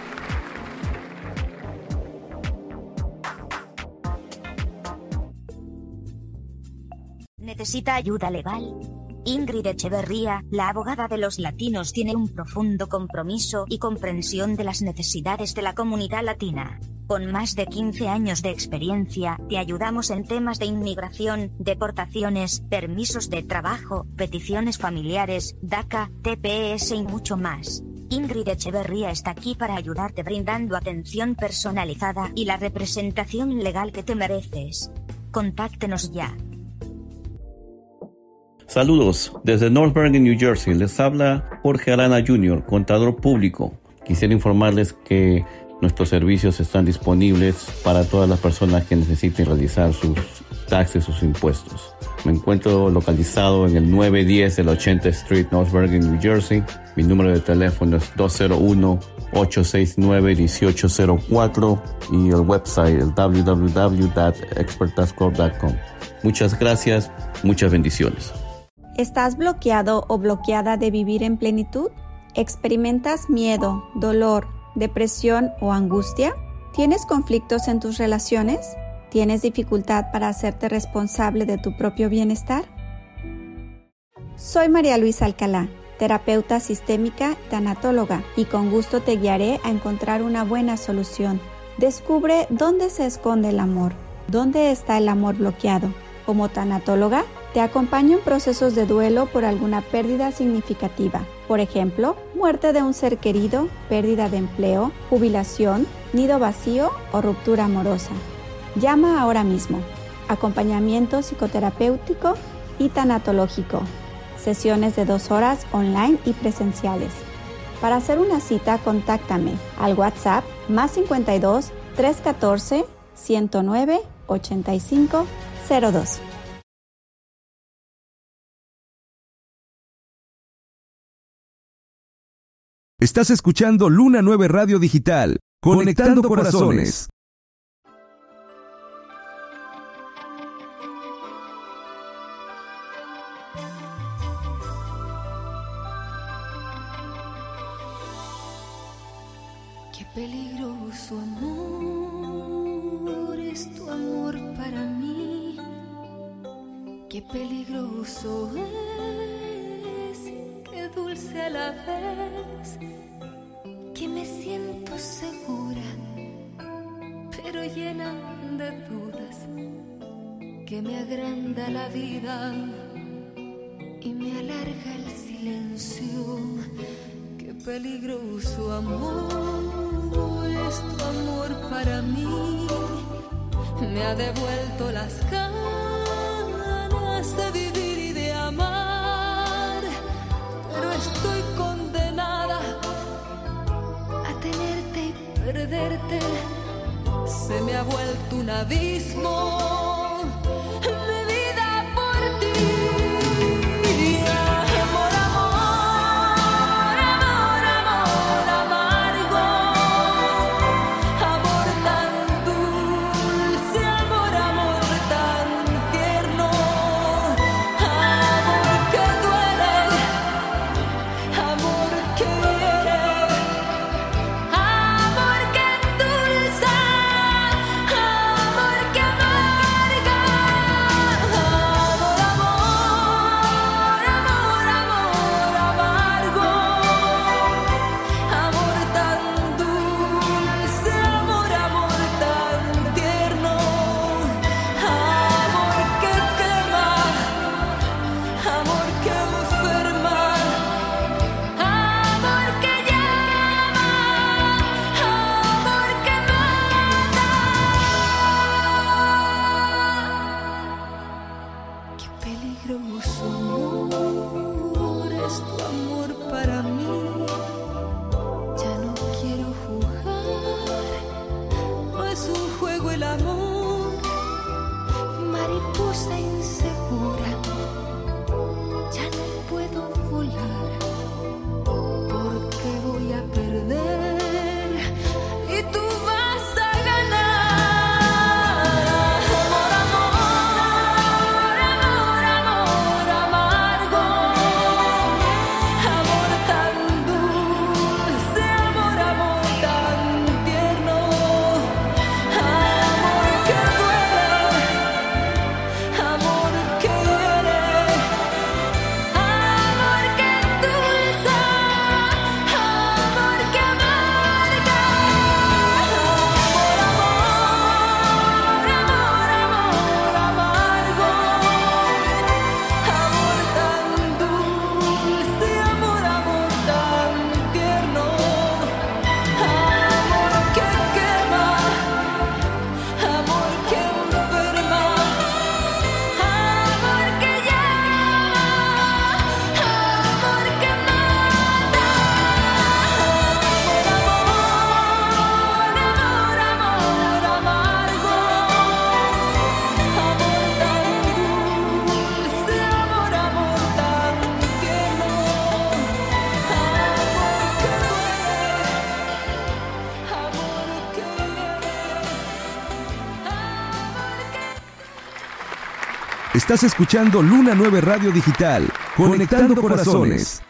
¿Necesita ayuda legal? Ingrid Echeverría, la abogada de los latinos, tiene un profundo compromiso y comprensión de las necesidades de la comunidad latina. Con más de quince años de experiencia, te ayudamos en temas de inmigración, deportaciones, permisos de trabajo, peticiones familiares, DACA, T P S y mucho más. Ingrid Echeverría está aquí para ayudarte brindando atención personalizada y la representación legal que te mereces. Contáctenos ya. Saludos, desde North Bergen, New Jersey, les habla Jorge Arana junior, contador público. Quisiera informarles que nuestros servicios están disponibles para todas las personas que necesiten realizar sus taxes, sus impuestos. Me encuentro localizado en el nueve diez de la ochenta Street, North Bergen, New Jersey. Mi número de teléfono es dos cero uno, ocho seis nueve, uno ocho cero cuatro y el website el w w w punto expert tax corp punto com. Muchas gracias, muchas bendiciones. ¿Estás bloqueado o bloqueada de vivir en plenitud? ¿Experimentas miedo, dolor, depresión o angustia? ¿Tienes conflictos en tus relaciones? ¿Tienes dificultad para hacerte responsable de tu propio bienestar? Soy María Luisa Alcalá, terapeuta sistémica, tanatóloga, y con gusto te guiaré a encontrar una buena solución. Descubre dónde se esconde el amor, dónde está el amor bloqueado. Como tanatóloga, te acompaño en procesos de duelo por alguna pérdida significativa. Por ejemplo, muerte de un ser querido, pérdida de empleo, jubilación, nido vacío o ruptura amorosa. Llama ahora mismo. Acompañamiento psicoterapéutico y tanatológico. Sesiones de dos horas online y presenciales. Para hacer una cita, contáctame al WhatsApp más cincuenta y dos, trescientos catorce, ciento nueve, ochenta y cinco cero dos. Estás escuchando Luna nueve Radio Digital, conectando, conectando corazones. Qué peligroso amor es tu amor para mí. Qué peligroso es, qué dulce a la vez. Que me siento segura, pero llena de dudas. Que me agranda la vida y me alarga el silencio. Qué peligroso amor es tu amor para mí. Me ha devuelto las ganas de vivir y de amar, pero estoy condenada a tenerte y perderte. Se me ha vuelto un abismo. Amor que Estás escuchando Luna nueve Radio Digital, conectando corazones.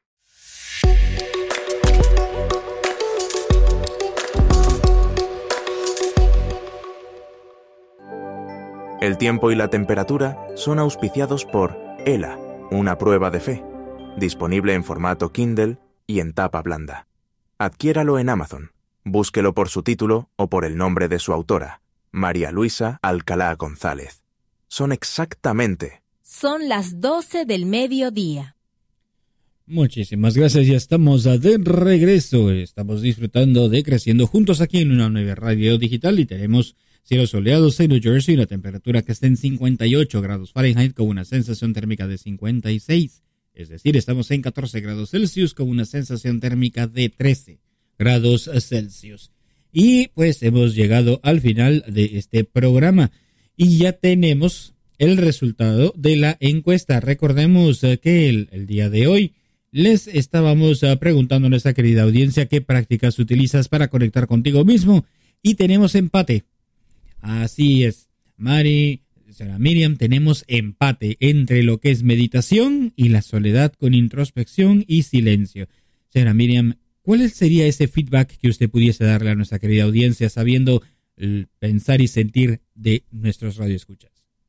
El tiempo y la temperatura son auspiciados por ELA, una prueba de fe, disponible en formato Kindle y en tapa blanda. Adquiéralo en Amazon. Búsquelo por su título o por el nombre de su autora, María Luisa Alcalá González. Son exactamente... Son las doce del mediodía. Muchísimas gracias, ya estamos de regreso. Estamos disfrutando de Creciendo Juntos aquí en una nueva radio digital y tenemos cielos soleados en New Jersey, una temperatura que está en cincuenta y ocho grados Fahrenheit con una sensación térmica de cincuenta y seis. Es decir, estamos en catorce grados Celsius con una sensación térmica de trece grados Celsius. Y pues hemos llegado al final de este programa y ya tenemos el resultado de la encuesta. Recordemos que el, el día de hoy les estábamos preguntando a nuestra querida audiencia qué prácticas utilizas para conectar contigo mismo y tenemos empate. Así es, Mari, señora Miriam, tenemos empate entre lo que es meditación y la soledad con introspección y silencio. Señora Miriam, ¿cuál sería ese feedback que usted pudiese darle a nuestra querida audiencia sabiendo el pensar y sentir de nuestros radioescuchas?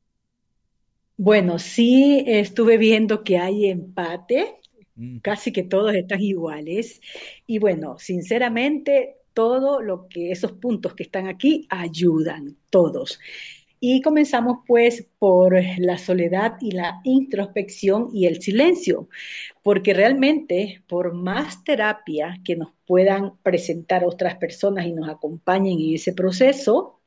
Bueno, sí estuve viendo que hay empate, mm. casi que todos están iguales. Y bueno, sinceramente, todo lo que esos puntos que están aquí ayudan, todos. Y comenzamos pues por la soledad y la introspección y el silencio, porque realmente por más terapia que nos puedan presentar otras personas y nos acompañen en ese proceso,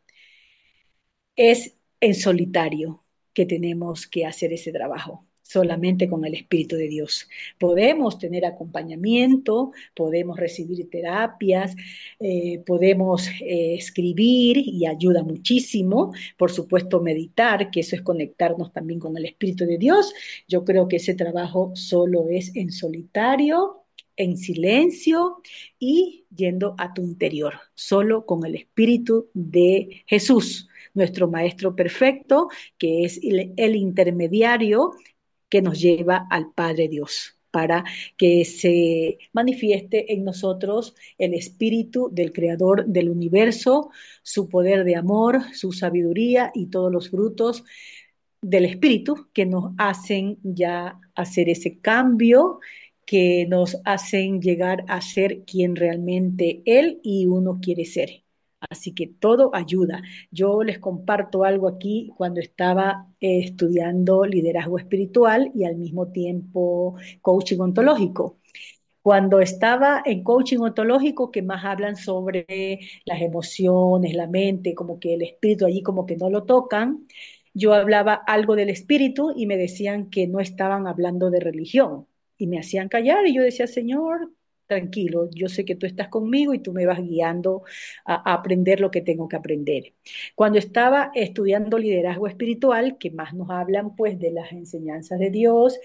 es en solitario que tenemos que hacer ese trabajo, solamente con el Espíritu de Dios. Podemos tener acompañamiento, podemos recibir terapias, eh, podemos eh, escribir y ayuda muchísimo. Por supuesto, meditar, que eso es conectarnos también con el Espíritu de Dios. Yo creo que ese trabajo solo es en solitario, en silencio y yendo a tu interior, solo con el Espíritu de Jesús, nuestro Maestro perfecto, que es el, el intermediario que nos lleva al Padre Dios, para que se manifieste en nosotros el espíritu del Creador del universo, su poder de amor, su sabiduría y todos los frutos del espíritu que nos hacen ya hacer ese cambio, que nos hacen llegar a ser quien realmente Él y uno quiere ser. Así que todo ayuda. Yo les comparto algo aquí cuando estaba eh, estudiando liderazgo espiritual y al mismo tiempo coaching ontológico. Cuando estaba en coaching ontológico, que más hablan sobre las emociones, la mente, como que el espíritu allí como que no lo tocan, yo hablaba algo del espíritu y me decían que no estaban hablando de religión y me hacían callar y yo decía, Señor, tranquilo, yo sé que tú estás conmigo y tú me vas guiando a, a aprender lo que tengo que aprender. Cuando estaba estudiando liderazgo espiritual, que más nos hablan pues de las enseñanzas de Dios,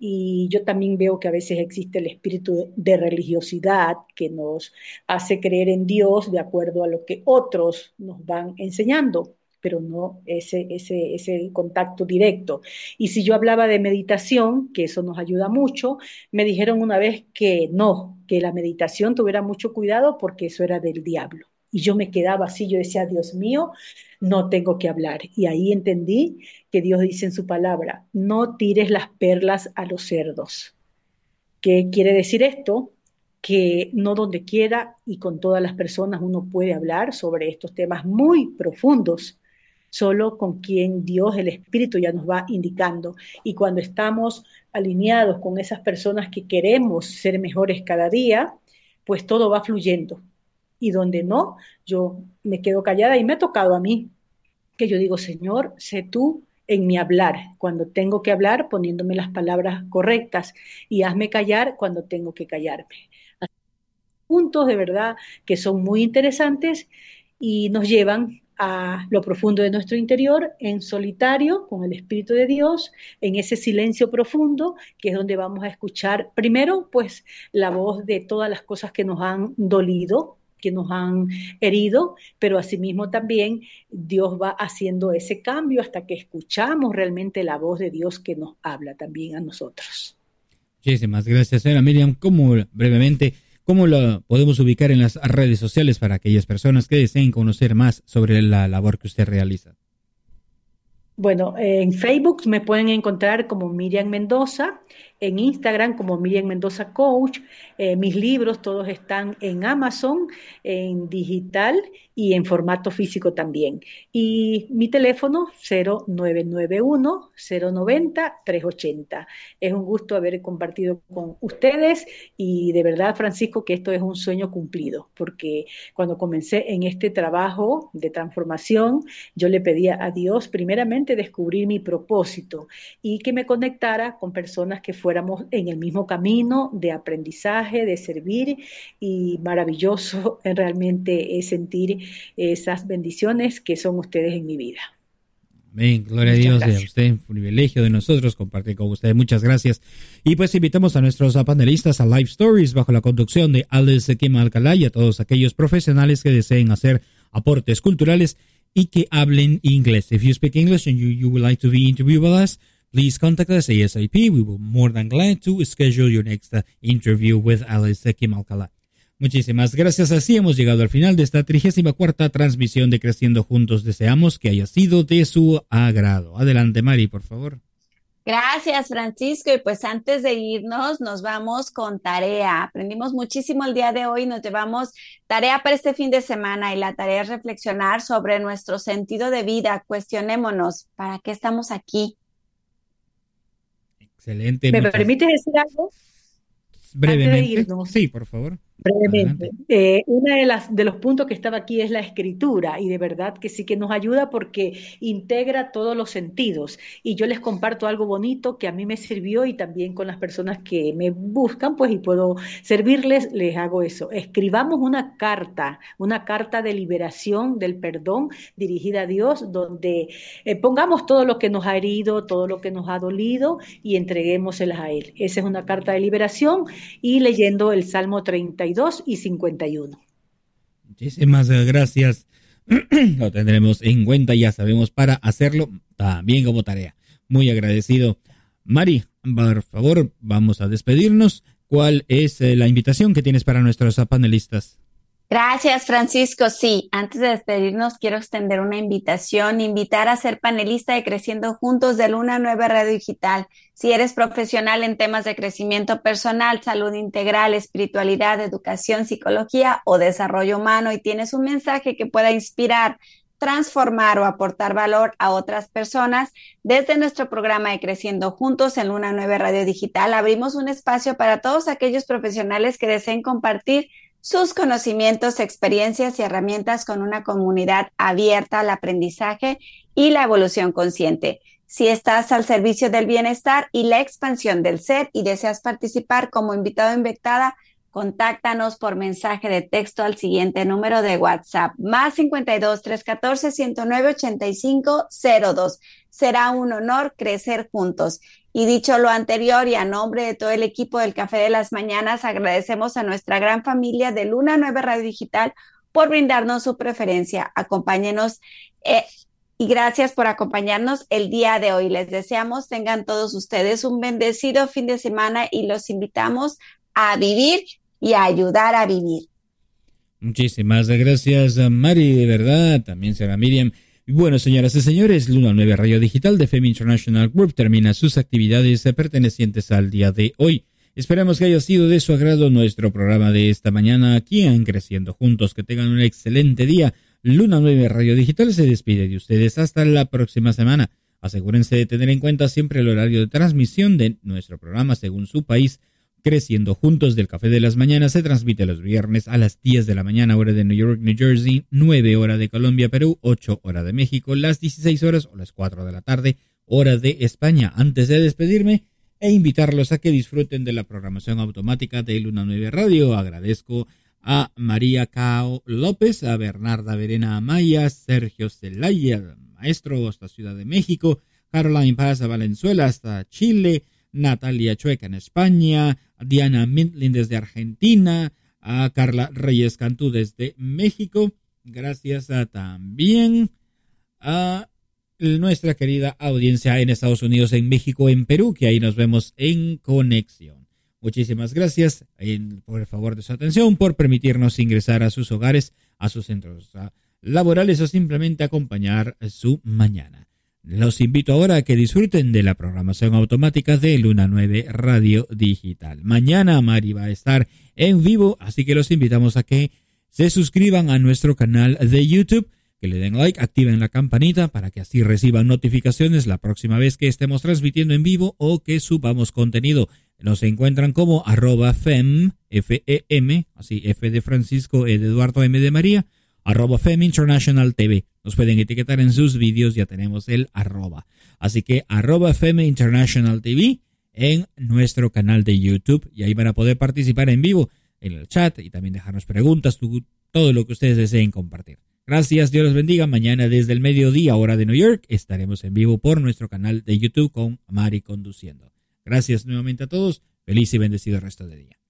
y yo también veo que a veces existe el espíritu de religiosidad que nos hace creer en Dios de acuerdo a lo que otros nos van enseñando, pero no ese, ese, ese contacto directo. Y si yo hablaba de meditación, que eso nos ayuda mucho, me dijeron una vez que no, que la meditación tuviera mucho cuidado porque eso era del diablo. Y yo me quedaba así, yo decía, Dios mío, no tengo que hablar. Y ahí entendí que Dios dice en su palabra, no tires las perlas a los cerdos. ¿Qué quiere decir esto? Que no donde quiera y con todas las personas uno puede hablar sobre estos temas muy profundos, solo con quien Dios, el Espíritu, ya nos va indicando. Y cuando estamos alineados con esas personas que queremos ser mejores cada día, pues todo va fluyendo. Y donde no, yo me quedo callada y me ha tocado a mí, que yo digo, Señor, sé tú en mi hablar, cuando tengo que hablar, poniéndome las palabras correctas, y hazme callar cuando tengo que callarme. Así, puntos de verdad que son muy interesantes y nos llevan a lo profundo de nuestro interior, en solitario, con el Espíritu de Dios, en ese silencio profundo, que es donde vamos a escuchar primero, pues, la voz de todas las cosas que nos han dolido, que nos han herido, pero asimismo también Dios va haciendo ese cambio hasta que escuchamos realmente la voz de Dios que nos habla también a nosotros. Muchísimas gracias, señora Miriam. ¿Cómo, brevemente, cómo lo podemos ubicar en las redes sociales para aquellas personas que deseen conocer más sobre la labor que usted realiza? Bueno, en Facebook me pueden encontrar como Miriam Mendoza, en Instagram como Miriam Mendoza Coach. Eh, mis libros todos están en Amazon, en digital y en formato físico también. Y mi teléfono cero nueve nueve uno, cero nueve cero, tres ocho cero. Es un gusto haber compartido con ustedes y de verdad, Francisco, que esto es un sueño cumplido, porque cuando comencé en este trabajo de transformación, yo le pedía a Dios primeramente descubrir mi propósito y que me conectara con personas que fuéramos en el mismo camino de aprendizaje, de servir, y maravilloso realmente es sentir esas bendiciones que son ustedes en mi vida. Amén, gloria a Dios, y a usted, un privilegio de nosotros compartir con usted. Muchas gracias. Y pues invitamos a nuestros panelistas a Live Stories bajo la conducción de Alice Kim Alcalá y a todos aquellos profesionales que deseen hacer aportes culturales y que hablen inglés. If you speak English and you, you would like to be interviewed with us, please contact us ASAP. We will be more than glad to schedule your next uh, interview with Alice Kim Alcalá. Muchísimas gracias. Así hemos llegado al final de esta trigésima cuarta transmisión de Creciendo Juntos. Deseamos que haya sido de su agrado. Adelante, Mari, por favor. Gracias, Francisco. Y pues antes de irnos, nos vamos con tarea. Aprendimos muchísimo el día de hoy. Nos llevamos tarea para este fin de semana y la tarea es reflexionar sobre nuestro sentido de vida. Cuestionémonos, ¿para qué estamos aquí? Excelente. ¿Me muchas... permites decir algo? Brevemente. Sí, por favor. Brevemente. Eh, una de las de los puntos que estaba aquí es la escritura, y de verdad que sí que nos ayuda porque integra todos los sentidos. Y yo les comparto algo bonito que a mí me sirvió y también con las personas que me buscan, pues, y puedo servirles, les hago eso. Escribamos una carta, una carta de liberación del perdón dirigida a Dios, donde eh, pongamos todo lo que nos ha herido, todo lo que nos ha dolido y entreguémoselas a Él. Esa es una carta de liberación, y leyendo el Salmo treinta y dos y cincuenta y uno. Muchísimas gracias. Lo tendremos en cuenta, ya sabemos, para hacerlo también como tarea. Muy agradecido. Mari, por favor, vamos a despedirnos. ¿Cuál es la invitación que tienes para nuestros panelistas? Gracias, Francisco. Sí, antes de despedirnos, quiero extender una invitación, invitar a ser panelista de Creciendo Juntos de Luna nueve Radio Digital. Si eres profesional en temas de crecimiento personal, salud integral, espiritualidad, educación, psicología o desarrollo humano y tienes un mensaje que pueda inspirar, transformar o aportar valor a otras personas, desde nuestro programa de Creciendo Juntos en Luna nueve Radio Digital abrimos un espacio para todos aquellos profesionales que deseen compartir sus conocimientos, experiencias y herramientas con una comunidad abierta al aprendizaje y la evolución consciente. Si estás al servicio del bienestar y la expansión del ser y deseas participar como invitado o invitada, contáctanos por mensaje de texto al siguiente número de WhatsApp, más cincuenta y dos, trescientos catorce, ciento nueve, ochenta y cinco cero dos. Será un honor crecer juntos. Y dicho lo anterior y a nombre de todo el equipo del Café de las Mañanas, agradecemos a nuestra gran familia de Luna nueve Radio Digital por brindarnos su preferencia. Acompáñenos eh, y gracias por acompañarnos el día de hoy. Les deseamos tengan todos ustedes un bendecido fin de semana y los invitamos a vivir y a ayudar a vivir. Muchísimas gracias, Mari, de verdad. También será Miriam. Bueno, señoras y señores, Luna nueve Radio Digital de Femme International Group termina sus actividades pertenecientes al día de hoy. Esperamos que haya sido de su agrado nuestro programa de esta mañana aquí en Creciendo Juntos. Que tengan un excelente día. Luna nueve Radio Digital se despide de ustedes hasta la próxima semana. Asegúrense de tener en cuenta siempre el horario de transmisión de nuestro programa según su país. Creciendo Juntos del Café de las Mañanas se transmite los viernes a las diez de la mañana, hora de New York, New Jersey, nueve hora de Colombia, Perú, ocho hora de México, las dieciséis horas o las cuatro de la tarde, hora de España. Antes de despedirme e invitarlos a que disfruten de la programación automática de Luna nueve Radio, agradezco a María Cao López, a Bernarda Verena Amaya, Sergio Zelaya, maestro hasta Ciudad de México, Caroline Paz a Valenzuela hasta Chile, Natalia Chueca en España, Diana Mintlin desde Argentina, a Carla Reyes Cantú desde México. Gracias a, también a nuestra querida audiencia en Estados Unidos, en México, en Perú, que ahí nos vemos en conexión. Muchísimas gracias en, por el favor de su atención, por permitirnos ingresar a sus hogares, a sus centros a, laborales o simplemente acompañar su mañana. Los invito ahora a que disfruten de la programación automática de Luna nueve Radio Digital. Mañana Mari va a estar en vivo, así que los invitamos a que se suscriban a nuestro canal de YouTube, que le den like, activen la campanita para que así reciban notificaciones la próxima vez que estemos transmitiendo en vivo o que subamos contenido. Nos encuentran como arroba fem, F E M, así F de Francisco, E de Eduardo, M de María, arroba Fem International T V. Nos pueden etiquetar en sus vídeos, ya tenemos el arroba. Así que arroba Fem International T V en nuestro canal de YouTube y ahí van a poder participar en vivo en el chat y también dejarnos preguntas, todo lo que ustedes deseen compartir. Gracias, Dios los bendiga. Mañana desde el mediodía, hora de New York, estaremos en vivo por nuestro canal de YouTube con Mari conduciendo. Gracias nuevamente a todos. Feliz y bendecido resto de día.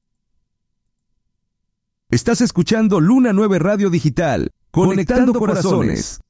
Estás escuchando Luna nueve Radio Digital, conectando corazones.